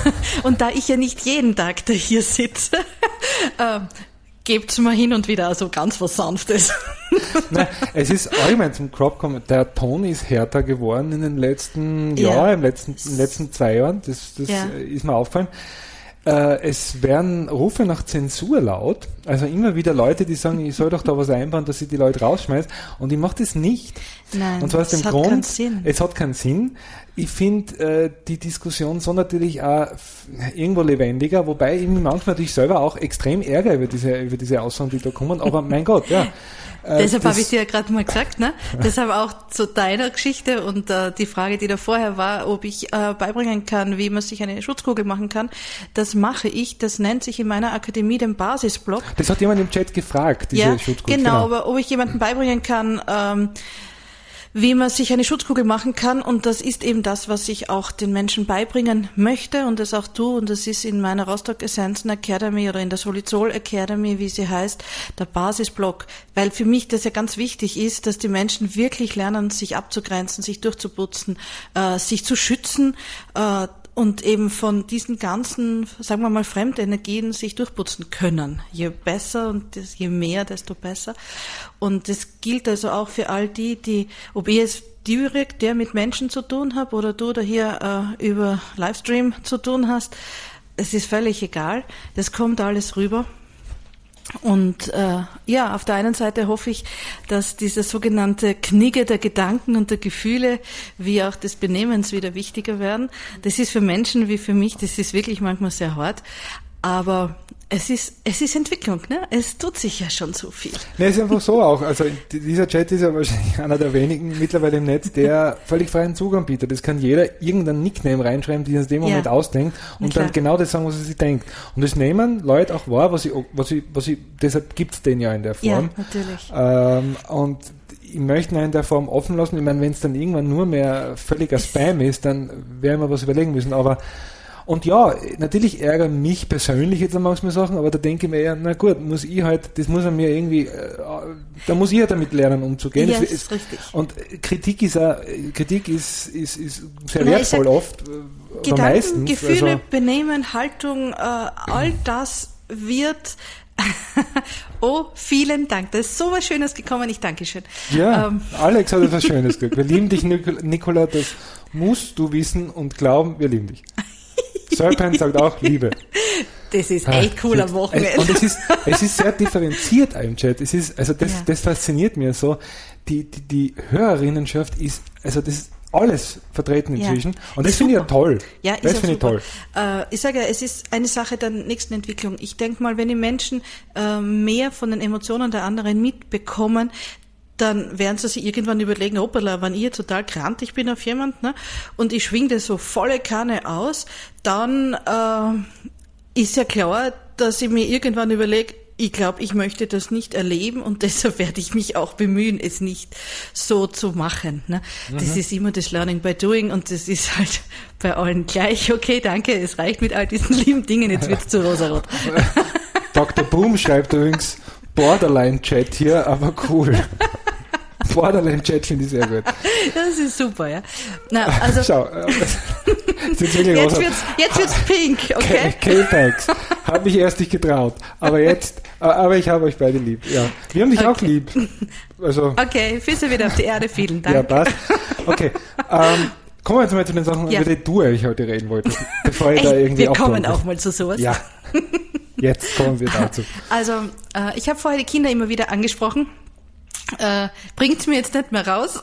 Und da ich ja nicht jeden Tag da hier sitze, äh, gebt's mir hin und wieder also ganz was Sanftes. Nein, es ist allgemein zum Cropcom, der Ton ist härter geworden in den letzten ja. Jahren, im letzten, in den letzten zwei Jahren, das, das ja. ist mir aufgefallen. Äh, es werden Rufe nach Zensur laut, also immer wieder Leute, die sagen, ich soll doch da was einbauen, dass ich die Leute rausschmeiße, und ich mache das nicht. Nein, und zwar aus dem es hat Grund, keinen Sinn. Es hat keinen Sinn. Ich finde äh, die Diskussion so natürlich auch irgendwo lebendiger, wobei ich mich manchmal natürlich selber auch extrem ärgere über diese, über diese Aussagen, die da kommen, aber mein Gott, ja. Äh, Deshalb habe ich dir ja gerade mal gesagt, ne? Deshalb auch zu deiner Geschichte und äh, die Frage, die da vorher war, ob ich äh, beibringen kann, wie man sich eine Schutzkugel machen kann. Das mache ich, das nennt sich in meiner Akademie den Basisblock. Das hat jemand im Chat gefragt, diese ja, Schutzkugel. Genau, genau, aber ob ich jemandem beibringen kann, ähm, wie man sich eine Schutzkugel machen kann, und das ist eben das, was ich auch den Menschen beibringen möchte und das auch tue, und das ist in meiner Rostock Essenzen Academy oder in der Solizol Academy, wie sie heißt, der Basisblock, weil für mich das ja ganz wichtig ist, dass die Menschen wirklich lernen, sich abzugrenzen, sich durchzuputzen, äh, sich zu schützen, äh, und eben von diesen ganzen, sagen wir mal, Fremdenergien sich durchputzen können. Je besser und das, je mehr, desto besser. Und das gilt also auch für all die, die, ob ich jetzt direkt der mit Menschen zu tun habe oder du da hier äh, über Livestream zu tun hast, es ist völlig egal. Das kommt alles rüber. Und äh, ja, auf der einen Seite hoffe ich, dass diese sogenannte Knigge der Gedanken und der Gefühle wie auch des Benehmens wieder wichtiger werden. Das ist für Menschen wie für mich, das ist wirklich manchmal sehr hart. Aber es ist, es ist Entwicklung, ne? Es tut sich ja schon so viel. Ne, es ist einfach so auch. Also dieser Chat ist ja wahrscheinlich einer der wenigen mittlerweile im Netz, der völlig freien Zugang bietet. Das kann jeder irgendein Nickname reinschreiben, die er in dem Moment ja. ausdenkt und dann genau das sagen, was er sich denkt. Und das nehmen Leute auch wahr, was ich, was ich, was ich, deshalb gibt's den ja in der Form. Ja, natürlich. Ähm, und ich möchte ihn in der Form offen lassen. Ich meine, wenn es dann irgendwann nur mehr völliger Spam ist, dann werden wir was überlegen müssen. Aber und ja, natürlich ärgern mich persönlich jetzt manchmal Sachen, aber da denke ich mir eher, na gut, muss ich halt, das muss er mir irgendwie, äh, da muss ich ja damit lernen, umzugehen. Ja, das ist richtig. Und Kritik ist auch, Kritik ist, ist, ist sehr ja, wertvoll sag, oft, Gedanken, oder meistens. Gefühle, also, Benehmen, Haltung, äh, all das wird oh, vielen Dank. Da ist so was Schönes gekommen. Ich danke schön. Ja, ähm. Alex hat etwas Schönes gesagt. Wir lieben dich, Nicola, das musst du wissen und glauben, wir lieben dich. Serpent sagt auch Liebe. Das ist echt cool am Wochenende. Und es ist, es ist sehr differenziert im Chat. Es ist, also das, ja. das fasziniert mir so. Die, die, die Hörerinnenschaft ist, also das ist alles vertreten inzwischen. Ja. Und das finde ich ja toll. Ja, ist das finde ich toll. Äh, ich sage ja, es ist eine Sache der nächsten Entwicklung. Ich denke mal, wenn die Menschen äh, mehr von den Emotionen der anderen mitbekommen, dann werden sie sich irgendwann überlegen, hoppala, wenn ich jetzt total krantig bin auf jemand, ne, und ich schwing das so volle Kanne aus, dann äh, ist ja klar, dass ich mir irgendwann überlege, ich glaube, ich möchte das nicht erleben und deshalb werde ich mich auch bemühen, es nicht so zu machen. Ne? Mhm. Das ist immer das Learning by Doing und das ist halt bei allen gleich. Okay, danke, es reicht mit all diesen lieben Dingen, jetzt wird's zu rosarot. Doktor Boom schreibt übrigens Borderline-Chat hier, aber cool. Borderline-Chat finde ich sehr gut. Das ist super, ja. Na, also schau, Jetzt wird's, jetzt wird's pink, okay? K-Pax. Hab mich erst nicht getraut. Aber jetzt, aber ich habe euch beide lieb. Ja. Wir haben dich okay. auch lieb. Also. Okay, Füße wieder auf die Erde, vielen Dank. Ja, passt. Okay. Ähm, kommen wir jetzt mal zu den Sachen, ja. über die du eigentlich heute reden wolltest. Bevor ich Ey, da irgendwie wir kommen auch mal zu sowas. Ja. Jetzt kommen wir dazu. Also, äh, ich habe vorher die Kinder immer wieder angesprochen. Äh, bringt's mir jetzt nicht mehr raus.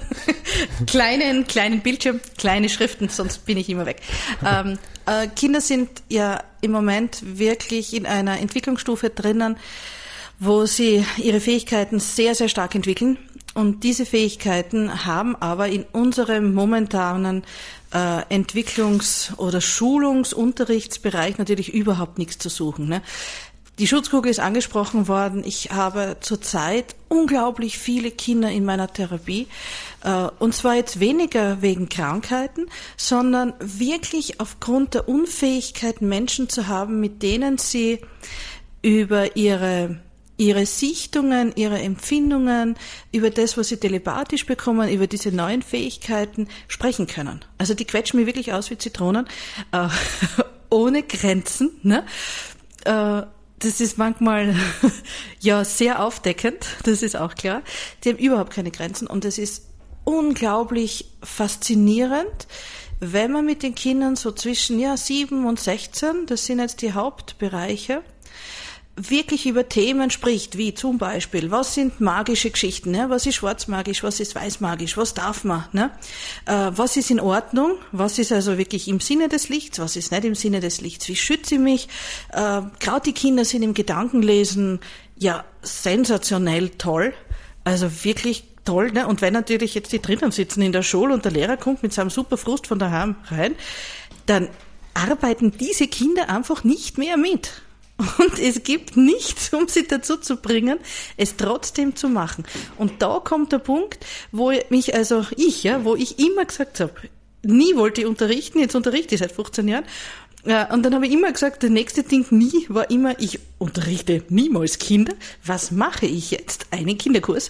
kleinen, kleinen Bildschirm, kleine Schriften, sonst bin ich immer weg. Ähm, äh, Kinder sind ja im Moment wirklich in einer Entwicklungsstufe drinnen, wo sie ihre Fähigkeiten sehr, sehr stark entwickeln. Und diese Fähigkeiten haben aber in unserem momentanen äh, Entwicklungs- oder Schulungsunterrichtsbereich natürlich überhaupt nichts zu suchen, ne? Die Schutzkugel ist angesprochen worden. Ich habe zurzeit unglaublich viele Kinder in meiner Therapie. Und zwar jetzt weniger wegen Krankheiten, sondern wirklich aufgrund der Unfähigkeit, Menschen zu haben, mit denen sie über ihre ihre Sichtungen, ihre Empfindungen, über das, was sie telepathisch bekommen, über diese neuen Fähigkeiten sprechen können. Also die quetschen mir wirklich aus wie Zitronen, äh, ohne Grenzen, ne? Äh, Das ist manchmal ja sehr aufdeckend, das ist auch klar. Die haben überhaupt keine Grenzen und es ist unglaublich faszinierend, wenn man mit den Kindern so zwischen ja sieben und sechzehn, das sind jetzt die Hauptbereiche, wirklich über Themen spricht, wie zum Beispiel, was sind magische Geschichten, ne? Was ist schwarzmagisch, was ist weißmagisch, was darf man, ne? Äh, was ist in Ordnung, was ist also wirklich im Sinne des Lichts, was ist nicht im Sinne des Lichts, wie schütze ich mich, äh, gerade die Kinder sind im Gedankenlesen ja sensationell toll, also wirklich toll, ne? Und wenn natürlich jetzt die drinnen sitzen in der Schule und der Lehrer kommt mit seinem super Frust von daheim rein, dann arbeiten diese Kinder einfach nicht mehr mit. Und es gibt nichts, um sie dazu zu bringen, es trotzdem zu machen. Und da kommt der Punkt, wo mich also ich, ja, wo ich immer gesagt habe, nie wollte ich unterrichten, jetzt unterrichte ich seit fünfzehn Jahren. Und dann habe ich immer gesagt, der nächste Ding nie war immer, ich unterrichte niemals Kinder. Was mache ich jetzt? Einen Kinderkurs.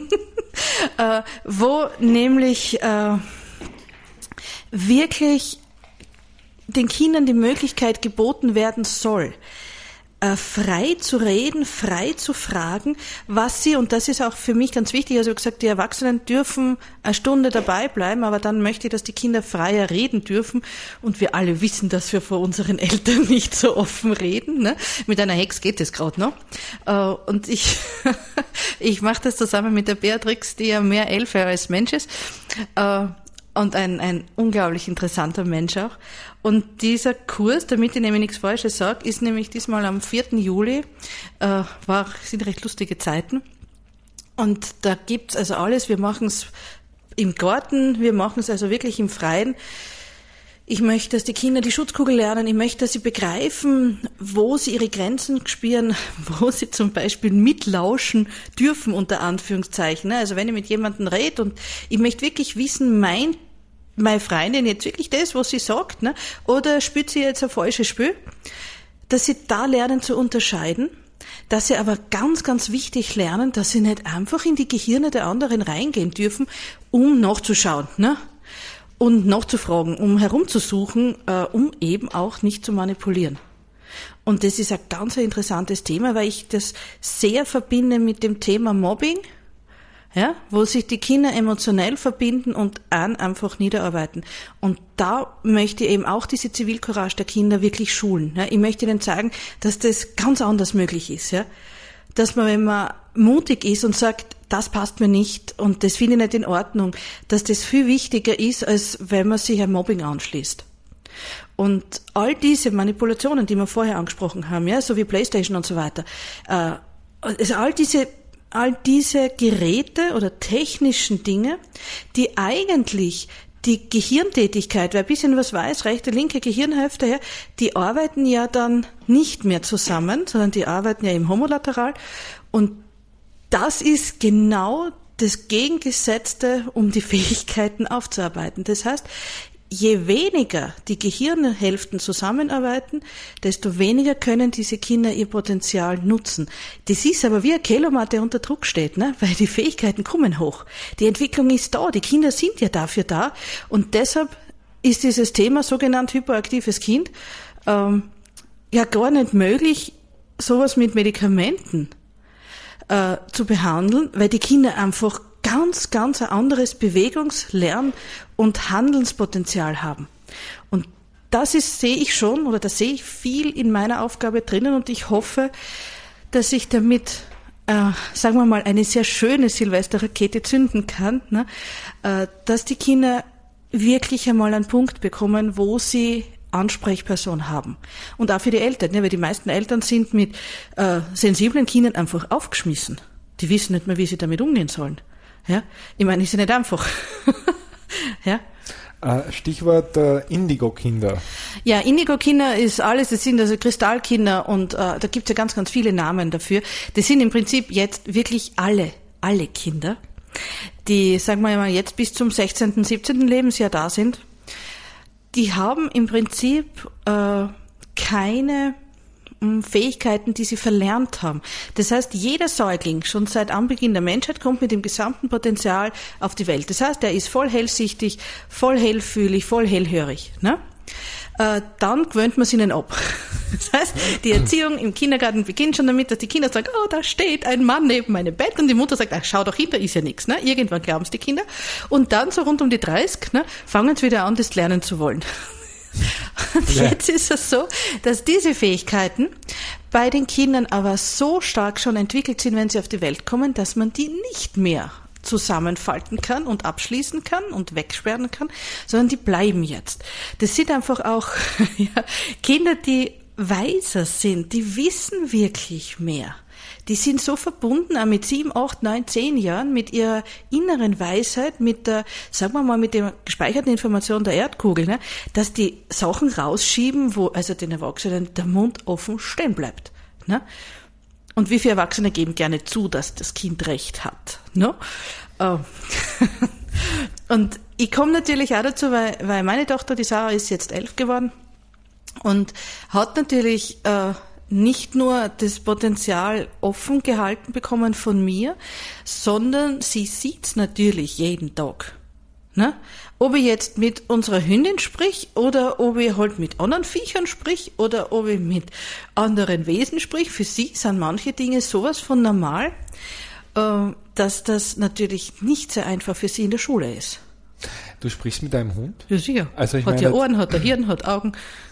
äh, wo nämlich äh, wirklich den Kindern die Möglichkeit geboten werden soll, frei zu reden, frei zu fragen, was sie, und das ist auch für mich ganz wichtig, also ich habe gesagt, die Erwachsenen dürfen eine Stunde dabei bleiben, aber dann möchte ich, dass die Kinder freier reden dürfen und wir alle wissen, dass wir vor unseren Eltern nicht so offen reden, ne? Mit einer Hex geht das gerade noch. Und ich ich mache das zusammen mit der Beatrix, die ja mehr Elfe als Mensch ist. Und ein, ein unglaublich interessanter Mensch auch. Und dieser Kurs, damit ich nämlich nichts Falsches sage, ist nämlich diesmal am vierten Juli, äh, war, sind recht lustige Zeiten. Und da gibt's also alles, wir machen es im Garten, wir machen es also wirklich im Freien. Ich möchte, dass die Kinder die Schutzkugel lernen, ich möchte, dass sie begreifen, wo sie ihre Grenzen spüren, wo sie zum Beispiel mitlauschen dürfen, unter Anführungszeichen. Also wenn ich mit jemandem rede und ich möchte wirklich wissen, mein meine Freundin jetzt wirklich das, was sie sagt, ne? Oder spielt sie jetzt ein falsches Spiel? Dass sie da lernen zu unterscheiden, dass sie aber ganz, ganz wichtig lernen, dass sie nicht einfach in die Gehirne der anderen reingehen dürfen, um nachzuschauen, ne? Und nachzufragen, um herumzusuchen, äh, um eben auch nicht zu manipulieren. Und das ist ein ganz interessantes Thema, weil ich das sehr verbinde mit dem Thema Mobbing, ja, wo sich die Kinder emotionell verbinden und an einfach niederarbeiten. Und da möchte ich eben auch diese Zivilcourage der Kinder wirklich schulen. Ja. Ich möchte ihnen zeigen, dass das ganz anders möglich ist. Ja. Dass man, wenn man mutig ist und sagt, das passt mir nicht und das finde ich nicht in Ordnung, dass das viel wichtiger ist, als wenn man sich ein Mobbing anschließt. Und all diese Manipulationen, die wir vorher angesprochen haben, ja, so wie PlayStation und so weiter, äh, also all diese all diese Geräte oder technischen Dinge, die eigentlich die Gehirntätigkeit, wer ein bisschen was weiß, rechte, linke Gehirnhälfte, ja, die arbeiten ja dann nicht mehr zusammen, sondern die arbeiten ja im Homolateral. Und das ist genau das Gegengesetzte, um die Fähigkeiten aufzuarbeiten. Das heißt, je weniger die Gehirnhälften zusammenarbeiten, desto weniger können diese Kinder ihr Potenzial nutzen. Das ist aber wie ein Kelomat, der unter Druck steht, ne? Weil die Fähigkeiten kommen hoch. Die Entwicklung ist da, die Kinder sind ja dafür da und deshalb ist dieses Thema sogenannt hyperaktives Kind ähm, ja gar nicht möglich, sowas mit Medikamenten äh, zu behandeln, weil die Kinder einfach ganz, ganz ein anderes Bewegungs-, Lern- und Handelspotenzial haben. Und das ist, sehe ich schon, oder da sehe ich viel in meiner Aufgabe drinnen und ich hoffe, dass ich damit, äh, sagen wir mal, eine sehr schöne Silvesterrakete zünden kann, ne? äh, dass die Kinder wirklich einmal einen Punkt bekommen, wo sie Ansprechperson haben. Und auch für die Eltern, ne? Weil die meisten Eltern sind mit äh, sensiblen Kindern einfach aufgeschmissen. Die wissen nicht mehr, wie sie damit umgehen sollen. Ja, ich meine, ist ja nicht einfach. Ja. Stichwort äh, Indigo-Kinder. Ja, Indigo-Kinder ist alles, das sind also Kristallkinder und äh, da gibt es ja ganz, ganz viele Namen dafür. Das sind im Prinzip jetzt wirklich alle, alle Kinder, die, sagen wir mal, jetzt bis zum sechzehnten, siebzehnten Lebensjahr da sind. Die haben im Prinzip äh, keine Fähigkeiten, die sie verlernt haben. Das heißt, jeder Säugling schon seit Anbeginn der Menschheit kommt mit dem gesamten Potenzial auf die Welt. Das heißt, er ist voll hellsichtig, voll hellfühlig, voll hellhörig. Ne? Äh, dann gewöhnt man es ihnen ab. Das heißt, die Erziehung im Kindergarten beginnt schon damit, dass die Kinder sagen, oh, da steht ein Mann neben meinem Bett und die Mutter sagt, ach, schau doch hin, da ist ja nichts. Ne? Irgendwann glauben es die Kinder. Und dann so rund um die dreißig ne, fangen sie wieder an, das lernen zu wollen. Und ja. Jetzt ist es so, dass diese Fähigkeiten bei den Kindern aber so stark schon entwickelt sind, wenn sie auf die Welt kommen, dass man die nicht mehr zusammenfalten kann und abschließen kann und wegsperren kann, sondern die bleiben jetzt. Das sind einfach auch ja, Kinder, die weiser sind, die wissen wirklich mehr. Die sind so verbunden, auch mit sieben, acht, neun, zehn Jahren, mit ihrer inneren Weisheit, mit der, sagen wir mal, mit der gespeicherten Information der Erdkugel, ne, dass die Sachen rausschieben, wo also den Erwachsenen der Mund offen stehen bleibt. Ne? Und wie viele Erwachsene geben gerne zu, dass das Kind Recht hat. Ne? Und ich komme natürlich auch dazu, weil, weil meine Tochter, die Sarah, ist jetzt elf geworden und hat natürlich äh, nicht nur das Potenzial offen gehalten bekommen von mir, sondern sie sieht's natürlich jeden Tag. Ne? Ob ich jetzt mit unserer Hündin sprich oder ob ich halt mit anderen Viechern sprich oder ob ich mit anderen Wesen sprich, für sie sind manche Dinge sowas von normal, äh, dass das natürlich nicht sehr einfach für sie in der Schule ist. Du sprichst mit deinem Hund? Ja, sicher. Also ich hat meine, ja Ohren, hat er Hirn, hat Augen.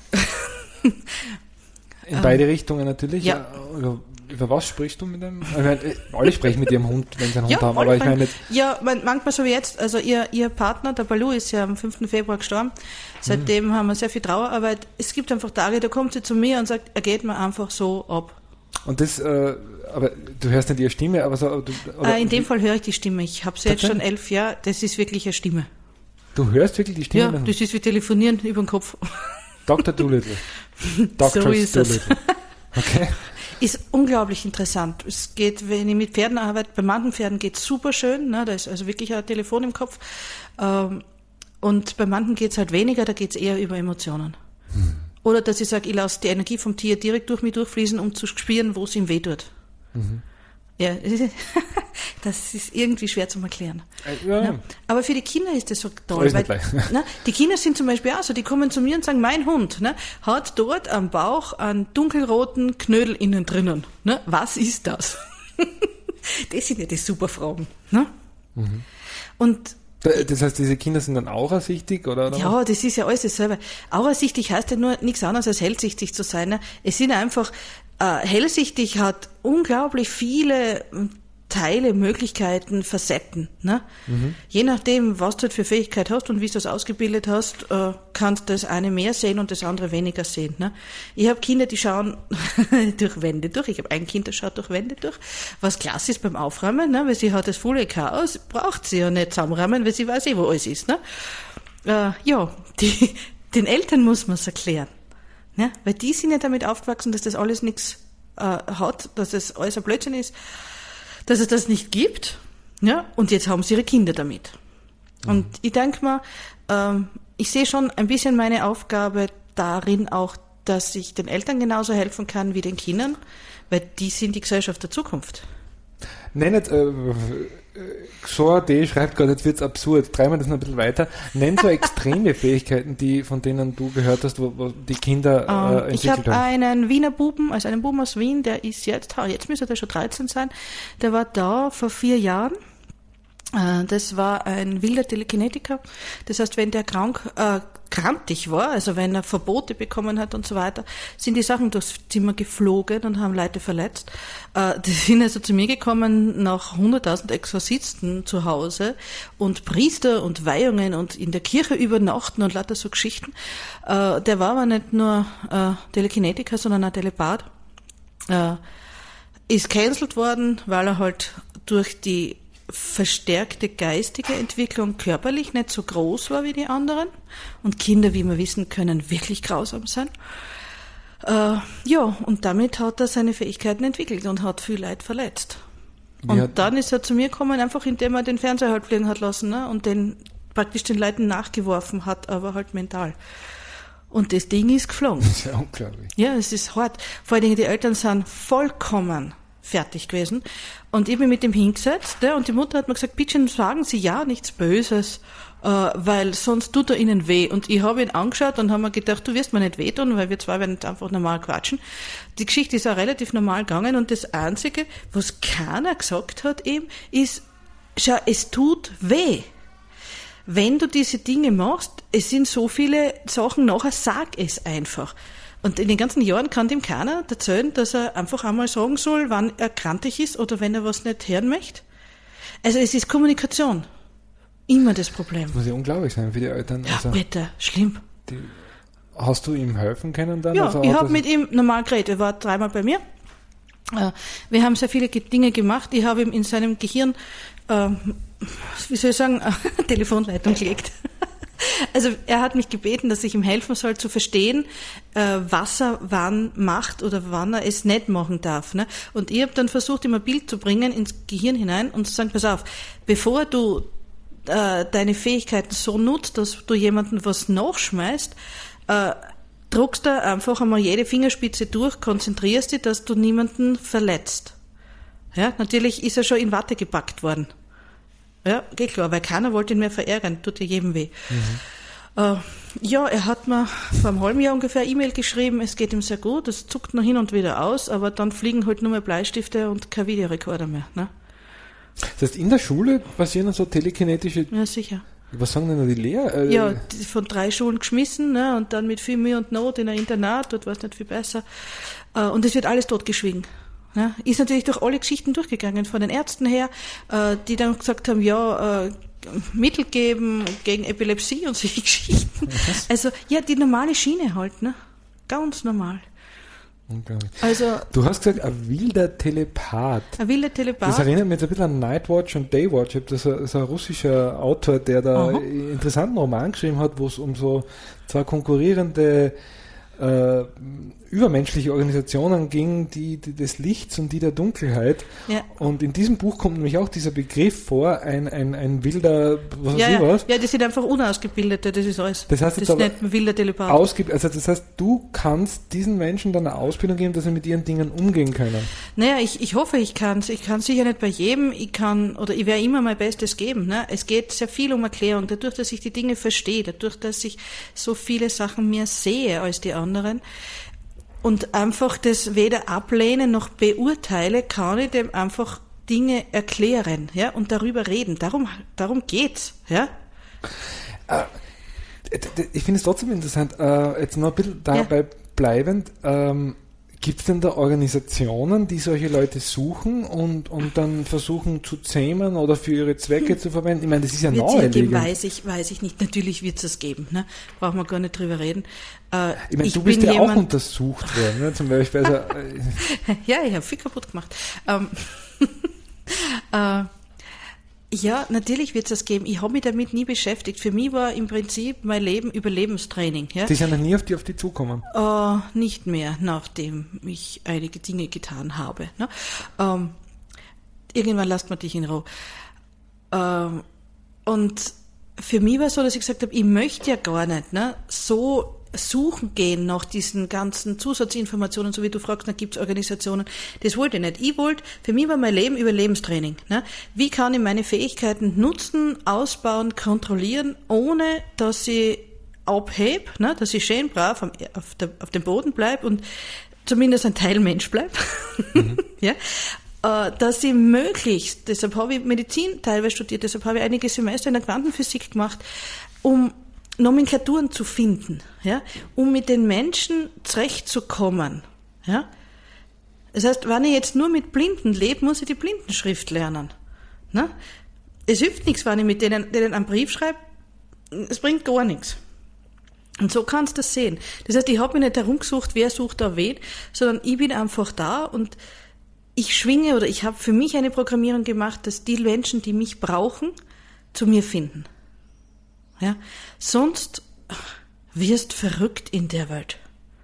In beide Richtungen natürlich. Ja. Über, über was sprichst du mit dem? Ich meine, alle sprechen mit ihrem Hund, wenn sie einen Hund ja, haben, aber ich meine nicht. Ja, manchmal so wie jetzt, also ihr, ihr Partner, der Balu, ist ja am fünften Februar gestorben. Seitdem hm. haben wir sehr viel Trauerarbeit. Es gibt einfach Tage, da kommt sie zu mir und sagt, er geht mir einfach so ab. Und das, äh, aber du hörst nicht ihre Stimme, aber so. Du, oder, äh, in dem wie? Fall höre ich die Stimme. Ich habe sie jetzt schon elf Jahre, das ist wirklich eine Stimme. Du hörst wirklich die Stimme? Ja, das ist wie telefonieren über den Kopf. Doktor Doolittle. Doktor So ist Doolittle. Es. Okay. Ist unglaublich interessant. Es geht, wenn ich mit Pferden arbeite, bei manchen Pferden geht es super schön, ne, da ist also wirklich ein Telefon im Kopf. Ähm, und bei manchen geht es halt weniger, da geht es eher über Emotionen. Hm. Oder dass ich sage, ich lasse die Energie vom Tier direkt durch mich durchfließen, um zu spüren, wo es ihm weh tut. Mhm. Ja, das ist irgendwie schwer zu erklären. Ja. Ja. Aber für die Kinder ist das so toll. Weil, ne, die Kinder sind zum Beispiel auch so, die kommen zu mir und sagen, mein Hund ne, hat dort am Bauch einen dunkelroten Knödel innen drinnen. Ne, was ist das? Das sind ja die super Fragen. Ne? Mhm. Und das heißt, diese Kinder sind dann aurasichtig, oder? oder? Ja, das ist ja alles dasselbe. Aurasichtig heißt ja nur nichts anderes als hellsichtig zu sein. Ne? Es sind einfach, äh, hellsichtig hat unglaublich viele Teile, Möglichkeiten, Facetten. Ne? Mhm. Je nachdem, was du halt für Fähigkeit hast und wie du das ausgebildet hast, äh, kannst du das eine mehr sehen und das andere weniger sehen. Ne? Ich habe Kinder, die schauen durch Wände durch. Ich habe ein Kind, das schaut durch Wände durch. Was klasse ist beim Aufräumen, ne? Weil sie hat das volle Chaos, braucht sie ja nicht zusammenräumen, weil sie weiß eh, wo alles ist. Ne? Äh, ja, die, den Eltern muss man es erklären. Ne? Weil die sind ja damit aufgewachsen, dass das alles nichts äh, hat, dass das alles ein Blödsinn ist, dass es das nicht gibt, ja, und jetzt haben sie ihre Kinder damit. Mhm. Und ich denke mal, ähm, ich sehe schon ein bisschen meine Aufgabe darin auch, dass ich den Eltern genauso helfen kann wie den Kindern, weil die sind die Gesellschaft der Zukunft. Nein, nicht, äh, Xor.d schreibt gerade, jetzt wird's absurd. Treiben wir das noch ein bisschen weiter. Nenn so extreme Fähigkeiten, die, von denen du gehört hast, wo, wo die Kinder äh, ähm, entwickelt ich hab haben. Ich habe einen Wiener Buben, also einen Buben aus Wien, der ist jetzt, jetzt müsste der schon dreizehn sein, der war da vor vier Jahren. Das war ein wilder Telekinetiker. Das heißt, wenn der krank, äh, krantig war, also wenn er Verbote bekommen hat und so weiter, sind die Sachen durchs Zimmer geflogen und haben Leute verletzt. Äh, die sind also zu mir gekommen nach hunderttausend Exorzisten zu Hause und Priester und Weihungen und in der Kirche übernachten und lauter so Geschichten. Äh, der war aber nicht nur äh, Telekinetiker, sondern auch Telepath. Äh, ist cancelled worden, weil er halt durch die verstärkte geistige Entwicklung körperlich nicht so groß war wie die anderen. Und Kinder, wie wir wissen, können wirklich grausam sein. Äh, ja, und damit hat er seine Fähigkeiten entwickelt und hat viel Leid verletzt. Und ja, dann ist er zu mir gekommen, einfach indem er den Fernseher halt fliegen hat lassen, ne, und den praktisch den Leuten nachgeworfen hat, aber halt mental. Und das Ding ist geflogen. Das ist ja unglaublich. Ja, es ist hart. Vor allen Dingen, die Eltern sind vollkommen fertig gewesen. Und ich bin mit dem hingesetzt, ja, und die Mutter hat mir gesagt, bitte sagen Sie ja nichts Böses, äh, weil sonst tut er Ihnen weh. Und ich habe ihn angeschaut und habe mir gedacht, du wirst mir nicht wehtun, weil wir zwei werden jetzt einfach normal quatschen. Die Geschichte ist auch relativ normal gegangen und das Einzige, was keiner gesagt hat eben, ist, schau, es tut weh. Wenn du diese Dinge machst, es sind so viele Sachen, nachher sag es einfach. Und in den ganzen Jahren kann dem keiner erzählen, dass er einfach einmal sagen soll, wann er krantig ist oder wenn er was nicht hören möchte. Also es ist Kommunikation. Immer das Problem. Das muss ja unglaublich sein für die Eltern. Ja, also, bitte, schlimm. Die, hast du ihm helfen können dann? Ja, also ich habe mit ihm normal geredet. Er war dreimal bei mir. Wir haben sehr viele Dinge gemacht. Ich habe ihm in seinem Gehirn, äh, wie soll ich sagen, eine Telefonleitung gelegt. Also er hat mich gebeten, dass ich ihm helfen soll zu verstehen, äh, was er wann macht oder wann er es nicht machen darf. Ne? Und ich habe dann versucht, ihm ein Bild zu bringen ins Gehirn hinein und zu sagen, pass auf, bevor du äh, deine Fähigkeiten so nutzt, dass du jemandem was nachschmeißt, äh, druckst du einfach einmal jede Fingerspitze durch, konzentrierst dich, dass du niemanden verletzt. Ja, natürlich ist er schon in Watte gepackt worden. Ja, geht klar, weil keiner wollte ihn mehr verärgern, tut ja jedem weh. Mhm. Äh, ja, er hat mir vor einem halben Jahr ungefähr E-Mail geschrieben, es geht ihm sehr gut, es zuckt noch hin und wieder aus, aber dann fliegen halt nur mehr Bleistifte und kein Videorekorder mehr. Ne? Das heißt, in der Schule passieren so telekinetische... Ja, sicher. Was sagen denn die Lehrer? Äh, ja, von drei Schulen geschmissen, ne, und dann mit viel Mühe und Not in ein Internat, dort war es nicht viel besser. Äh, und es wird alles totgeschwiegen. Ja, ist natürlich durch alle Geschichten durchgegangen, von den Ärzten her, äh, die dann gesagt haben, ja, äh, Mittel geben gegen Epilepsie und solche Geschichten. Was? Also, ja, die normale Schiene halt, ne? Ganz normal. Okay. Also, du hast gesagt, ein wilder Telepath. Ein wilder Telepath. Das erinnert mich jetzt ein bisschen an Nightwatch und Daywatch. Das ist ein russischer Autor, der da Aha. einen interessanten Roman geschrieben hat, wo es um so zwei konkurrierende äh, übermenschliche Organisationen ging, die, die des Lichts und die der Dunkelheit. Ja. Und in diesem Buch kommt nämlich auch dieser Begriff vor, ein, ein, ein wilder, was ja, weiß ich ja. was. Ja, die sind einfach Unausgebildete, das ist alles. Das heißt, das ist nicht ein wilder Telepath. Ausge- also das heißt, du kannst diesen Menschen dann eine Ausbildung geben, dass sie mit ihren Dingen umgehen können. Naja, ich, ich hoffe, ich kann es. Ich kann sicher nicht bei jedem, ich kann, oder ich werde immer mein Bestes geben. Ne? Es geht sehr viel um Erklärung, dadurch, dass ich die Dinge verstehe, dadurch, dass ich so viele Sachen mehr sehe als die anderen. Und einfach das weder ablehnen noch beurteile, kann ich dem einfach Dinge erklären, ja, und darüber reden. Darum, darum geht's, ja. Äh, ich finde es trotzdem interessant, äh, jetzt noch ein bisschen dabei ja. bleibend, ähm, gibt es denn da Organisationen, die solche Leute suchen und, und dann versuchen zu zähmen oder für ihre Zwecke hm. zu verwenden? Ich meine, das ist ja naheliegend. Weiß ich, weiß ich nicht. Natürlich wird es das geben, ne? Brauchen wir gar nicht drüber reden. Äh, ich meine, ich du bist ja jemand, auch untersucht worden, ne? Zum Beispiel. Also, äh, ja, ich habe viel kaputt gemacht. Ähm, äh, Ja, natürlich wird es das geben. Ich habe mich damit nie beschäftigt. Für mich war im Prinzip mein Leben Überlebenstraining. Ja? Die sind ja nie auf die, auf die zukommen? Äh, nicht mehr, nachdem ich einige Dinge getan habe. Ne? Ähm, irgendwann lasst man dich in Ruhe. Ähm, und für mich war es so, dass ich gesagt habe, ich möchte ja gar nicht ne, so suchen gehen nach diesen ganzen Zusatzinformationen, so wie du fragst, da gibt's Organisationen, das wollte ich nicht. Ich wollte, für mich war mein Leben Überlebenstraining. Ne? Wie kann ich meine Fähigkeiten nutzen, ausbauen, kontrollieren, ohne dass ich abhebe, ne? Dass ich schön brav am, auf, der, auf dem Boden bleibe und zumindest ein Teil Mensch bleibe. Mhm. Ja? Dass ich möglichst, deshalb habe ich Medizin teilweise studiert, deshalb habe ich einige Semester in der Quantenphysik gemacht, um Nomenklaturen zu finden, ja, um mit den Menschen zurechtzukommen, ja. Das heißt, wenn ich jetzt nur mit Blinden lebe, muss ich die Blindenschrift lernen, ne? Es hilft nichts, wenn ich mit denen, denen einen Brief schreibe, es bringt gar nichts. Und so kannst du das sehen. Das heißt, ich habe mich nicht herumgesucht, wer sucht da wen, sondern ich bin einfach da und ich schwinge oder ich habe für mich eine Programmierung gemacht, dass die Menschen, die mich brauchen, zu mir finden. Ja? Sonst wirst verrückt in der Welt.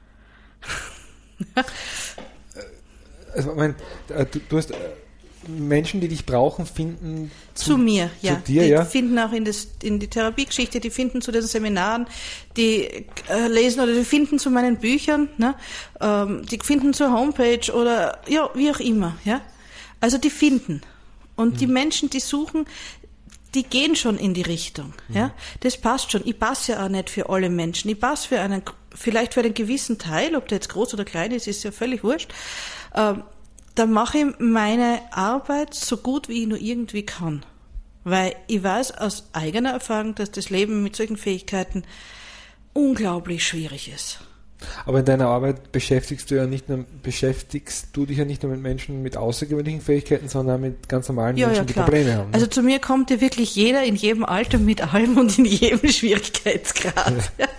Also, ich meine, du, du hast Menschen, die dich brauchen, finden zu, zu mir, zu ja. dir, die ja. finden auch in, das, in die Therapiegeschichte, die finden zu den Seminaren, die äh, lesen oder die finden zu meinen Büchern, ne? ähm, die finden zur Homepage oder ja, wie auch immer, ja. Also die finden. Und hm. die Menschen, die suchen, die gehen schon in die Richtung, hm. ja. Das passt schon. Ich passe ja auch nicht für alle Menschen. Ich passe für einen, vielleicht für einen gewissen Teil, ob der jetzt groß oder klein ist, ist ja völlig wurscht. Ähm, dann mache ich meine Arbeit so gut, wie ich nur irgendwie kann. Weil ich weiß aus eigener Erfahrung, dass das Leben mit solchen Fähigkeiten unglaublich schwierig ist. Aber in deiner Arbeit beschäftigst du ja nicht nur, beschäftigst du dich ja nicht nur mit Menschen mit außergewöhnlichen Fähigkeiten, sondern mit ganz normalen ja, Menschen, ja, die Probleme haben. Ne? Also zu mir kommt ja wirklich jeder in jedem Alter mit allem und in jedem Schwierigkeitsgrad. Ja.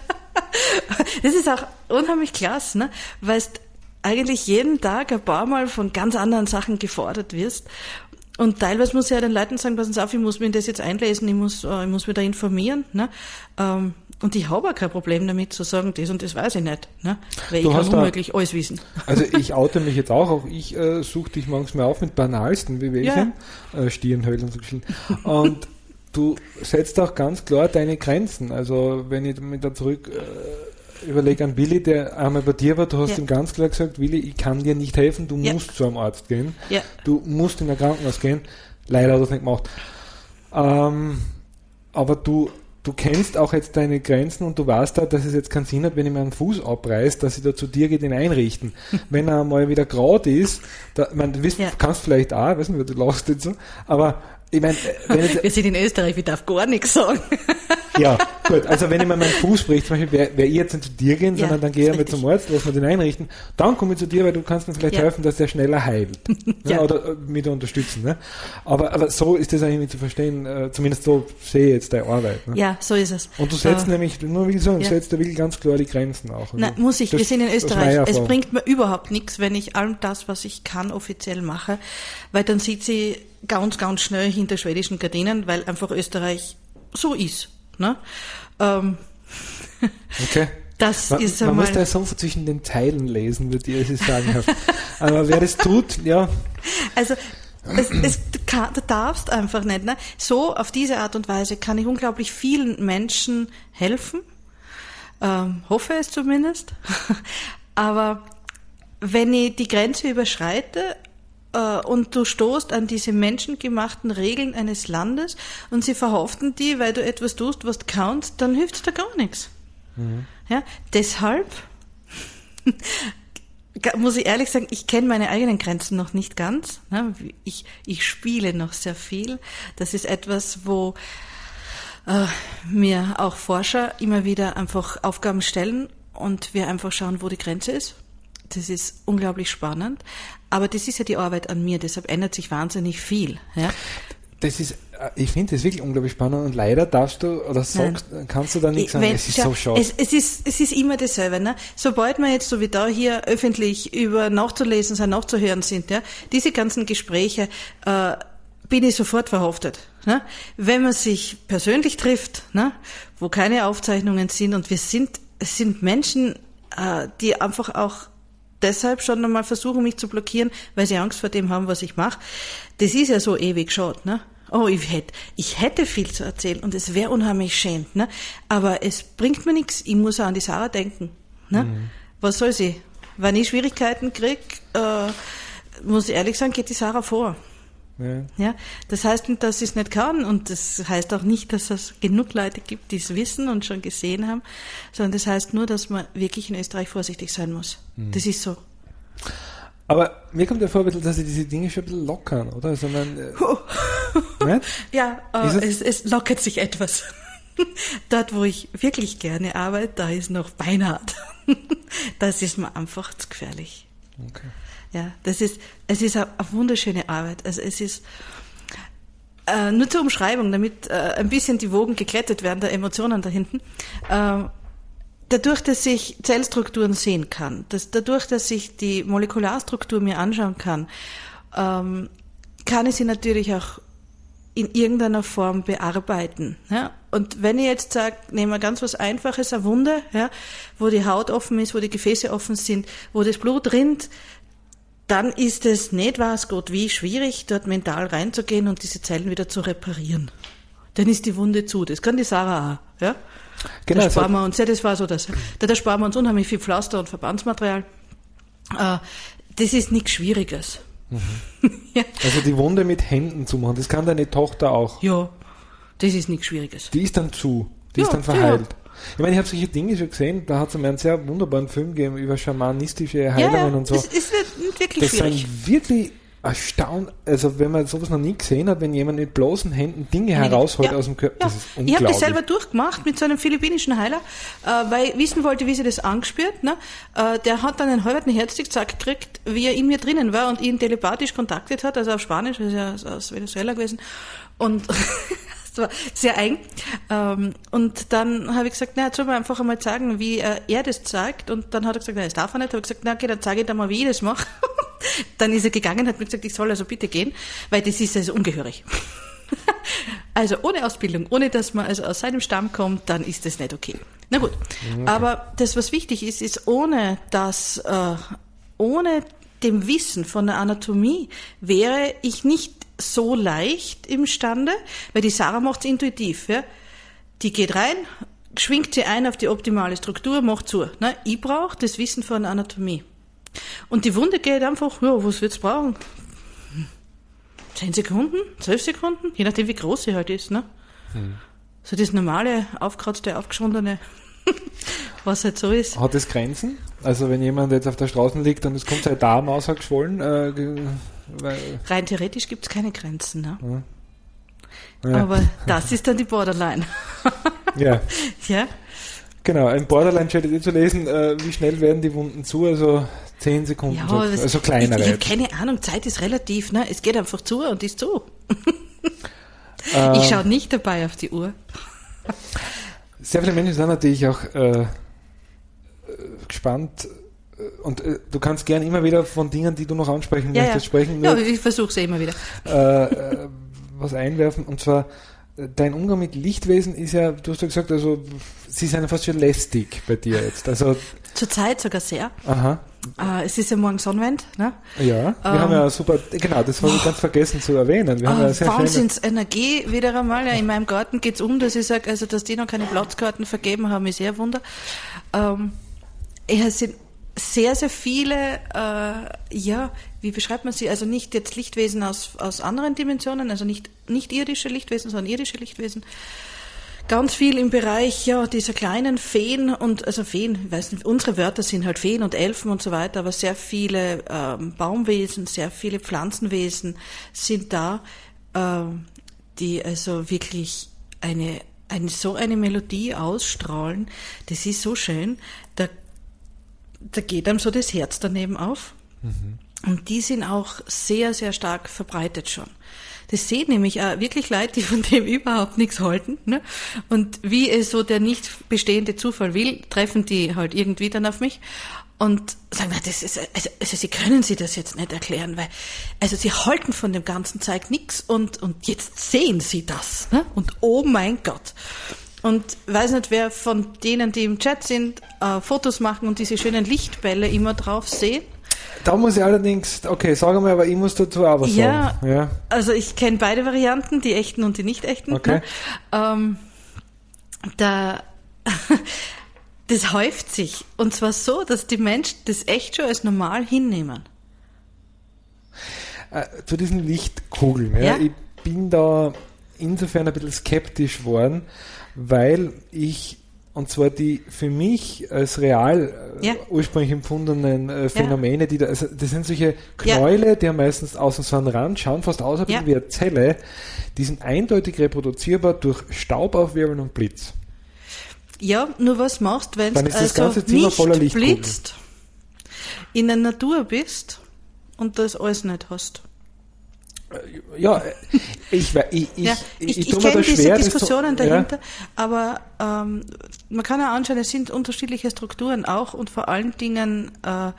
Das ist auch unheimlich klasse, ne? Weil es eigentlich jeden Tag ein paar Mal von ganz anderen Sachen gefordert wirst. Und teilweise muss ich ja den Leuten sagen, passen Sie auf, ich muss mir das jetzt einlesen, ich muss, ich muss mich da informieren. Ne? Und ich habe auch kein Problem damit zu sagen, das und das weiß ich nicht. Ne? Weil du ich kann unmöglich da, alles wissen. Also ich oute mich jetzt auch, auch ich äh, suche dich manchmal auf mit banalsten wie welchen, ja. äh, Stirnhöhlen und so Geschichten. Und du setzt auch ganz klar deine Grenzen. Also wenn ich mich da zurück... Äh, überlege an Willi, der einmal bei dir war, du hast ja. ihm ganz klar gesagt, Willi, ich kann dir nicht helfen, du ja. musst zu einem Arzt gehen, ja. du musst in ein Krankenhaus gehen. Leider hat er das nicht gemacht. Ähm, aber du, du kennst auch jetzt deine Grenzen und du weißt da, dass es jetzt keinen Sinn hat, wenn ich mir einen Fuß abreiß, dass ich da zu dir gehe, den einrichten. Wenn er mal wieder gerade ist, da, ich meine, du weißt, ja. kannst vielleicht auch, ich weiß nicht, du lachst jetzt so, aber ich meine, wir sind in Österreich, ich darf gar nichts sagen. Ja, gut. Also wenn ich mir meinen Fuß bricht, zum Beispiel, wäre wär ich jetzt nicht zu dir gehen, ja, sondern dann gehe ich mal zum Arzt, lass mir den einrichten. Dann komme ich zu dir, weil du kannst mir vielleicht ja. helfen, dass der schneller heilt. Ja. Ne? Oder mich da unterstützen. Ne? Aber, aber so ist das eigentlich nicht zu verstehen. Äh, zumindest so sehe ich jetzt deine Arbeit. Ne? Ja, so ist es. Und du setzt uh, nämlich, nur will ich sagen, ja. du setzt da wirklich ganz klar die Grenzen auch. Also Nein, muss ich. Das, wir sind in Österreich. Es bringt mir überhaupt nichts, wenn ich all das, was ich kann, offiziell mache, weil dann sieht sie ganz, ganz schnell hinter schwedischen Gardinen, weil einfach Österreich so ist. Ne? Ähm, okay. Das man ist man muss da so zwischen den Zeilen lesen, würde ich sagen. Aber wer das tut, ja. Also es, es, du darfst einfach nicht. Ne? So auf diese Art und Weise kann ich unglaublich vielen Menschen helfen. Ähm, hoffe es zumindest. Aber wenn ich die Grenze überschreite, und du stoßt an diese menschengemachten Regeln eines Landes und sie verhaften die, weil du etwas tust, was du kannst, dann hilft dir gar nichts. Mhm. Ja, deshalb muss ich ehrlich sagen, ich kenne meine eigenen Grenzen noch nicht ganz. Ich, ich spiele noch sehr viel. Das ist etwas, wo äh, mir auch Forscher immer wieder einfach Aufgaben stellen und wir einfach schauen, wo die Grenze ist. Das ist unglaublich spannend. Aber das ist ja die Arbeit an mir, deshalb ändert sich wahnsinnig viel. Ja? Das ist, ich finde das wirklich unglaublich spannend und leider darfst du, oder sagst, Nein. kannst du da nichts sagen, es ist ja, so schade. Es, es, ist, es ist immer dasselbe. Ne? Sobald wir jetzt so wie da hier öffentlich über nachzulesen sind, nachzuhören sind, ja, diese ganzen Gespräche, äh, bin ich sofort verhaftet. Ne? Wenn man sich persönlich trifft, ne, wo keine Aufzeichnungen sind und wir sind, es sind Menschen, äh, die einfach auch deshalb schon einmal versuchen, mich zu blockieren, weil sie Angst vor dem haben, was ich mache. Das ist ja so ewig schade, ne? oh, ich hätte, ich hätte viel zu erzählen und es wäre unheimlich schön, ne? Aber es bringt mir nichts, ich muss auch an die Sarah denken, ne? Mhm. Was soll sie? Wenn ich Schwierigkeiten kriege, äh, muss ich ehrlich sagen, geht die Sarah vor. Ja. Ja, das heißt nicht, dass sie es nicht kann und das heißt auch nicht, dass es genug Leute gibt, die es wissen und schon gesehen haben, sondern das heißt nur, dass man wirklich in Österreich vorsichtig sein muss. Mhm. Das ist so. Aber mir kommt ja vor, dass sie diese Dinge schon ein bisschen lockern, oder? Also man, äh, oh. Ja, äh, es, es lockert sich etwas. Dort, wo ich wirklich gerne arbeite, da ist noch beinhart. Das ist mir einfach zu gefährlich. Okay. Ja, das ist, es ist eine, eine wunderschöne Arbeit. Also es ist, äh, nur zur Umschreibung, damit äh, ein bisschen die Wogen geglättet werden, der Emotionen da hinten. Äh, dadurch, dass ich Zellstrukturen sehen kann, dass, dadurch, dass ich die Molekularstruktur mir anschauen kann, ähm, kann ich sie natürlich auch in irgendeiner Form bearbeiten. Ja? Und wenn ich jetzt sage, nehmen wir ganz was Einfaches, eine Wunde, ja, wo die Haut offen ist, wo die Gefäße offen sind, wo das Blut rinnt, dann ist es nicht weiß Gott wie schwierig, dort mental reinzugehen und diese Zellen wieder zu reparieren. Dann ist die Wunde zu. Das kann die Sarah auch. Ja? Genau, da sparen wir uns, ja, das war so das. Da, da sparen wir uns unheimlich viel Pflaster und Verbandsmaterial. Äh, das ist nichts Schwieriges. Mhm. Ja. Also die Wunde mit Händen zu machen, das kann deine Tochter auch. Ja, das ist nichts Schwieriges. Die ist dann zu, die ja, ist dann verheilt. Ja. Ich meine, ich habe solche Dinge schon gesehen, da hat es einen sehr wunderbaren Film gegeben über schamanistische Heilungen ja, ja, und so. Das ist nicht wirklich das schwierig. Sind wirklich erstaunt, also wenn man sowas noch nie gesehen hat, wenn jemand mit bloßen Händen Dinge herausholt ja, aus dem Körper, ja. Das ist unglaublich. Ich habe das selber durchgemacht mit so einem philippinischen Heiler, äh, weil ich wissen wollte, wie sie das angespürt. Ne? Äh, der hat dann einen halben Herzstück gekriegt, wie er in mir drinnen war und ihn telepathisch kontaktiert hat, also auf Spanisch, das ist ja aus Venezuela gewesen. Und das war sehr eigen. Ähm, und dann habe ich gesagt, na, jetzt soll man einfach einmal zeigen, wie äh, er das zeigt. Und dann hat er gesagt, na, das darf er nicht. Habe ich gesagt, na, okay, dann zeige ich dir mal, wie ich das mache. Dann ist er gegangen, hat mir gesagt, ich soll also bitte gehen, weil das ist also ungehörig. Also ohne Ausbildung, ohne dass man also aus seinem Stamm kommt, dann ist das nicht okay. Na gut, okay. Aber das, was wichtig ist, ist ohne das, äh, ohne dem Wissen von der Anatomie wäre ich nicht so leicht imstande, weil die Sarah macht's intuitiv. Ja? Die geht rein, schwingt sie ein auf die optimale Struktur, macht zu. Ne? Ich brauche das Wissen von der Anatomie. Und die Wunde geht einfach, ja, was wird's brauchen? Zehn Sekunden, zwölf Sekunden, je nachdem wie groß sie halt ist, ne? Hm. So das normale, aufkratzte, aufgeschwundene, was halt so ist. Hat es Grenzen? Also wenn jemand jetzt auf der Straße liegt und es kommt sein Darm ausgeschwollen, äh, weil rein theoretisch gibt's keine Grenzen, ne? Ja. Ja. Aber das ist dann die Borderline. Ja. Ja. Genau, ein Borderline steht eh zu lesen, äh, wie schnell werden die Wunden zu, also zehn Sekunden, ja, so, also kleinere. Ich, ich habe keine Ahnung, Zeit ist relativ, ne? Es geht einfach zu und ist zu. Ähm, ich schaue nicht dabei auf die Uhr. Sehr viele Menschen sind natürlich auch äh, gespannt und äh, du kannst gern immer wieder von Dingen, die du noch ansprechen ja, möchtest, ja. sprechen. Ja, ich versuche es immer wieder. Äh, äh, was einwerfen, und zwar dein Umgang mit Lichtwesen ist ja, du hast ja gesagt, also sie sind ja fast schon lästig bei dir jetzt. Also zurzeit sogar sehr. Aha. Äh, es ist ja morgen Sonnenwend, ne? Ja, wir ähm, haben ja super, genau, das habe ich ganz vergessen zu erwähnen. Wir äh, haben ja sehr Wahnsinnsenergie wieder einmal. Ja, in meinem Garten geht's um, dass ich sage, also dass die noch keine Platzkarten vergeben haben, ist sehr Wunder. Ähm, es sind sehr, sehr viele, äh, ja, wie beschreibt man sie? Also nicht jetzt Lichtwesen aus, aus anderen Dimensionen, also nicht, nicht irdische Lichtwesen, sondern irdische Lichtwesen. Ganz viel im Bereich, ja, dieser kleinen Feen und, also Feen, ich weiß nicht, unsere Wörter sind halt Feen und Elfen und so weiter, aber sehr viele ähm, Baumwesen, sehr viele Pflanzenwesen sind da, äh, die also wirklich eine, eine, so eine Melodie ausstrahlen, das ist so schön, da Da geht einem so das Herz daneben auf. Mhm. Und die sind auch sehr, sehr stark verbreitet schon. Das sehen nämlich auch wirklich Leute, die von dem überhaupt nichts halten. Ne? Und wie es so der nicht bestehende Zufall will, treffen die halt irgendwie dann auf mich und sagen, na, das ist, also, also sie können sich das jetzt nicht erklären, weil, also sie halten von dem ganzen Zeug nichts und, und jetzt sehen sie das. Ne? Und oh mein Gott. Und weiß nicht, wer von denen, die im Chat sind, äh, Fotos machen und diese schönen Lichtbälle immer drauf sehen. Da muss ich allerdings, okay, sag mal, aber ich muss dazu auch was ja, sagen. Ja, also ich kenne beide Varianten, die echten und die nicht echten. Okay. Ne? Ähm, da, das häuft sich. Und zwar so, dass die Menschen das echt schon als normal hinnehmen. Äh, zu diesen Lichtkugeln. Ja, Ja. ich bin da insofern ein bisschen skeptisch geworden, weil ich, und zwar die für mich als real äh, Ja. ursprünglich empfundenen äh, Phänomene, die da, also das sind solche Ja. Knäule, die haben meistens außen so einen Rand, schauen fast aus ein bisschen Ja. wie eine Zelle, die sind eindeutig reproduzierbar durch Staubaufwirbeln und Blitz. Ja, nur was machst, wenn Dann du ist das also ganze Zimmer nicht voller Lichtkugeln. blitzt, in der Natur bist und das alles nicht hast. Ja, äh, ich, we- ich, ich, Ja, ich, ich, ich, tue mir kenne da diese schwer, das Diskussionen zu- ja. dahinter, aber ähm, man kann ja anschauen, es sind unterschiedliche Strukturen auch und vor allen Dingen äh,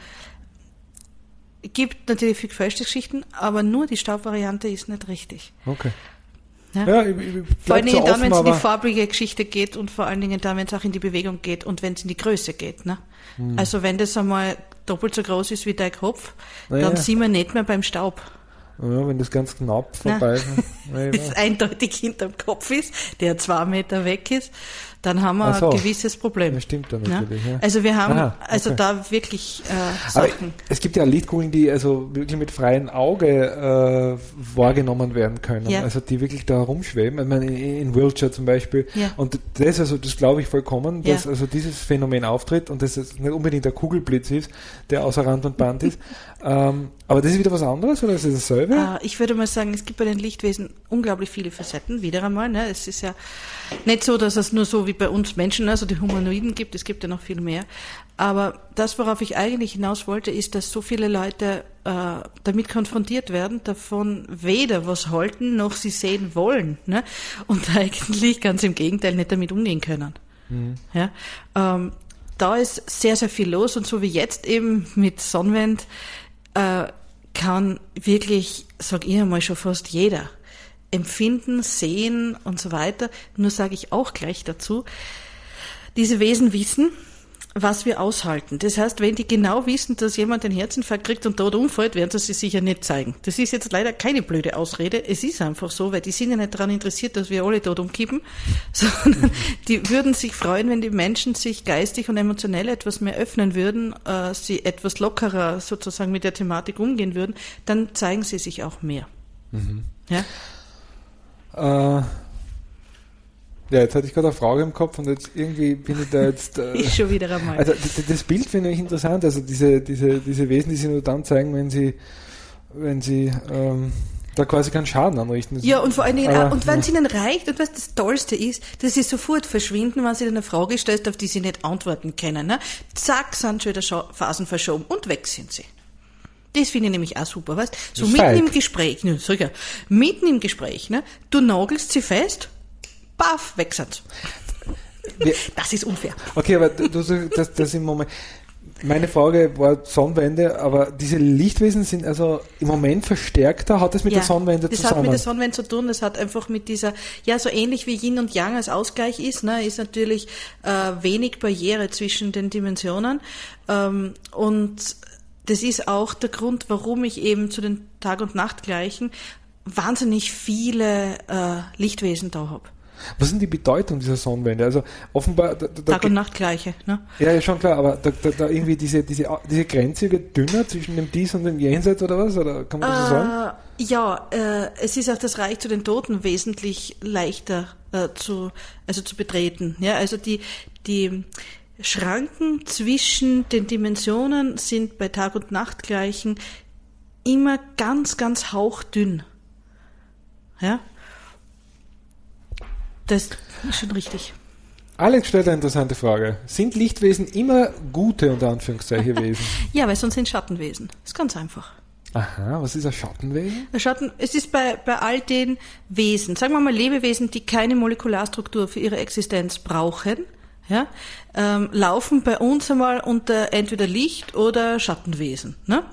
gibt natürlich viel gefälschte Geschichten, aber nur die Staubvariante ist nicht richtig. Okay. Ja? Ja, ich, ich Vor allen bleib so Dingen dann, offen, wenn es in die aber- farbige Geschichte geht und vor allen Dingen dann, wenn es auch in die Bewegung geht und wenn es in die Größe geht. Ne? Hm. Also wenn das einmal doppelt so groß ist wie dein Kopf, Na dann ja. sind wir nicht mehr beim Staub. Ja, wenn das ganz knapp Na. vorbei ist. Ja, ich Das weiß. eindeutig hinterm Kopf ist, der zwei Meter weg ist, dann haben wir Ach so. ein gewisses Problem. Das stimmt dann Ja? natürlich. Ja. Also wir haben Aha, also okay. da wirklich äh, Aber Sachen. es gibt ja Lichtkugeln, die also wirklich mit freiem Auge äh, wahrgenommen werden können. Ja. Also die wirklich da rumschweben. Ich meine, in, in Wiltshire zum Beispiel. Ja. Und das, also das glaube ich vollkommen, dass Ja. also dieses Phänomen auftritt und dass es nicht unbedingt der Kugelblitz ist, der außer Rand und Band ist. ähm, aber das ist wieder was anderes oder ist es dasselbe? Äh, ich würde mal sagen, es gibt bei den Lichtwesen unglaublich viele Facetten, wieder einmal. Ne? Es ist ja nicht so, dass es nur so wie bei uns Menschen, also die Humanoiden gibt, es gibt ja noch viel mehr. Aber das, worauf ich eigentlich hinaus wollte, ist, dass so viele Leute äh, damit konfrontiert werden, davon weder was halten, noch sie sehen wollen. Ne? Und eigentlich ganz im Gegenteil nicht damit umgehen können. Mhm. Ja? Ähm, da ist sehr, sehr viel los und so wie jetzt eben mit Sonnenwend äh, kann wirklich, sag ich einmal, schon fast jeder empfinden, sehen und so weiter. Nur sage ich auch gleich dazu, diese Wesen wissen, was wir aushalten. Das heißt, wenn die genau wissen, dass jemand einen Herzinfarkt kriegt und dort umfällt, werden sie sich sicher nicht zeigen. Das ist jetzt leider keine blöde Ausrede. Es ist einfach so, weil die sind ja nicht daran interessiert, dass wir alle dort umkippen, sondern die würden sich freuen, wenn die Menschen sich geistig und emotionell etwas mehr öffnen würden, äh, sie etwas lockerer sozusagen mit der Thematik umgehen würden, dann zeigen sie sich auch mehr. Mhm. Ja? Äh, ja, jetzt hatte ich gerade eine Frage im Kopf und jetzt irgendwie bin ich da jetzt. Äh, Ich schon wieder einmal. Also d- das Bild finde ich interessant. Also diese, diese, diese Wesen, die sie nur dann zeigen, wenn sie, wenn sie ähm, da quasi keinen Schaden anrichten. Das Ja, und vor allen Dingen, aber, auch, und wenn ja. es ihnen reicht, und was das Tollste ist, dass sie sofort verschwinden, wenn sie eine Frage stellt, auf die sie nicht antworten können. Ne? Zack, sind schon wieder Scha- Phasen verschoben und weg sind sie. Das finde ich nämlich auch super, weißt? So Das ist mitten feig. im Gespräch, ne, sag ja, mitten im Gespräch, ne, du nagelst sie fest, baff, weg sind sie. Wir- Das ist unfair. Okay, aber du, du sagst, dass das im Moment. Meine Frage war Sonnenwende, aber diese Lichtwesen sind also im Moment verstärkter. Hat das mit der Sonnenwende das zusammen? hat mit der Sonnenwende zu tun, das hat einfach mit dieser, ja, so ähnlich wie Yin und Yang als Ausgleich ist, ne, ist natürlich äh, wenig Barriere zwischen den Dimensionen. Ähm, und das ist auch der Grund, warum ich eben zu den Tag- und Nachtgleichen wahnsinnig viele äh, Lichtwesen da habe. Was ist denn die Bedeutung dieser Sonnenwende? Also offenbar. Da, da, Tag- und Nachtgleiche, ne? ja, ja, schon klar, aber da, da, da irgendwie diese, diese, diese Grenze wird dünner zwischen dem Dies und dem Jenseits oder was? Oder kann man das so sagen? Äh, ja, äh, es ist auch das Reich zu den Toten wesentlich leichter äh, zu, also zu betreten. Ja, also die, die Schranken zwischen den Dimensionen sind bei Tag- und Nachtgleichen immer ganz, ganz hauchdünn. Ja, das ist schon richtig. Alex stellt eine interessante Frage. Sind Lichtwesen immer gute, unter Anführungszeichen, Wesen? Ja, weil sonst sind Schattenwesen. Das ist ganz einfach. Aha, was ist ein Schattenwesen? Der Schatten, es ist bei, bei all den Wesen, sagen wir mal Lebewesen, die keine Molekularstruktur für ihre Existenz brauchen, ja, ähm, laufen bei uns einmal unter entweder Licht- oder Schattenwesen. Ne?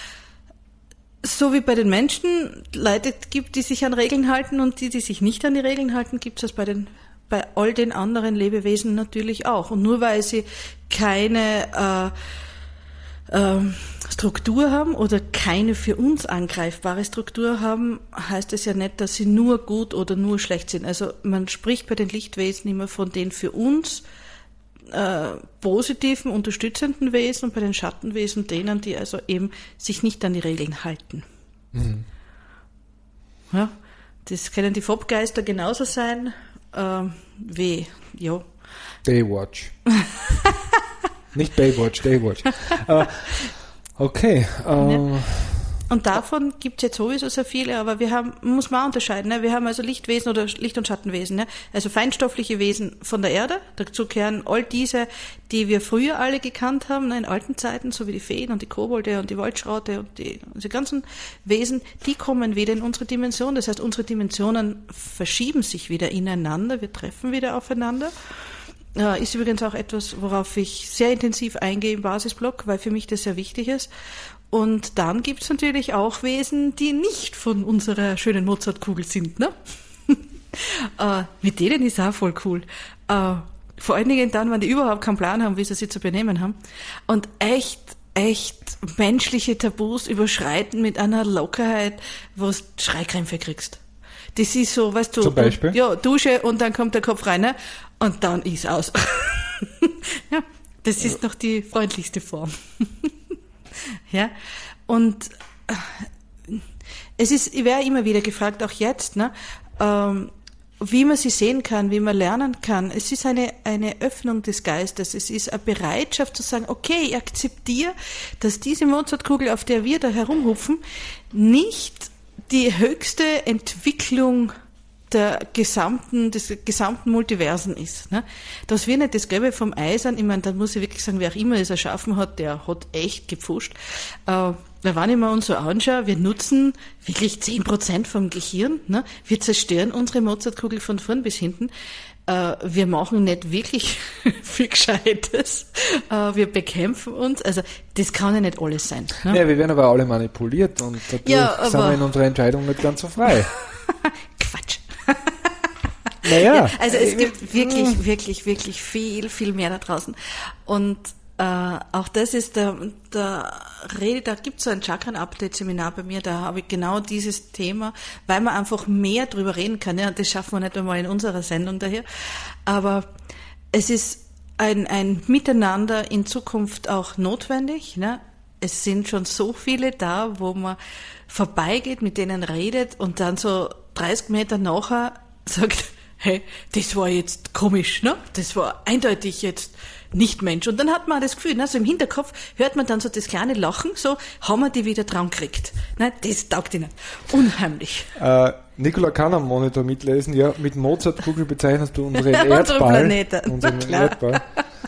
So wie bei den Menschen Leute gibt, die sich an Regeln halten und die, die sich nicht an die Regeln halten, gibt es das bei den bei all den anderen Lebewesen natürlich auch. Und nur weil sie keine ähm, Struktur haben oder keine für uns angreifbare Struktur haben, heißt es ja nicht, dass sie nur gut oder nur schlecht sind. Also man spricht bei den Lichtwesen immer von den für uns äh, positiven, unterstützenden Wesen und bei den Schattenwesen denen, die also eben sich nicht an die Regeln halten. Mhm. Ja, das können die Fobgeister genauso sein äh, wie, ja. Baywatch. Nicht Baywatch, Daywatch. uh, okay. Uh, ja. Und davon gibt es jetzt sowieso sehr viele, aber wir haben, muss man auch unterscheiden, ne? Wir haben also Lichtwesen oder Licht- und Schattenwesen, ne? Also feinstoffliche Wesen von der Erde, dazu gehören all diese, die wir früher alle gekannt haben, ne? In alten Zeiten, so wie die Feen und die Kobolde und die Waldschraute und die, diese ganzen Wesen, die kommen wieder in unsere Dimension, das heißt, unsere Dimensionen verschieben sich wieder ineinander, wir treffen wieder aufeinander. Äh, ist übrigens auch etwas, worauf ich sehr intensiv eingehe im Basisblock, weil für mich das sehr wichtig ist. Und dann gibt's natürlich auch Wesen, die nicht von unserer schönen Mozartkugel sind, ne? äh, mit denen ist auch voll cool. Äh, vor allen Dingen dann, wenn die überhaupt keinen Plan haben, wie sie sich zu benehmen haben. Und echt, echt menschliche Tabus überschreiten mit einer Lockerheit, wo du Schreikrämpfe kriegst. Das ist so, weißt du, zum Beispiel? Ja, Dusche und dann kommt der Kopf rein, ne? Und dann ist aus. Ja, das ist noch die freundlichste Form. Ja, und es ist, ich werde immer wieder gefragt, auch jetzt, ne, ähm, wie man sie sehen kann, wie man lernen kann. Es ist eine, eine Öffnung des Geistes. Es ist eine Bereitschaft zu sagen, okay, ich akzeptiere, dass diese Mozartkugel, auf der wir da herumhupfen, nicht die höchste Entwicklung der gesamten, des gesamten Multiversen ist. Ne? Dass wir nicht das Gelbe vom Ei sind, ich meine, da muss ich wirklich sagen, wer auch immer es erschaffen hat, der hat echt gepfuscht. Äh, wenn ich mir uns so anschaue, wir nutzen wirklich zehn Prozent vom Gehirn. Ne? Wir zerstören unsere Mozartkugel von vorn bis hinten. Äh, wir machen nicht wirklich viel Gescheites. Äh, wir bekämpfen uns. Also das kann ja nicht alles sein. Ne? Ja, wir werden aber alle manipuliert und dadurch ja, sind wir in unserer Entscheidung nicht ganz so frei. Quatsch. Naja. Ja, also es gibt wirklich, wirklich, wirklich viel, viel mehr da draußen. Und äh, auch das ist der, der Rede, da gibt es so ein Chakren-Update-Seminar bei mir, da habe ich genau dieses Thema, weil man einfach mehr drüber reden kann. Ja, und das schaffen wir nicht einmal in unserer Sendung daher. Aber es ist ein, ein Miteinander in Zukunft auch notwendig. Ne? Es sind schon so viele da, wo man vorbeigeht, mit denen redet und dann so dreißig Meter nachher sagt, hey, das war jetzt komisch, ne? Das war eindeutig jetzt nicht Mensch. Und dann hat man auch das Gefühl, ne? So im Hinterkopf hört man dann so das kleine Lachen, so, haben wir die wieder dran gekriegt. Ne? Das taugt ihnen. Unheimlich. Äh, Nicola kann am Monitor mitlesen, ja, mit Mozartkugel bezeichnest du unseren Unsere Erdball. Planete. Unseren Erdball.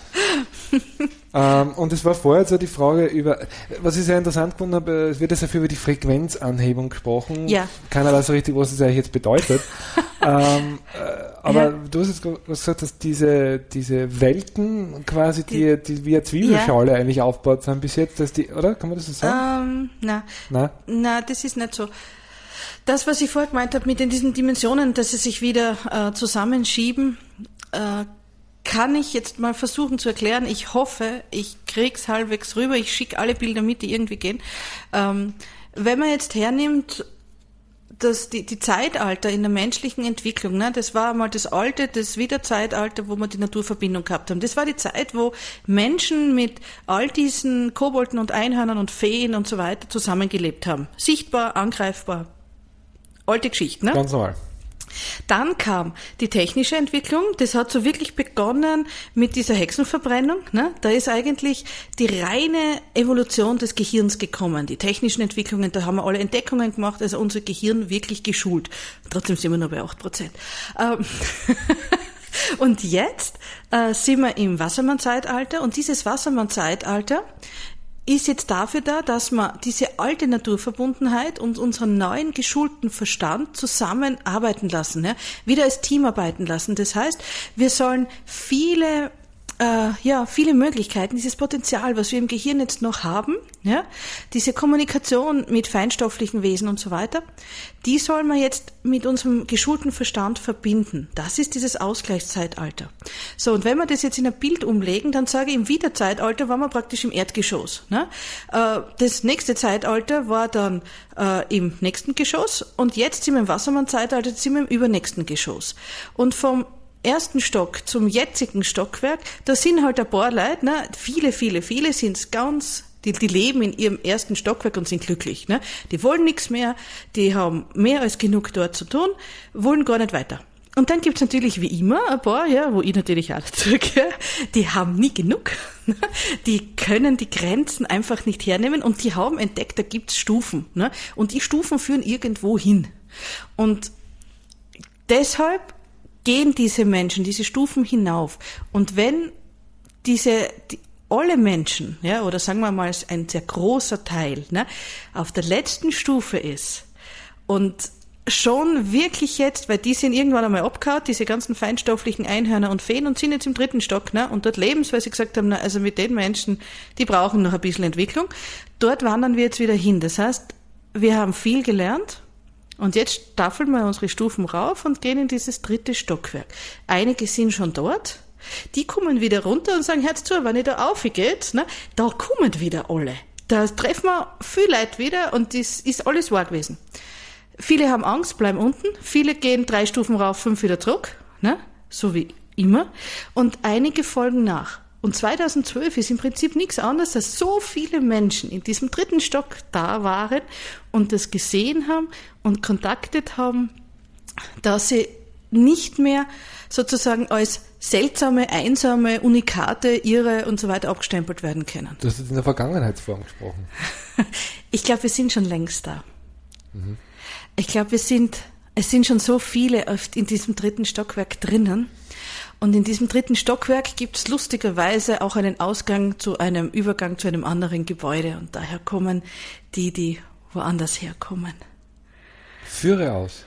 ähm, und es war vorher so die Frage über, was ich sehr interessant gefunden habe, es wird ja sehr viel über die Frequenzanhebung gesprochen. Ja. Keiner weiß so richtig, was es eigentlich jetzt bedeutet. ähm, äh, aber Ja. du hast jetzt gesagt, dass diese, diese Welten quasi, die, die wie eine Zwiebelschale Ja. eigentlich aufgebaut sind bis jetzt, dass die, oder? Kann man das so sagen? Ähm, na, Nein? na, das ist nicht so. Das, was ich vorher gemeint habe mit in diesen Dimensionen, dass sie sich wieder äh, zusammenschieben, äh, kann ich jetzt mal versuchen zu erklären. Ich hoffe, ich krieg's halbwegs rüber. Ich schicke alle Bilder mit, die irgendwie gehen. Ähm, wenn man jetzt hernimmt, dass die, die Zeitalter in der menschlichen Entwicklung, ne, das war einmal das alte, das Wiederzeitalter, wo wir die Naturverbindung gehabt haben. Das war die Zeit, wo Menschen mit all diesen Kobolden und Einhörnern und Feen und so weiter zusammengelebt haben. Sichtbar, angreifbar. Alte Geschichte, ne? Ganz normal. Dann kam die technische Entwicklung, das hat so wirklich begonnen mit dieser Hexenverbrennung. Ne? Da ist eigentlich die reine Evolution des Gehirns gekommen. Die technischen Entwicklungen, da haben wir alle Entdeckungen gemacht, also unser Gehirn wirklich geschult. Trotzdem sind wir nur bei acht Prozent. Ähm und jetzt äh, sind wir im Wassermann-Zeitalter und dieses Wassermann-Zeitalter ist jetzt dafür da, dass wir diese alte Naturverbundenheit und unseren neuen geschulten Verstand zusammenarbeiten lassen, ja? Wieder als Team arbeiten lassen. Das heißt, wir sollen viele äh, ja, viele Möglichkeiten, dieses Potenzial, was wir im Gehirn jetzt noch haben, ja, diese Kommunikation mit feinstofflichen Wesen und so weiter, die soll man jetzt mit unserem geschulten Verstand verbinden. Das ist dieses Ausgleichszeitalter. So, und wenn wir das jetzt in ein Bild umlegen, dann sage ich, im Wiederzeitalter waren wir praktisch im Erdgeschoss. Ne? Äh, das nächste Zeitalter war dann äh, im nächsten Geschoss und jetzt sind wir im Wassermann-Zeitalter, jetzt sind wir im übernächsten Geschoss. Und vom ersten Stock zum jetzigen Stockwerk, da sind halt ein paar Leute, ne? viele, viele, viele sind's ganz, die, die leben in ihrem ersten Stockwerk und sind glücklich. Ne? Die wollen nichts mehr, die haben mehr als genug dort zu tun, wollen gar nicht weiter. Und dann gibt's natürlich wie immer ein paar, ja, wo ich natürlich auch dazugehöre, die haben nie genug. Die können die Grenzen einfach nicht hernehmen und die haben entdeckt, da gibt's Stufen. Ne? Und die Stufen führen irgendwo hin. Und deshalb gehen diese Menschen diese Stufen hinauf. Und wenn diese, die, alle Menschen, ja, oder sagen wir mal ein sehr großer Teil, ne, auf der letzten Stufe ist und schon wirklich jetzt, weil die sind irgendwann einmal abgehauen, diese ganzen feinstofflichen Einhörner und Feen und sind jetzt im dritten Stock, ne, und dort leben sie, weil sie gesagt haben, na, also mit den Menschen, die brauchen noch ein bisschen Entwicklung. Dort wandern wir jetzt wieder hin. Das heißt, wir haben viel gelernt. Und jetzt staffeln wir unsere Stufen rauf und gehen in dieses dritte Stockwerk. Einige sind schon dort, die kommen wieder runter und sagen, hört zu, wenn ihr da aufgeht, ne, da kommen wieder alle. Da treffen wir viel Leute wieder und das ist alles wahr gewesen. Viele haben Angst, bleiben unten, viele gehen drei Stufen rauf, fünf wieder zurück, ne, so wie immer. Und einige folgen nach. Und zweitausendzwölf ist im Prinzip nichts anderes, als so viele Menschen in diesem dritten Stock da waren und das gesehen haben und kontaktiert haben, dass sie nicht mehr sozusagen als seltsame, einsame, Unikate, Irre und so weiter abgestempelt werden können. Du hast jetzt in der Vergangenheitsform gesprochen. Ich glaube, wir sind schon längst da. Mhm. Ich glaube, wir sind, es sind schon so viele in diesem dritten Stockwerk drinnen. Und in diesem dritten Stockwerk gibt es lustigerweise auch einen Ausgang zu einem Übergang zu einem anderen Gebäude. Und daher kommen die, die woanders herkommen. Führe aus.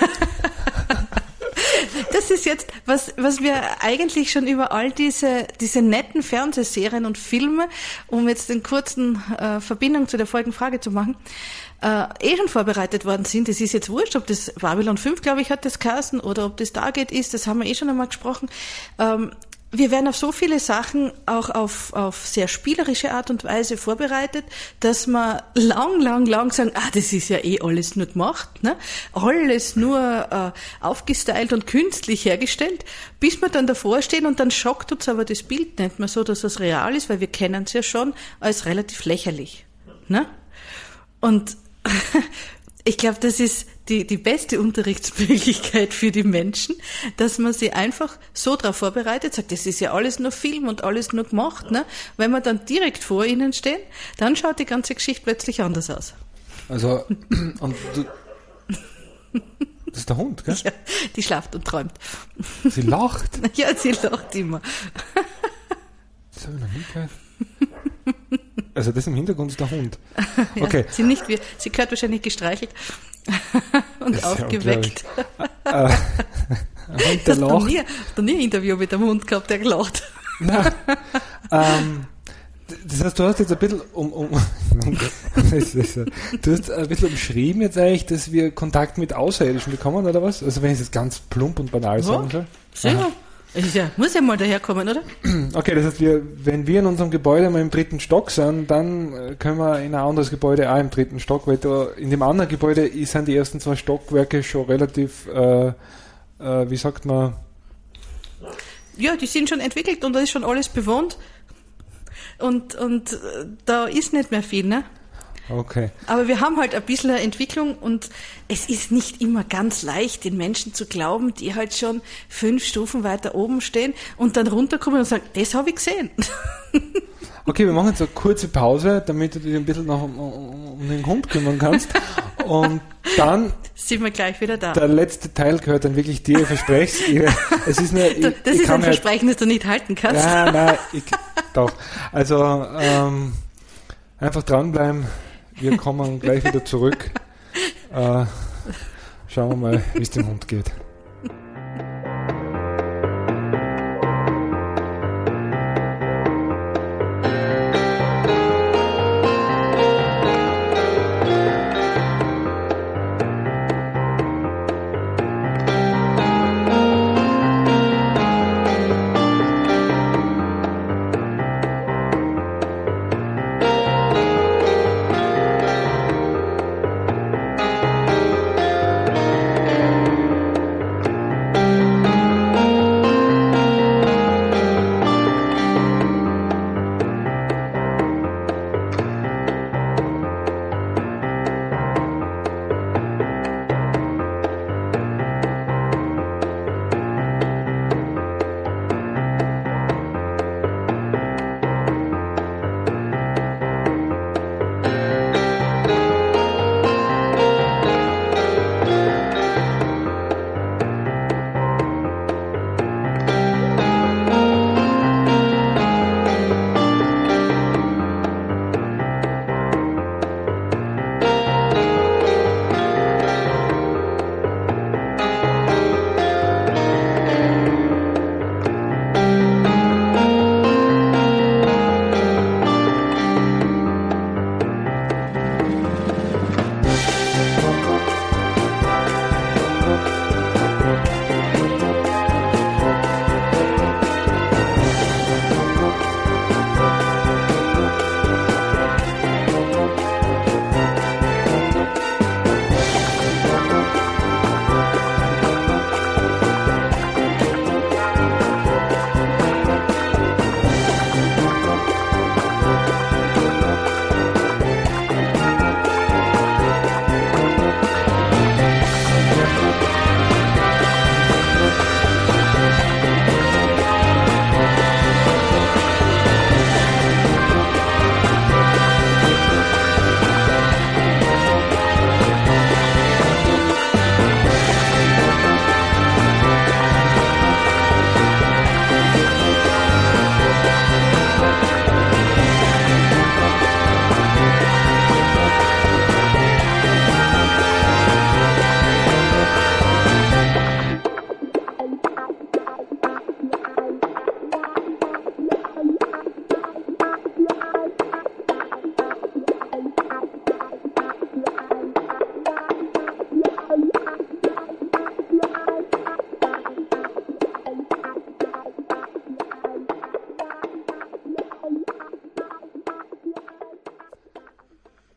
Das ist jetzt, was, was wir eigentlich schon über all diese, diese netten Fernsehserien und Filme, um jetzt den kurzen äh, Verbindung zu der folgenden Frage zu machen, äh, eh schon vorbereitet worden sind. Es ist jetzt wurscht, ob das Babylon fünf, glaube ich, hat das geheißen, oder ob das Stargate ist, das haben wir eh schon einmal gesprochen. Ähm, wir werden auf so viele Sachen auch auf, auf sehr spielerische Art und Weise vorbereitet, dass wir lang, lang, lang sagen, ah, das ist ja eh alles nur gemacht, ne? Alles nur äh, aufgestylt und künstlich hergestellt, bis wir dann davor stehen und dann schockt uns aber das Bild nicht mehr so, dass es real ist, weil wir kennen es ja schon als relativ lächerlich, ne? Und ich glaube, das ist die, die beste Unterrichtsmöglichkeit für die Menschen, dass man sie einfach so darauf vorbereitet, sagt, das ist ja alles nur Film und alles nur gemacht, ne? Wenn wir dann direkt vor ihnen stehen, dann schaut die ganze Geschichte plötzlich anders aus. Also, und du, das ist der Hund, gell? Ja, die schlaft und träumt. Sie lacht? Ja, sie lacht immer. Das habe ich noch nie gehört. Also das im Hintergrund ist der Hund. Okay. Ja, sie nicht, wie, sie gehört wahrscheinlich gestreichelt und aufgeweckt. Ja äh, und der lacht. Nie, hast du nie ein Interview mit dem Hund gehabt, der gelacht? Nein. ähm, das heißt, du hast jetzt ein bisschen um, um du hast ein bisschen umschrieben jetzt eigentlich, dass wir Kontakt mit Außerirdischen bekommen, oder was? Also wenn ich das ganz plump und banal sagen soll. Sicher. Ja, muss ja mal daherkommen, oder? Okay, das heißt, wir, wenn wir in unserem Gebäude mal im dritten Stock sind, dann können wir in ein anderes Gebäude auch im dritten Stock, weil da in dem anderen Gebäude sind die ersten zwei Stockwerke schon relativ, äh, äh, wie sagt man? Ja, die sind schon entwickelt und da ist schon alles bewohnt und, und da ist nicht mehr viel, ne? Okay. Aber wir haben halt ein bisschen eine Entwicklung und es ist nicht immer ganz leicht, den Menschen zu glauben, die halt schon fünf Stufen weiter oben stehen und dann runterkommen und sagen, das habe ich gesehen. Okay, wir machen jetzt eine kurze Pause, damit du dich ein bisschen noch um, um, um den Hund kümmern kannst. Und dann sind wir gleich wieder da. Der letzte Teil gehört dann wirklich dir, ich verspreche es. Es ist eine, ich, das ich ist ein halt, Versprechen, das du nicht halten kannst. Nein, nein, ich, doch. Also ähm, einfach dranbleiben. Wir kommen gleich wieder zurück. Äh, schauen wir mal, wie es dem Hund geht.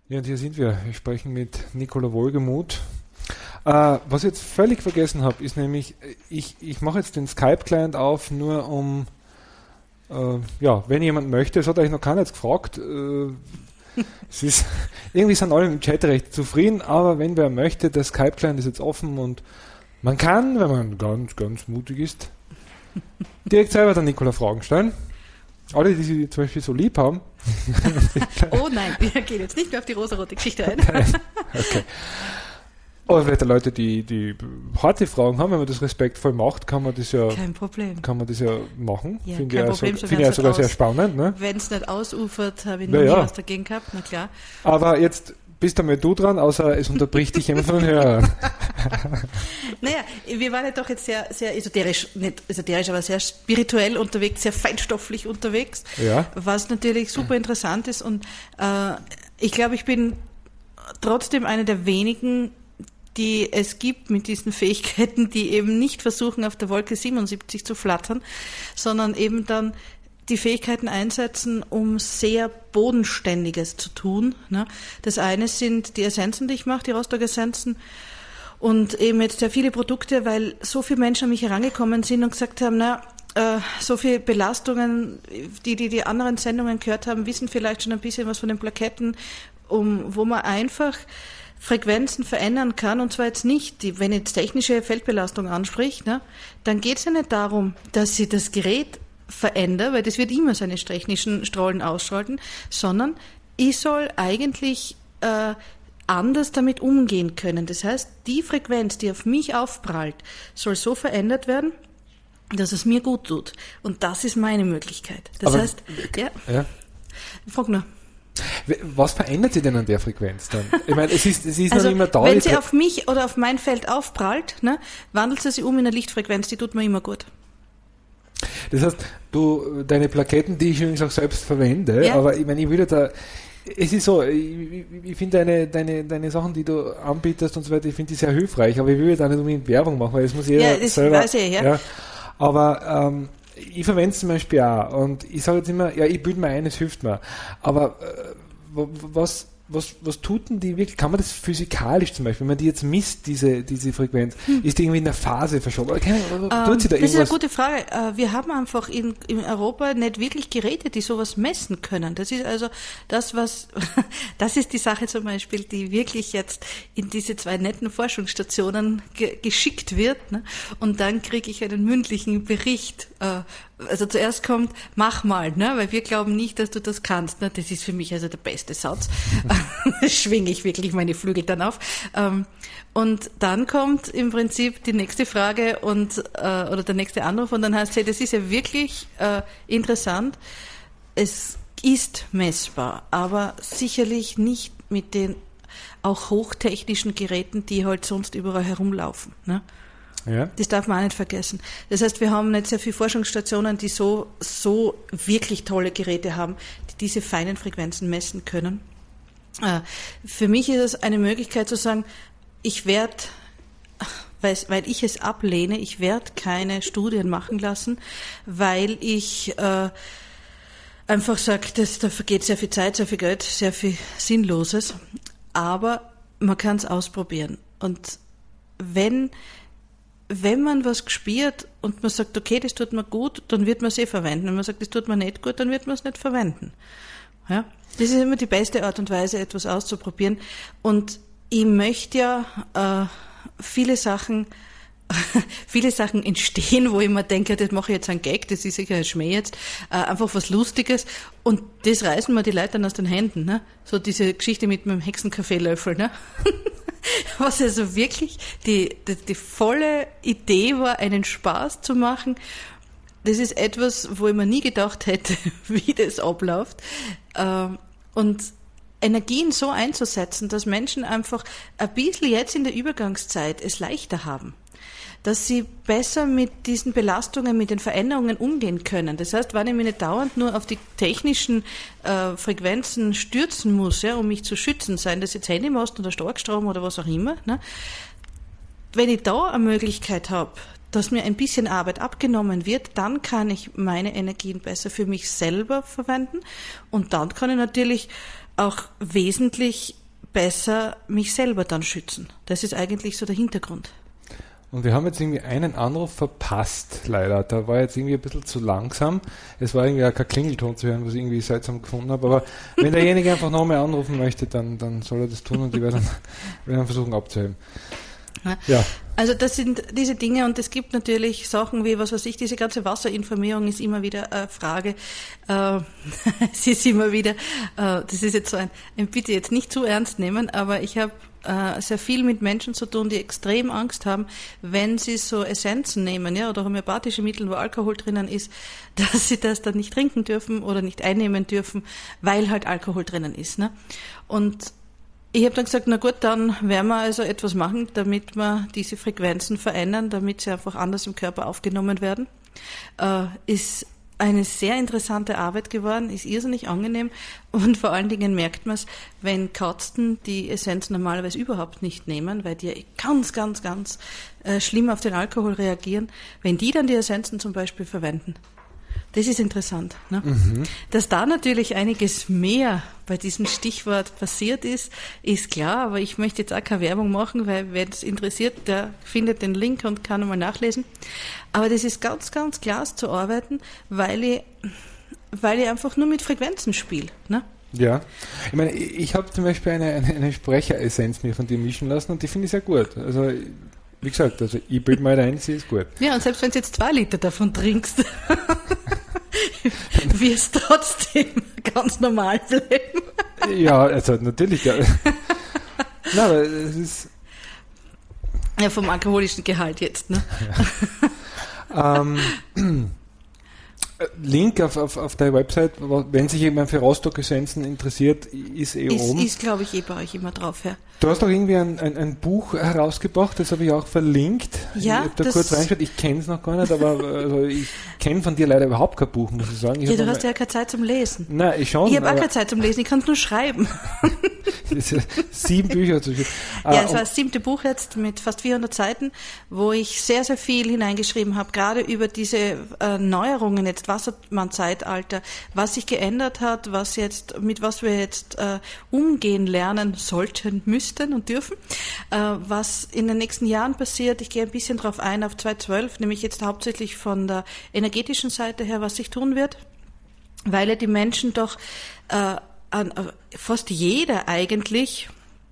Ja, und hier sind wir. Wir sprechen mit Nicola Wohlgemuth. Äh, was ich jetzt völlig vergessen habe, ist nämlich, ich, ich mache jetzt den Skype-Client auf, nur um, äh, ja, wenn jemand möchte, es hat euch noch keiner jetzt gefragt, äh, es ist, irgendwie sind alle im Chat recht zufrieden, aber wenn wer möchte, der Skype-Client ist jetzt offen und man kann, wenn man ganz, ganz mutig ist, direkt selber der Nicola Fragen stellen. Alle, die sie zum Beispiel so lieb haben. Oh nein, wir gehen jetzt nicht mehr auf die rosarote Geschichte ein. Okay. Aber vielleicht Leute, die, die harte Fragen haben, wenn man das respektvoll macht, kann man das ja, kein Problem. Kann man das ja machen. Ja, Finde kein ich, Problem, so, so find ich ja sogar aus, sehr spannend. Ne? Wenn es nicht ausufert, habe ich noch ja, nie ja. was dagegen gehabt, na klar. Aber jetzt bist einmal du dran, außer es unterbricht dich jemand von den Hörern. Naja, wir waren ja doch jetzt sehr, sehr esoterisch, nicht esoterisch, aber sehr spirituell unterwegs, sehr feinstofflich unterwegs, Ja. was natürlich super interessant ist. Und äh, ich glaube, ich bin trotzdem eine der wenigen, die es gibt mit diesen Fähigkeiten, die eben nicht versuchen, auf der Wolke siebenundsiebzig zu flattern, sondern eben dann die Fähigkeiten einsetzen, um sehr Bodenständiges zu tun. Ne? Das eine sind die Essenzen, die ich mache, die Rostock-Essenzen, und eben jetzt sehr viele Produkte, weil so viele Menschen an mich herangekommen sind und gesagt haben, na, äh, so viele Belastungen, die, die die anderen Sendungen gehört haben, wissen vielleicht schon ein bisschen was von den Plaketten, um, wo man einfach Frequenzen verändern kann, und zwar jetzt nicht, die, wenn jetzt technische Feldbelastung anspricht, ne, dann geht es ja nicht darum, dass sie das Gerät verändert, weil das wird immer seine technischen Strahlen ausschalten, sondern ich soll eigentlich äh, anders damit umgehen können. Das heißt, die Frequenz, die auf mich aufprallt, soll so verändert werden, dass es mir gut tut. Und das ist meine Möglichkeit. Das Aber, heißt, ja, ja. Frag nur. Was verändert sie denn an der Frequenz dann? Ich meine, es ist, es ist Also, noch immer da. wenn sie auf mich oder auf mein Feld aufprallt, ne, wandelt sie sich um in eine Lichtfrequenz, die tut mir immer gut. Das heißt, du, deine Plaketten, die ich übrigens auch selbst verwende, Ja. aber ich meine, ich will da, es ist so, ich, ich, ich finde deine, deine, deine Sachen, die du anbietest und so weiter, ich finde die sehr hilfreich, aber ich will da nicht unbedingt Werbung machen, weil das muss jeder Ja, das selber, weiß ich, ja. ja. Aber, ähm, ich verwende es zum Beispiel auch und ich sage jetzt immer, ja, ich bilde mir ein, es hilft mir. Aber äh, was, was, was tut denn die wirklich? Kann man das physikalisch zum Beispiel, wenn man die jetzt misst, diese, diese Frequenz, hm. ist die irgendwie in der Phase verschoben? Oder keine, ähm, tut sie da das irgendwas? ist eine gute Frage. Wir haben einfach in, in Europa nicht wirklich Geräte, die sowas messen können. Das ist also das, was, das ist die Sache zum Beispiel, die wirklich jetzt in diese zwei netten Forschungsstationen ge- geschickt wird, ne? Und dann kriege ich einen mündlichen Bericht. Äh, also zuerst kommt, mach mal, ne? Weil wir glauben nicht, dass du das kannst. Ne? Das ist für mich also der beste Satz. Schwinge ich wirklich meine Flügel dann auf. Ähm, und dann kommt im Prinzip die nächste Frage und äh, oder der nächste Anruf und dann heißt es, das ist ja wirklich äh, interessant. Es ist messbar, aber sicherlich nicht mit den auch hochtechnischen Geräten, die halt sonst überall herumlaufen. Ne? Ja. Das darf man auch nicht vergessen. Das heißt, wir haben nicht sehr viele Forschungsstationen, die so, so wirklich tolle Geräte haben, die diese feinen Frequenzen messen können. Äh, für mich ist es eine Möglichkeit zu sagen, ich werde, weil, weil ich es ablehne, ich werde keine Studien machen lassen, weil ich äh, einfach sage, dass da vergeht sehr viel Zeit, sehr viel Geld, sehr viel Sinnloses. Aber man kann es ausprobieren. Und wenn Wenn man was gespürt und man sagt, okay, das tut mir gut, dann wird man es eh verwenden. Wenn man sagt, das tut mir nicht gut, dann wird man es nicht verwenden. Ja? Das ist immer die beste Art und Weise, etwas auszuprobieren. Und ich möchte ja äh, viele Sachen, viele Sachen entstehen, wo ich mir denke, das mache ich jetzt ein Gag, das ist sicher ein Schmäh jetzt, äh, einfach was Lustiges. Und das reißen mir die Leute dann aus den Händen. Ne? So diese Geschichte mit meinem Hexenkaffeelöffel. Ne? Was also wirklich die, die, die volle Idee war, einen Spaß zu machen. Das ist etwas, wo ich mir nie gedacht hätte, wie das abläuft. Und Energien so einzusetzen, dass Menschen einfach ein bisschen jetzt in der Übergangszeit es leichter haben. Dass sie besser mit diesen Belastungen, mit den Veränderungen umgehen können. Das heißt, wenn ich mich nicht dauernd nur auf die technischen äh, Frequenzen stürzen muss, ja, um mich zu schützen, seien das jetzt Handymast oder Starkstrom oder was auch immer, ne? Wenn ich da eine Möglichkeit habe, dass mir ein bisschen Arbeit abgenommen wird, dann kann ich meine Energien besser für mich selber verwenden und dann kann ich natürlich auch wesentlich besser mich selber dann schützen. Das ist eigentlich so der Hintergrund. Und wir haben jetzt irgendwie einen Anruf verpasst, leider. Da war jetzt irgendwie ein bisschen zu langsam. Es war irgendwie auch kein Klingelton zu hören, was ich irgendwie seltsam gefunden habe. Aber wenn derjenige einfach nochmal anrufen möchte, dann, dann soll er das tun und ich werde dann, werde dann versuchen abzuheben. Ja. Also das sind diese Dinge und es gibt natürlich Sachen wie, was weiß ich, diese ganze Wasserinformierung ist immer wieder eine Frage. Äh, es ist immer wieder, äh, das ist jetzt so ein, ein Bitte jetzt nicht zu ernst nehmen, aber ich habe äh, sehr viel mit Menschen zu tun, die extrem Angst haben, wenn sie so Essenzen nehmen, ja, oder homöopathische Mittel, wo Alkohol drinnen ist, dass sie das dann nicht trinken dürfen oder nicht einnehmen dürfen, weil halt Alkohol drinnen ist, ne? Und ich habe dann gesagt, na gut, dann werden wir also etwas machen, damit wir diese Frequenzen verändern, damit sie einfach anders im Körper aufgenommen werden. Äh, ist eine sehr interessante Arbeit geworden, ist irrsinnig angenehm und vor allen Dingen merkt man es, wenn Katzen die Essenz normalerweise überhaupt nicht nehmen, weil die ganz, ganz, ganz äh, schlimm auf den Alkohol reagieren, wenn die dann die Essenzen zum Beispiel verwenden. Das ist interessant, ne? Mhm. Dass da natürlich einiges mehr bei diesem Stichwort passiert ist, ist klar, aber ich möchte jetzt auch keine Werbung machen, weil wer es interessiert, der findet den Link und kann einmal nachlesen. Aber das ist ganz, ganz klar zu arbeiten, weil ich, weil ich einfach nur mit Frequenzen spiele, ne? Ja, ich meine, ich habe zum Beispiel eine, eine, eine Sprecheressenz mir von dir mischen lassen und die finde ich sehr gut. Also wie gesagt, also ich bilde mal ein, sie ist gut. Ja, und selbst wenn du jetzt zwei Liter davon trinkst, wirst du trotzdem ganz normal bleiben. Ja, also natürlich. Ja. Nein, aber es ist... Ja, vom alkoholischen Gehalt jetzt, ne? Ja. ähm, Link auf, auf, auf der Website, wenn sich jemand für Rostock-Essenzen interessiert, ist eh ist, oben. Ist, glaube ich, eh bei euch immer drauf, ja. Du hast doch irgendwie ein, ein, ein Buch herausgebracht, das habe ich auch verlinkt. Ja, ich habe da kurz reingeschaut, ich kenne es noch gar nicht, aber also ich kenne von dir leider überhaupt kein Buch, muss ich sagen. Ich ja, du hast ja keine Zeit zum Lesen. Nein, ich schon. Ich habe auch keine Zeit zum Lesen, ich kann es nur schreiben. Sieben Bücher zu schreiben. Ja, es war das siebte Buch jetzt mit fast vierhundert Seiten, wo ich sehr, sehr viel hineingeschrieben habe, gerade über diese äh, Neuerungen jetzt, Wassermann-Zeitalter, was sich geändert hat, was jetzt, mit was wir jetzt äh, umgehen lernen sollten, müssen und dürfen, äh, was in den nächsten Jahren passiert. Ich gehe ein bisschen drauf ein auf zwanzig zwölf, nämlich jetzt hauptsächlich von der energetischen Seite her, was sich tun wird, weil ja die Menschen doch äh, an, äh, fast jeder eigentlich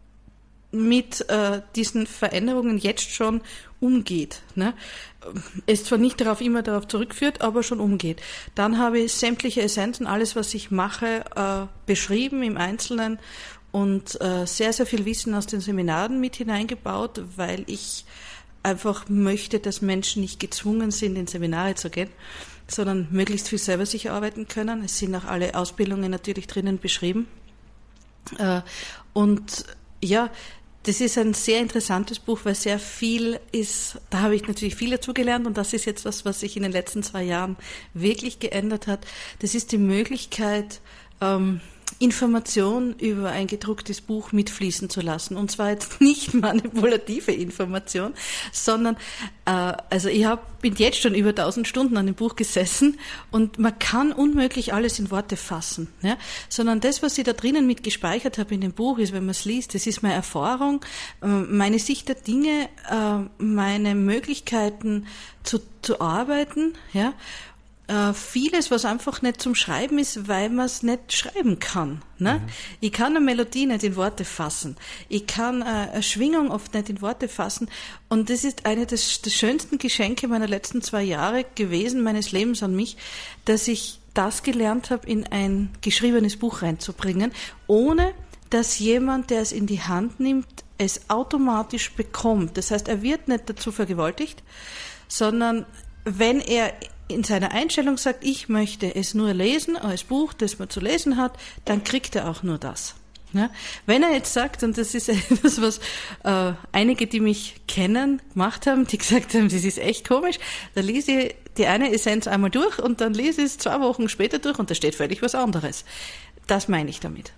mit äh, diesen Veränderungen jetzt schon umgeht, ne? Es zwar nicht darauf immer darauf zurückführt, aber schon umgeht. Dann habe ich sämtliche Essenzen, alles was ich mache, äh, beschrieben im Einzelnen und äh, sehr, sehr viel Wissen aus den Seminaren mit hineingebaut, weil ich einfach möchte, dass Menschen nicht gezwungen sind, in Seminare zu gehen, sondern möglichst viel selber sich erarbeiten können. Es sind auch alle Ausbildungen natürlich drinnen beschrieben. Äh, und ja, das ist ein sehr interessantes Buch, weil sehr viel ist, da habe ich natürlich viel dazugelernt und das ist jetzt was, was sich in den letzten zwei Jahren wirklich geändert hat. Das ist die Möglichkeit, ähm, Information über ein gedrucktes Buch mitfließen zu lassen. Und zwar jetzt nicht manipulative Information, sondern äh, also ich hab, bin jetzt schon über tausend Stunden an dem Buch gesessen und man kann unmöglich alles in Worte fassen. Ja? Sondern das, was ich da drinnen mit gespeichert habe in dem Buch, ist, wenn man es liest, das ist meine Erfahrung, äh, meine Sicht der Dinge, äh, meine Möglichkeiten zu, zu arbeiten, ja. Uh, vieles, was einfach nicht zum Schreiben ist, weil man es nicht schreiben kann. Ne? Mhm. Ich kann eine Melodie nicht in Worte fassen. Ich kann uh, eine Schwingung oft nicht in Worte fassen. Und das ist eine des, des schönsten Geschenke meiner letzten zwei Jahre gewesen, meines Lebens an mich, dass ich das gelernt habe, in ein geschriebenes Buch reinzubringen, ohne dass jemand, der es in die Hand nimmt, es automatisch bekommt. Das heißt, er wird nicht dazu vergewaltigt, sondern wenn er in seiner Einstellung sagt, ich möchte es nur lesen, als Buch, das man zu lesen hat, dann kriegt er auch nur das. Ja? Wenn er jetzt sagt, und das ist etwas, was äh, einige, die mich kennen, gemacht haben, die gesagt haben, das ist echt komisch, da lese ich die eine Essenz einmal durch und dann lese ich es zwei Wochen später durch und da steht völlig was anderes. Das meine ich damit.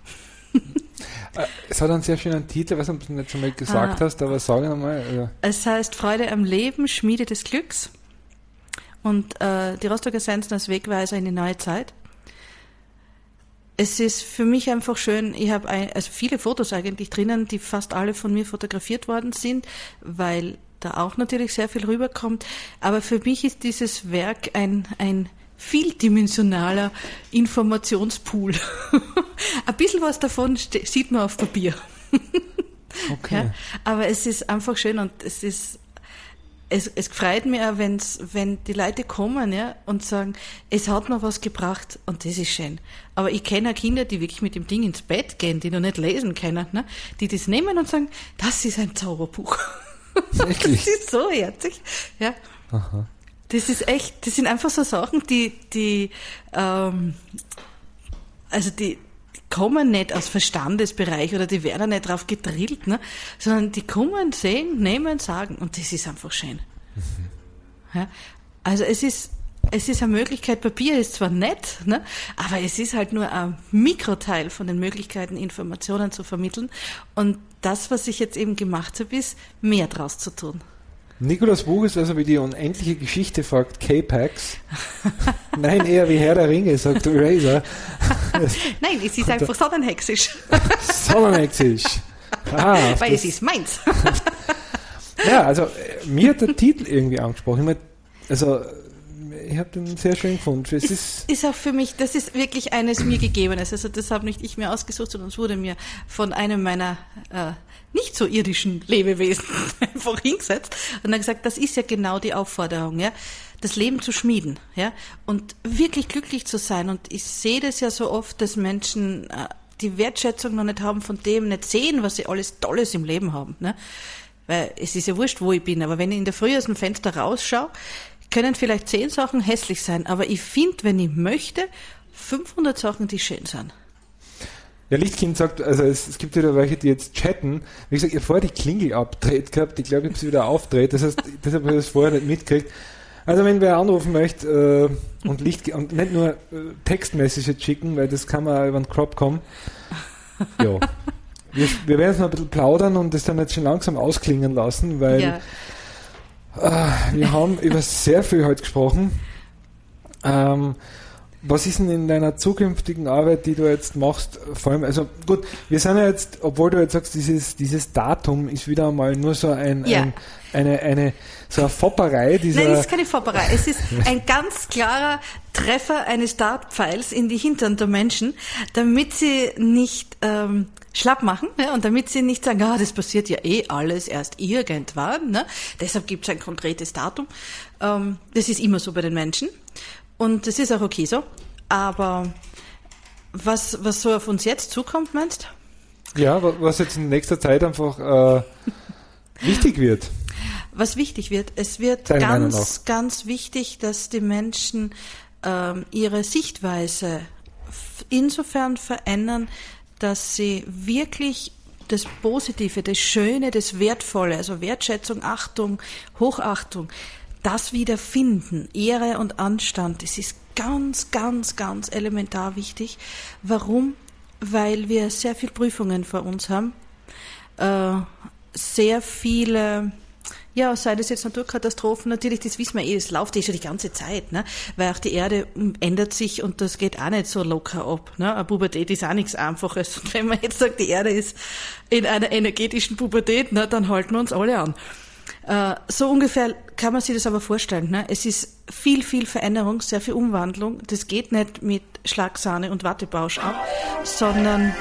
Es hat einen sehr schönen Titel, was du nicht schon mal gesagt ah. hast, aber sag einmal. Ja. Es heißt Freude am Leben, Schmiede des Glücks. Und äh, die Rostock Essenzen als Wegweiser in die neue Zeit. es ist für mich einfach schön, ich habe ein, also viele Fotos eigentlich drinnen, die fast alle von mir fotografiert worden sind, weil da auch natürlich sehr viel rüberkommt. Aber für mich ist dieses Werk ein, ein vieldimensionaler Informationspool. Ein bisschen was davon ste- sieht man auf Papier. Okay. Ja, aber es ist einfach schön und es ist, es, es freut mich auch, wenn's, wenn die Leute kommen, ja, und sagen, es hat mir was gebracht und das ist schön. Aber ich kenne auch Kinder, die wirklich mit dem Ding ins Bett gehen, die noch nicht lesen können, ne, die das nehmen und sagen, das ist ein Zauberbuch. Wirklich? Das ist so herzig, ja. Aha. Das ist echt, das sind einfach so Sachen, die, die, ähm, also die, kommen nicht aus Verstandesbereich oder die werden nicht drauf gedrillt, ne? Sondern die kommen, sehen, nehmen, sagen und das ist einfach schön. Mhm. Ja? Also es ist, es ist eine Möglichkeit, Papier ist zwar nett, ne? Aber es ist halt nur ein Mikroteil von den Möglichkeiten, Informationen zu vermitteln und das, was ich jetzt eben gemacht habe, ist, mehr draus zu tun. Nikolaus Buch ist also wie die unendliche Geschichte, fragt K-Pax. Nein, eher wie Herr der Ringe, sagt Eraser. Nein, es ist einfach sonnenhexisch. Sonnenhexisch. Ah, weil es ist meins. Ja, also mir hat der Titel irgendwie angesprochen. Ich meine, also ich habe den sehr schön gefunden. Es ist, ist auch für mich, das ist wirklich eines mir Gegebenes. Also das habe nicht ich mir ausgesucht, sondern es wurde mir von einem meiner äh, nicht so irdischen Lebewesen einfach hingesetzt und dann gesagt, das ist ja genau die Aufforderung, ja, das Leben zu schmieden, ja, und wirklich glücklich zu sein. Und ich sehe das ja so oft, dass Menschen äh, die Wertschätzung noch nicht haben von dem, nicht sehen, was sie alles Tolles im Leben haben, ne? Weil es ist ja wurscht, wo ich bin, aber wenn ich in der Früh aus dem Fenster rausschaue, können vielleicht zehn Sachen hässlich sein, aber ich finde, wenn ich möchte, fünfhundert Sachen, die schön sind. Ja, Lichtkind sagt, also es, es gibt wieder welche, die jetzt chatten. Wie gesagt, ich habe vorher die Klingel abgedreht gehabt, ich glaube, ich habe sie wieder aufgedreht, das heißt, deshalb habe ich das vorher nicht mitgekriegt. Also wenn wer anrufen möchte äh, und Licht und nicht nur äh, Textmessages schicken, weil das kann man über den Crop kommen. Ja. Wir, wir werden jetzt noch ein bisschen plaudern und das dann jetzt schon langsam ausklingen lassen, weil Ja. äh, wir haben über sehr viel heute gesprochen. Ähm, Was ist denn in deiner zukünftigen Arbeit, die du jetzt machst, vor allem, also gut, wir sind ja jetzt, obwohl du jetzt sagst, dieses, dieses Datum ist wieder einmal nur so ein, Ja. ein eine, eine, so eine Fopperei, dieser... Nein, es ist keine Fopperei. Es ist ein ganz klarer Treffer eines Dartpfeils in die Hintern der Menschen, damit sie nicht ähm, schlapp machen, ja, und damit sie nicht sagen, ah, das passiert ja eh alles erst irgendwann, ne? Deshalb gibt es ein konkretes Datum. Ähm, das ist immer so bei den Menschen. Und das ist auch okay so. Aber was, was so auf uns jetzt zukommt, meinst du? Ja, was jetzt in nächster Zeit einfach äh, wichtig wird. Was wichtig wird, es wird Deiner Meinung ganz, ganz wichtig, dass die Menschen ähm, ihre Sichtweise f- insofern verändern, dass sie wirklich das Positive, das Schöne, das Wertvolle, also Wertschätzung, Achtung, Hochachtung, das wieder finden, Ehre und Anstand, das ist ganz, ganz, ganz elementar wichtig. Warum? Weil wir sehr viele Prüfungen vor uns haben, äh, sehr viele, ja, sei das jetzt Naturkatastrophen, natürlich, das wissen wir eh, das läuft eh schon die ganze Zeit, ne? Weil auch die Erde ändert sich und das geht auch nicht so locker ab, ne? Eine Pubertät ist auch nichts Einfaches. Und wenn man jetzt sagt, die Erde ist in einer energetischen Pubertät, ne, dann halten wir uns alle an. Uh, so ungefähr kann man sich das aber vorstellen. Ne? Es ist viel, viel Veränderung, sehr viel Umwandlung. Das geht nicht mit Schlagsahne und Wattebausch ab, sondern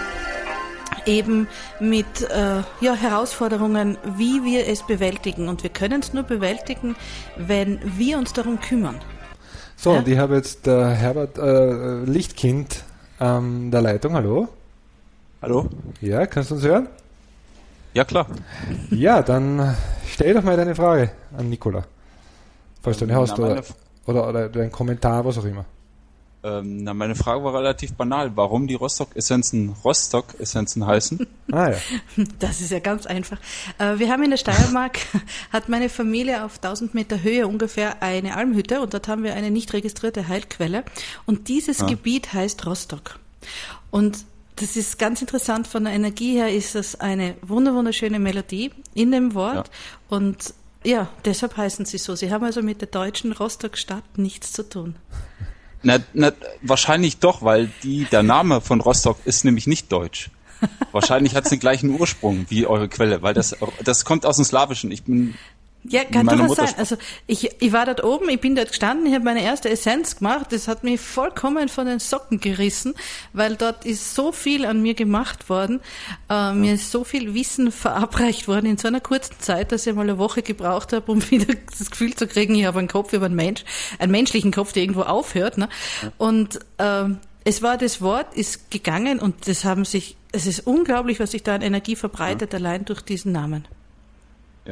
eben mit uh, ja, Herausforderungen, wie wir es bewältigen. Und wir können es nur bewältigen, wenn wir uns darum kümmern. So, ja? Und ich habe jetzt der Herbert äh, Lichtkind an der Leitung. Hallo? Hallo? Ja, kannst du uns hören? Ja, klar. Ja, dann stell doch mal deine Frage an Nicola. Falls du eine hast, Na, oder, meine F- oder, oder deinen Kommentar, was auch immer. Ähm, na, meine Frage war relativ banal. Warum die Rostock-Essenzen Rostock-Essenzen heißen? Ah ja. Das ist ja ganz einfach. Uh, wir haben in der Steiermark, hat meine Familie auf tausend Meter Höhe ungefähr eine Almhütte und dort haben wir eine nicht registrierte Heilquelle. Und dieses Ah. Gebiet heißt Rostock. Und das ist ganz interessant, von der Energie her ist das eine wunderschöne Melodie in dem Wort Ja. und ja, deshalb heißen sie so. Sie haben also mit der deutschen Rostock-Stadt nichts zu tun. Na, na, wahrscheinlich doch, weil die, der Name von Rostock ist nämlich nicht deutsch. Wahrscheinlich hat es den gleichen Ursprung wie eure Quelle, weil das, das kommt aus dem Slawischen. Ich bin Ja, kann durchaus sein. Also ich, ich war dort oben, ich bin dort gestanden, ich habe meine erste Essenz gemacht. Das hat mich vollkommen von den Socken gerissen, weil dort ist so viel an mir gemacht worden. Äh, mir ist so viel Wissen verabreicht worden in so einer kurzen Zeit, dass ich mal eine Woche gebraucht habe, um wieder das Gefühl zu kriegen, ich habe einen Kopf über einen Mensch, einen menschlichen Kopf, der irgendwo aufhört. Ne? Und ähm, es war das Wort, ist gegangen und das haben sich, es ist unglaublich, was sich da an Energie verbreitet, ja. allein durch diesen Namen. Ja.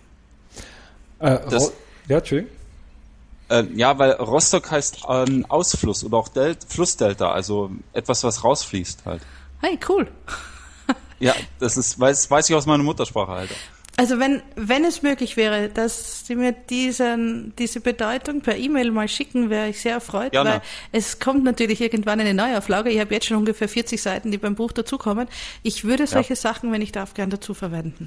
Äh, das, ja, Entschuldigung. Äh, ja, weil Rostock heißt ähm, Ausfluss oder auch Del- Flussdelta, also etwas, was rausfließt halt. Hey, cool. Ja, das ist, weiß, weiß ich aus meiner Muttersprache halt. Also wenn, wenn es möglich wäre, dass Sie mir diesen, diese Bedeutung per E-Mail mal schicken, wäre ich sehr erfreut, Gerne. weil es kommt natürlich irgendwann eine Neuauflage. Ich habe jetzt schon ungefähr vierzig Seiten, die beim Buch dazukommen. Ich würde solche ja. Sachen, wenn ich darf, gern dazu verwenden.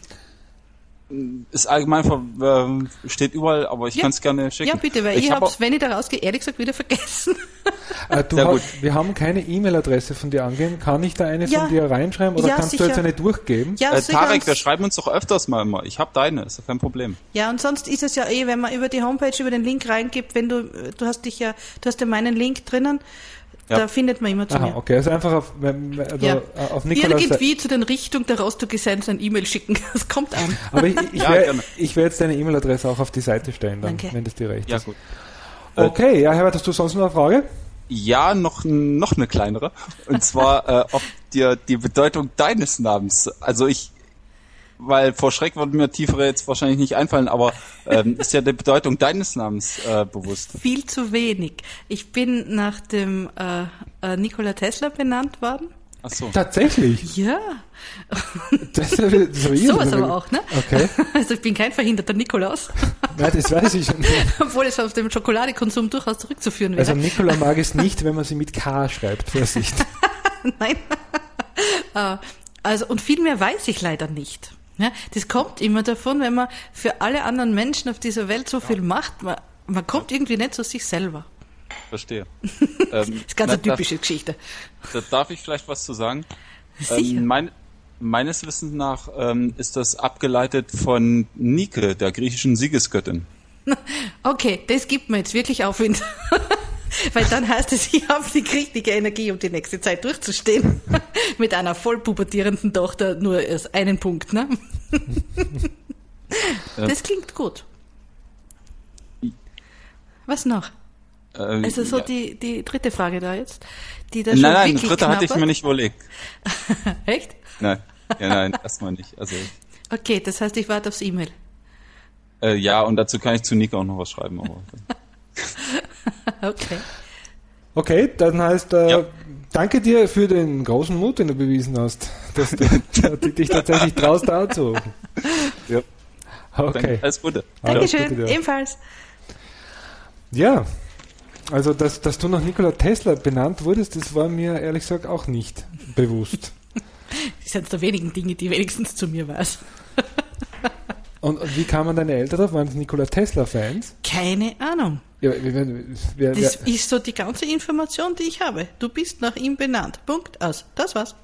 Ist allgemein, ver- äh, steht überall, aber ich ja. kann es gerne schicken. Ja, bitte, weil ich, ich habe hab es, wenn ich da rausgehe, ehrlich gesagt wieder vergessen. Äh, du Sehr hast, gut. wir haben keine E-Mail-Adresse von dir angeben. Kann ich da eine Ja. von dir reinschreiben oder Ja, kannst sicher. du jetzt eine durchgeben? Ja, äh, sicher. Tarek, wir schreiben uns doch öfters mal immer. Ich habe deine, ist ja kein Problem. Ja, und sonst ist es ja eh, wenn man über die Homepage, über den Link reingibt, wenn du, du hast dich ja, du hast ja meinen Link drinnen, Ja. da findet man immer zu Aha, mir. okay, also einfach auf, also Ja. auf Nikolaus. Irgendwie zu den Richtung der Rostock Essenz ein E-Mail schicken. Das kommt an. Aber ich, ich Ja, werde gerne. ich werd jetzt deine E-Mail-Adresse auch auf die Seite stellen, dann, Danke. wenn das dir recht Ja, ist. gut. Okay, ja, Herbert, hast du sonst noch eine Frage? Ja, noch, noch eine kleinere. Und zwar, äh, ob dir die Bedeutung deines Namens, also ich, weil vor Schreck würde mir tiefere jetzt wahrscheinlich nicht einfallen, aber ähm, ist ja die Bedeutung deines Namens äh, bewusst? Viel zu wenig. Ich bin nach dem äh, äh, Nikola Tesla benannt worden. Ach so. Tatsächlich? Ja. Das ist ja wieder- das ist Sowas irre. aber auch, ne? Okay. Also ich bin kein verhinderter Nikolaus, Nein, das weiß ich schon. obwohl es auf dem Schokoladekonsum durchaus zurückzuführen wäre. Also Nikola mag es nicht, wenn man sie mit K schreibt. Vorsicht. Nein. Äh, also, und viel mehr weiß ich leider nicht. Ja, das kommt immer davon, wenn man für alle anderen Menschen auf dieser Welt so viel macht, man, man kommt irgendwie nicht zu sich selber. Verstehe. Das ähm, ist ganz na, eine typische Geschichte. Da darf ich vielleicht was zu sagen? Sicher. Ähm, mein, meines Wissens nach ähm, ist das abgeleitet von Nike, der griechischen Siegesgöttin. Okay, das gibt mir jetzt wirklich Aufwind. Weil dann heißt es, ich habe die richtige Energie, um die nächste Zeit durchzustehen. Mit einer voll pubertierenden Tochter nur erst einen Punkt, ne? Das klingt gut. Was noch? Äh, Also so ja. die, die dritte Frage da jetzt, die da Nein, schon nein, die wirklich dritte hatte ich knabbert. mir nicht überlegt. Echt? Nein, ja, nein, erstmal nicht. Also Okay, das heißt, ich warte aufs E-Mail. äh, ja, und dazu kann ich zu Nike auch noch was schreiben. Aber Okay. Okay, dann heißt, äh, Ja. danke dir für den großen Mut, den du bewiesen hast, dass du dich tatsächlich traust, da anzurufen. ja, Okay. danke, alles Gute. Dankeschön, gute Idee. ebenfalls. Ja, also dass, dass du nach Nikola Tesla benannt wurdest, das war mir ehrlich gesagt auch nicht bewusst. Das sind der wenigen Dinge, die wenigstens zu mir weiß. Und, und wie kamen deine Eltern drauf? Waren es Nikola Tesla-Fans? Keine Ahnung. Ja, wer, wer, wer, Das ist so die ganze Information, die ich habe. Du bist nach ihm benannt. Punkt, aus. Das war's.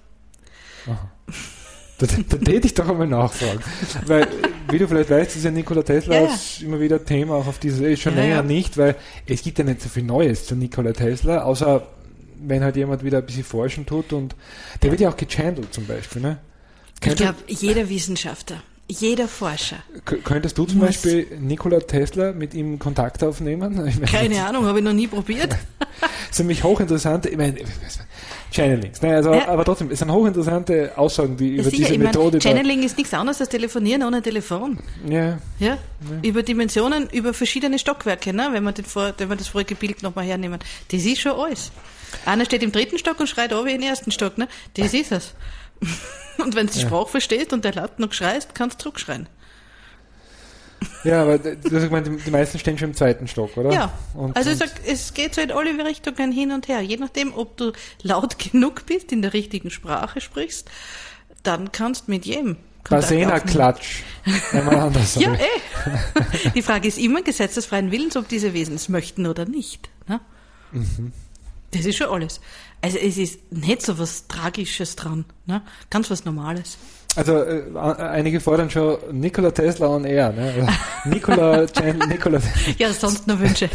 Da, da täte ich doch einmal nachfragen. Weil, wie du vielleicht weißt, ist ja Nikola Tesla Ja, ja. ist immer wieder Thema auch auf dieser, ist schon Ja, länger ja. nicht, weil es gibt ja nicht so viel Neues zu Nikola Tesla, außer wenn halt jemand wieder ein bisschen forschen tut und der wird ja auch gechannelt zum Beispiel, ne? Ich Könntest, glaube, jeder Wissenschaftler, jeder Forscher. k- könntest du zum muss- Beispiel Nikola Tesla mit ihm Kontakt aufnehmen? Ich meine, Keine Ahnung, habe ich noch nie probiert. Das ist nämlich hochinteressant, ich meine, Channelings, ne? Also, Ja. aber trotzdem, es sind hochinteressante Aussagen, die über Ja, sicher, diese ich meine, Methode da, Channeling ist nichts anderes als Telefonieren ohne Telefon. ja, Ja? Über Dimensionen, über verschiedene Stockwerke, ne? wenn, wir den vor, wenn wir das vorige Bild nochmal hernehmen. Das ist schon alles. Einer steht im dritten Stock und schreit oben in den ersten Stock. Ne? Das ist es. Und wenn du die Ja. Sprache verstehst und der laut noch schreist, kannst du zurückschreien. ja, aber du hast gemeint, die, die meisten stehen schon im zweiten Stock, oder? Ja, Und, also ich und, sag, es geht so in alle Richtungen hin und her. Je nachdem, ob du laut genug bist, in der richtigen Sprache sprichst, dann kannst du mit jedem Kontakt aufnehmen. Basena-Klatsch. Einmal anders. Ja, aber- eh. Die Frage ist immer Gesetz des freien Willens, ob diese Wesen es möchten oder nicht. Ne? Mhm. Das ist schon alles. Also es ist nicht so was Tragisches dran, ne? Ganz was Normales. Also äh, einige fordern schon Nikola Tesla on Air. Ne? Nikola, Nikola. Ja, sonst nur Wünsche.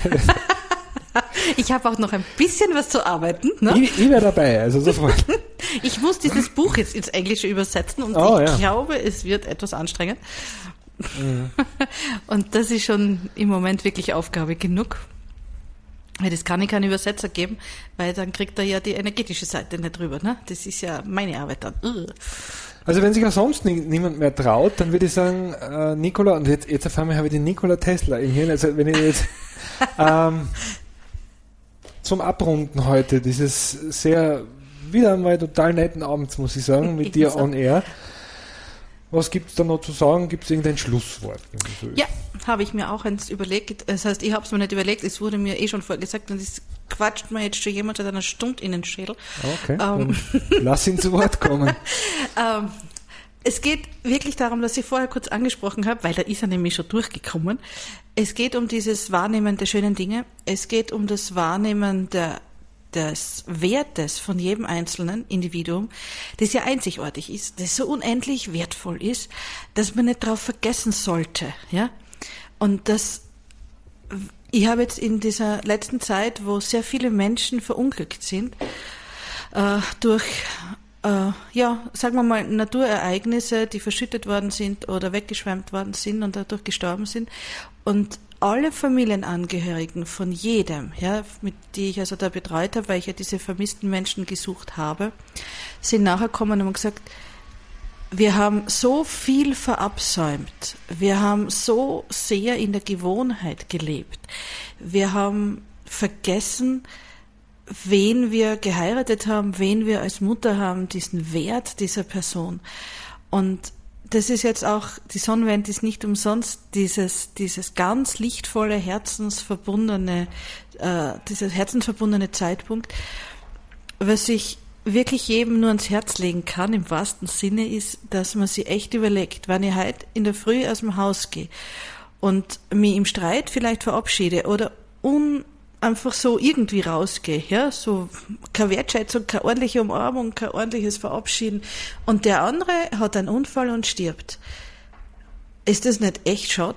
Ich habe auch noch ein bisschen was zu arbeiten. Ne? Ich, ich wäre dabei, also sofort. Ich muss dieses Buch jetzt ins Englische übersetzen und oh, ich ja. glaube, es wird etwas anstrengend. Mhm. Und das ist schon im Moment wirklich Aufgabe genug. Weil das kann ich keinen Übersetzer geben, weil dann kriegt er ja die energetische Seite nicht drüber. Ne? Das ist ja meine Arbeit dann. Ugh. Also wenn sich auch sonst nie, niemand mehr traut, dann würde ich sagen, äh, Nikola, und jetzt, jetzt auf einmal habe ich den Nikola Tesla im Hirn, also wenn ich jetzt ähm, zum Abrunden heute, dieses sehr, wieder einmal total netten Abends, muss ich sagen, mit dir on air. Was gibt es da noch zu sagen? Gibt es irgendein Schlusswort? So ja, habe ich mir auch eins überlegt. Das heißt, ich habe es mir nicht überlegt, es wurde mir eh schon vorgesagt und es quatscht mir jetzt schon jemand seit einer Stunde in den Schädel. Okay, ähm, lass ihn zu Wort kommen. ähm, es geht wirklich darum, dass ich vorher kurz angesprochen habe, weil da ist er nämlich schon durchgekommen. Es geht um dieses Wahrnehmen der schönen Dinge. Es geht um das Wahrnehmen der des Wertes von jedem einzelnen Individuum, das ja einzigartig ist, das so unendlich wertvoll ist, dass man nicht darauf vergessen sollte, ja. Und das, ich habe jetzt in dieser letzten Zeit, wo sehr viele Menschen verunglückt sind, äh, durch, äh, ja, sagen wir mal, Naturereignisse, die verschüttet worden sind oder weggeschwemmt worden sind und dadurch gestorben sind, und alle Familienangehörigen von jedem, ja, mit die ich also da betreut habe, weil ich ja diese vermissten Menschen gesucht habe, sind nachher gekommen und haben gesagt, wir haben so viel verabsäumt, wir haben so sehr in der Gewohnheit gelebt, wir haben vergessen, wen wir geheiratet haben, wen wir als Mutter haben, diesen Wert dieser Person. Und das ist jetzt auch, die Sonnenwende ist nicht umsonst dieses, dieses ganz lichtvolle, herzensverbundene, äh, dieser herzensverbundene Zeitpunkt. Was ich wirklich jedem nur ans Herz legen kann, im wahrsten Sinne, ist, dass man sich echt überlegt, wenn ich heute in der Früh aus dem Haus gehe und mich im Streit vielleicht verabschiede oder un einfach so irgendwie rausgehe, ja, so keine Wertschätzung, keine ordentliche Umarmung, kein ordentliches Verabschieden, und der andere hat einen Unfall und stirbt. Ist das nicht echt schade,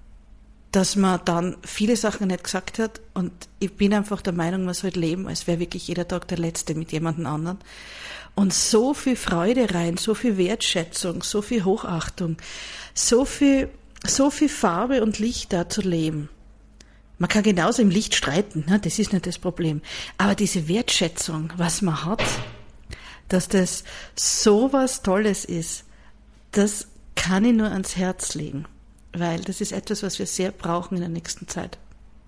dass man dann viele Sachen nicht gesagt hat? Und ich bin einfach der Meinung, man sollte leben, als wäre wirklich jeder Tag der letzte mit jemandem anderen. Und so viel Freude rein, so viel Wertschätzung, so viel Hochachtung, so viel, so viel Farbe und Licht da zu leben. Man kann genauso im Licht streiten, ne? Das ist nicht das Problem. Aber diese Wertschätzung, was man hat, dass das so was Tolles ist, das kann ich nur ans Herz legen, weil das ist etwas, was wir sehr brauchen in der nächsten Zeit.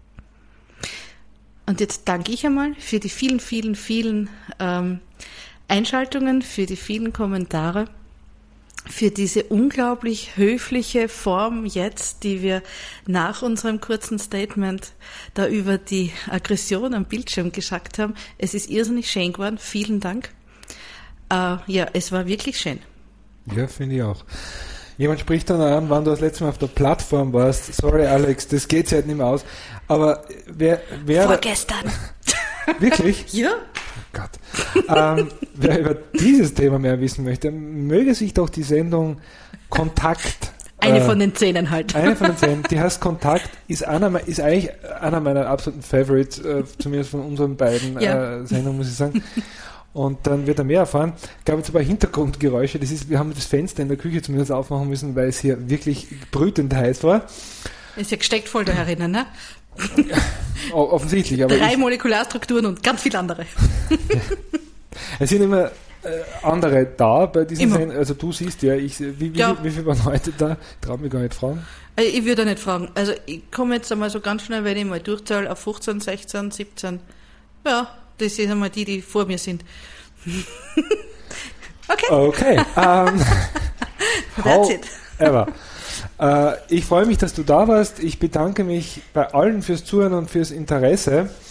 Und jetzt danke ich einmal für die vielen, vielen, vielen ähm, Einschaltungen, für die vielen Kommentare, für diese unglaublich höfliche Form jetzt, die wir nach unserem kurzen Statement da über die Aggression am Bildschirm gesagt haben. Es ist irrsinnig schön geworden. Vielen Dank. Äh, ja, es war wirklich schön. Ja, finde ich auch. Jemand spricht dann an, wann du das letzte Mal auf der Plattform warst. Sorry, Alex, das geht halt nicht mehr aus. Aber wer... wer Vorgestern. Wirklich? Ja. Oh Gott. ähm, wer über dieses Thema mehr wissen möchte, möge sich doch die Sendung Kontakt... Eine äh, von den Zehnen halt. Eine von den Zehnen, die heißt Kontakt, ist, einer, ist eigentlich einer meiner absoluten Favorites, äh, zumindest von unseren beiden ja. äh, Sendungen, muss ich sagen. Und dann wird er mehr erfahren. Ich glaube, jetzt aber Hintergrundgeräusche. Das ist, wir haben das Fenster in der Küche zumindest aufmachen müssen, weil es hier wirklich brütend heiß war. Ist ja gesteckt voll da herinnen, ne? O- offensichtlich. Aber Drei ich, Molekularstrukturen und ganz viel andere. es sind immer äh, andere da bei diesen Immer. Sendungen. Also du siehst ja, ich, wie, wie, Ja. Wie, wie viel waren heute da? Ich traue mich gar nicht fragen. Also ich würde nicht fragen. Also ich komme jetzt einmal so ganz schnell, wenn ich mal durchzahle, auf fünfzehn, sechzehn, siebzehn. Ja, das sind einmal die, die vor mir sind. Okay. Okay. Um, That's it. Ever. Äh, ich freue mich, dass du da warst. Ich bedanke mich bei allen fürs Zuhören und fürs Interesse.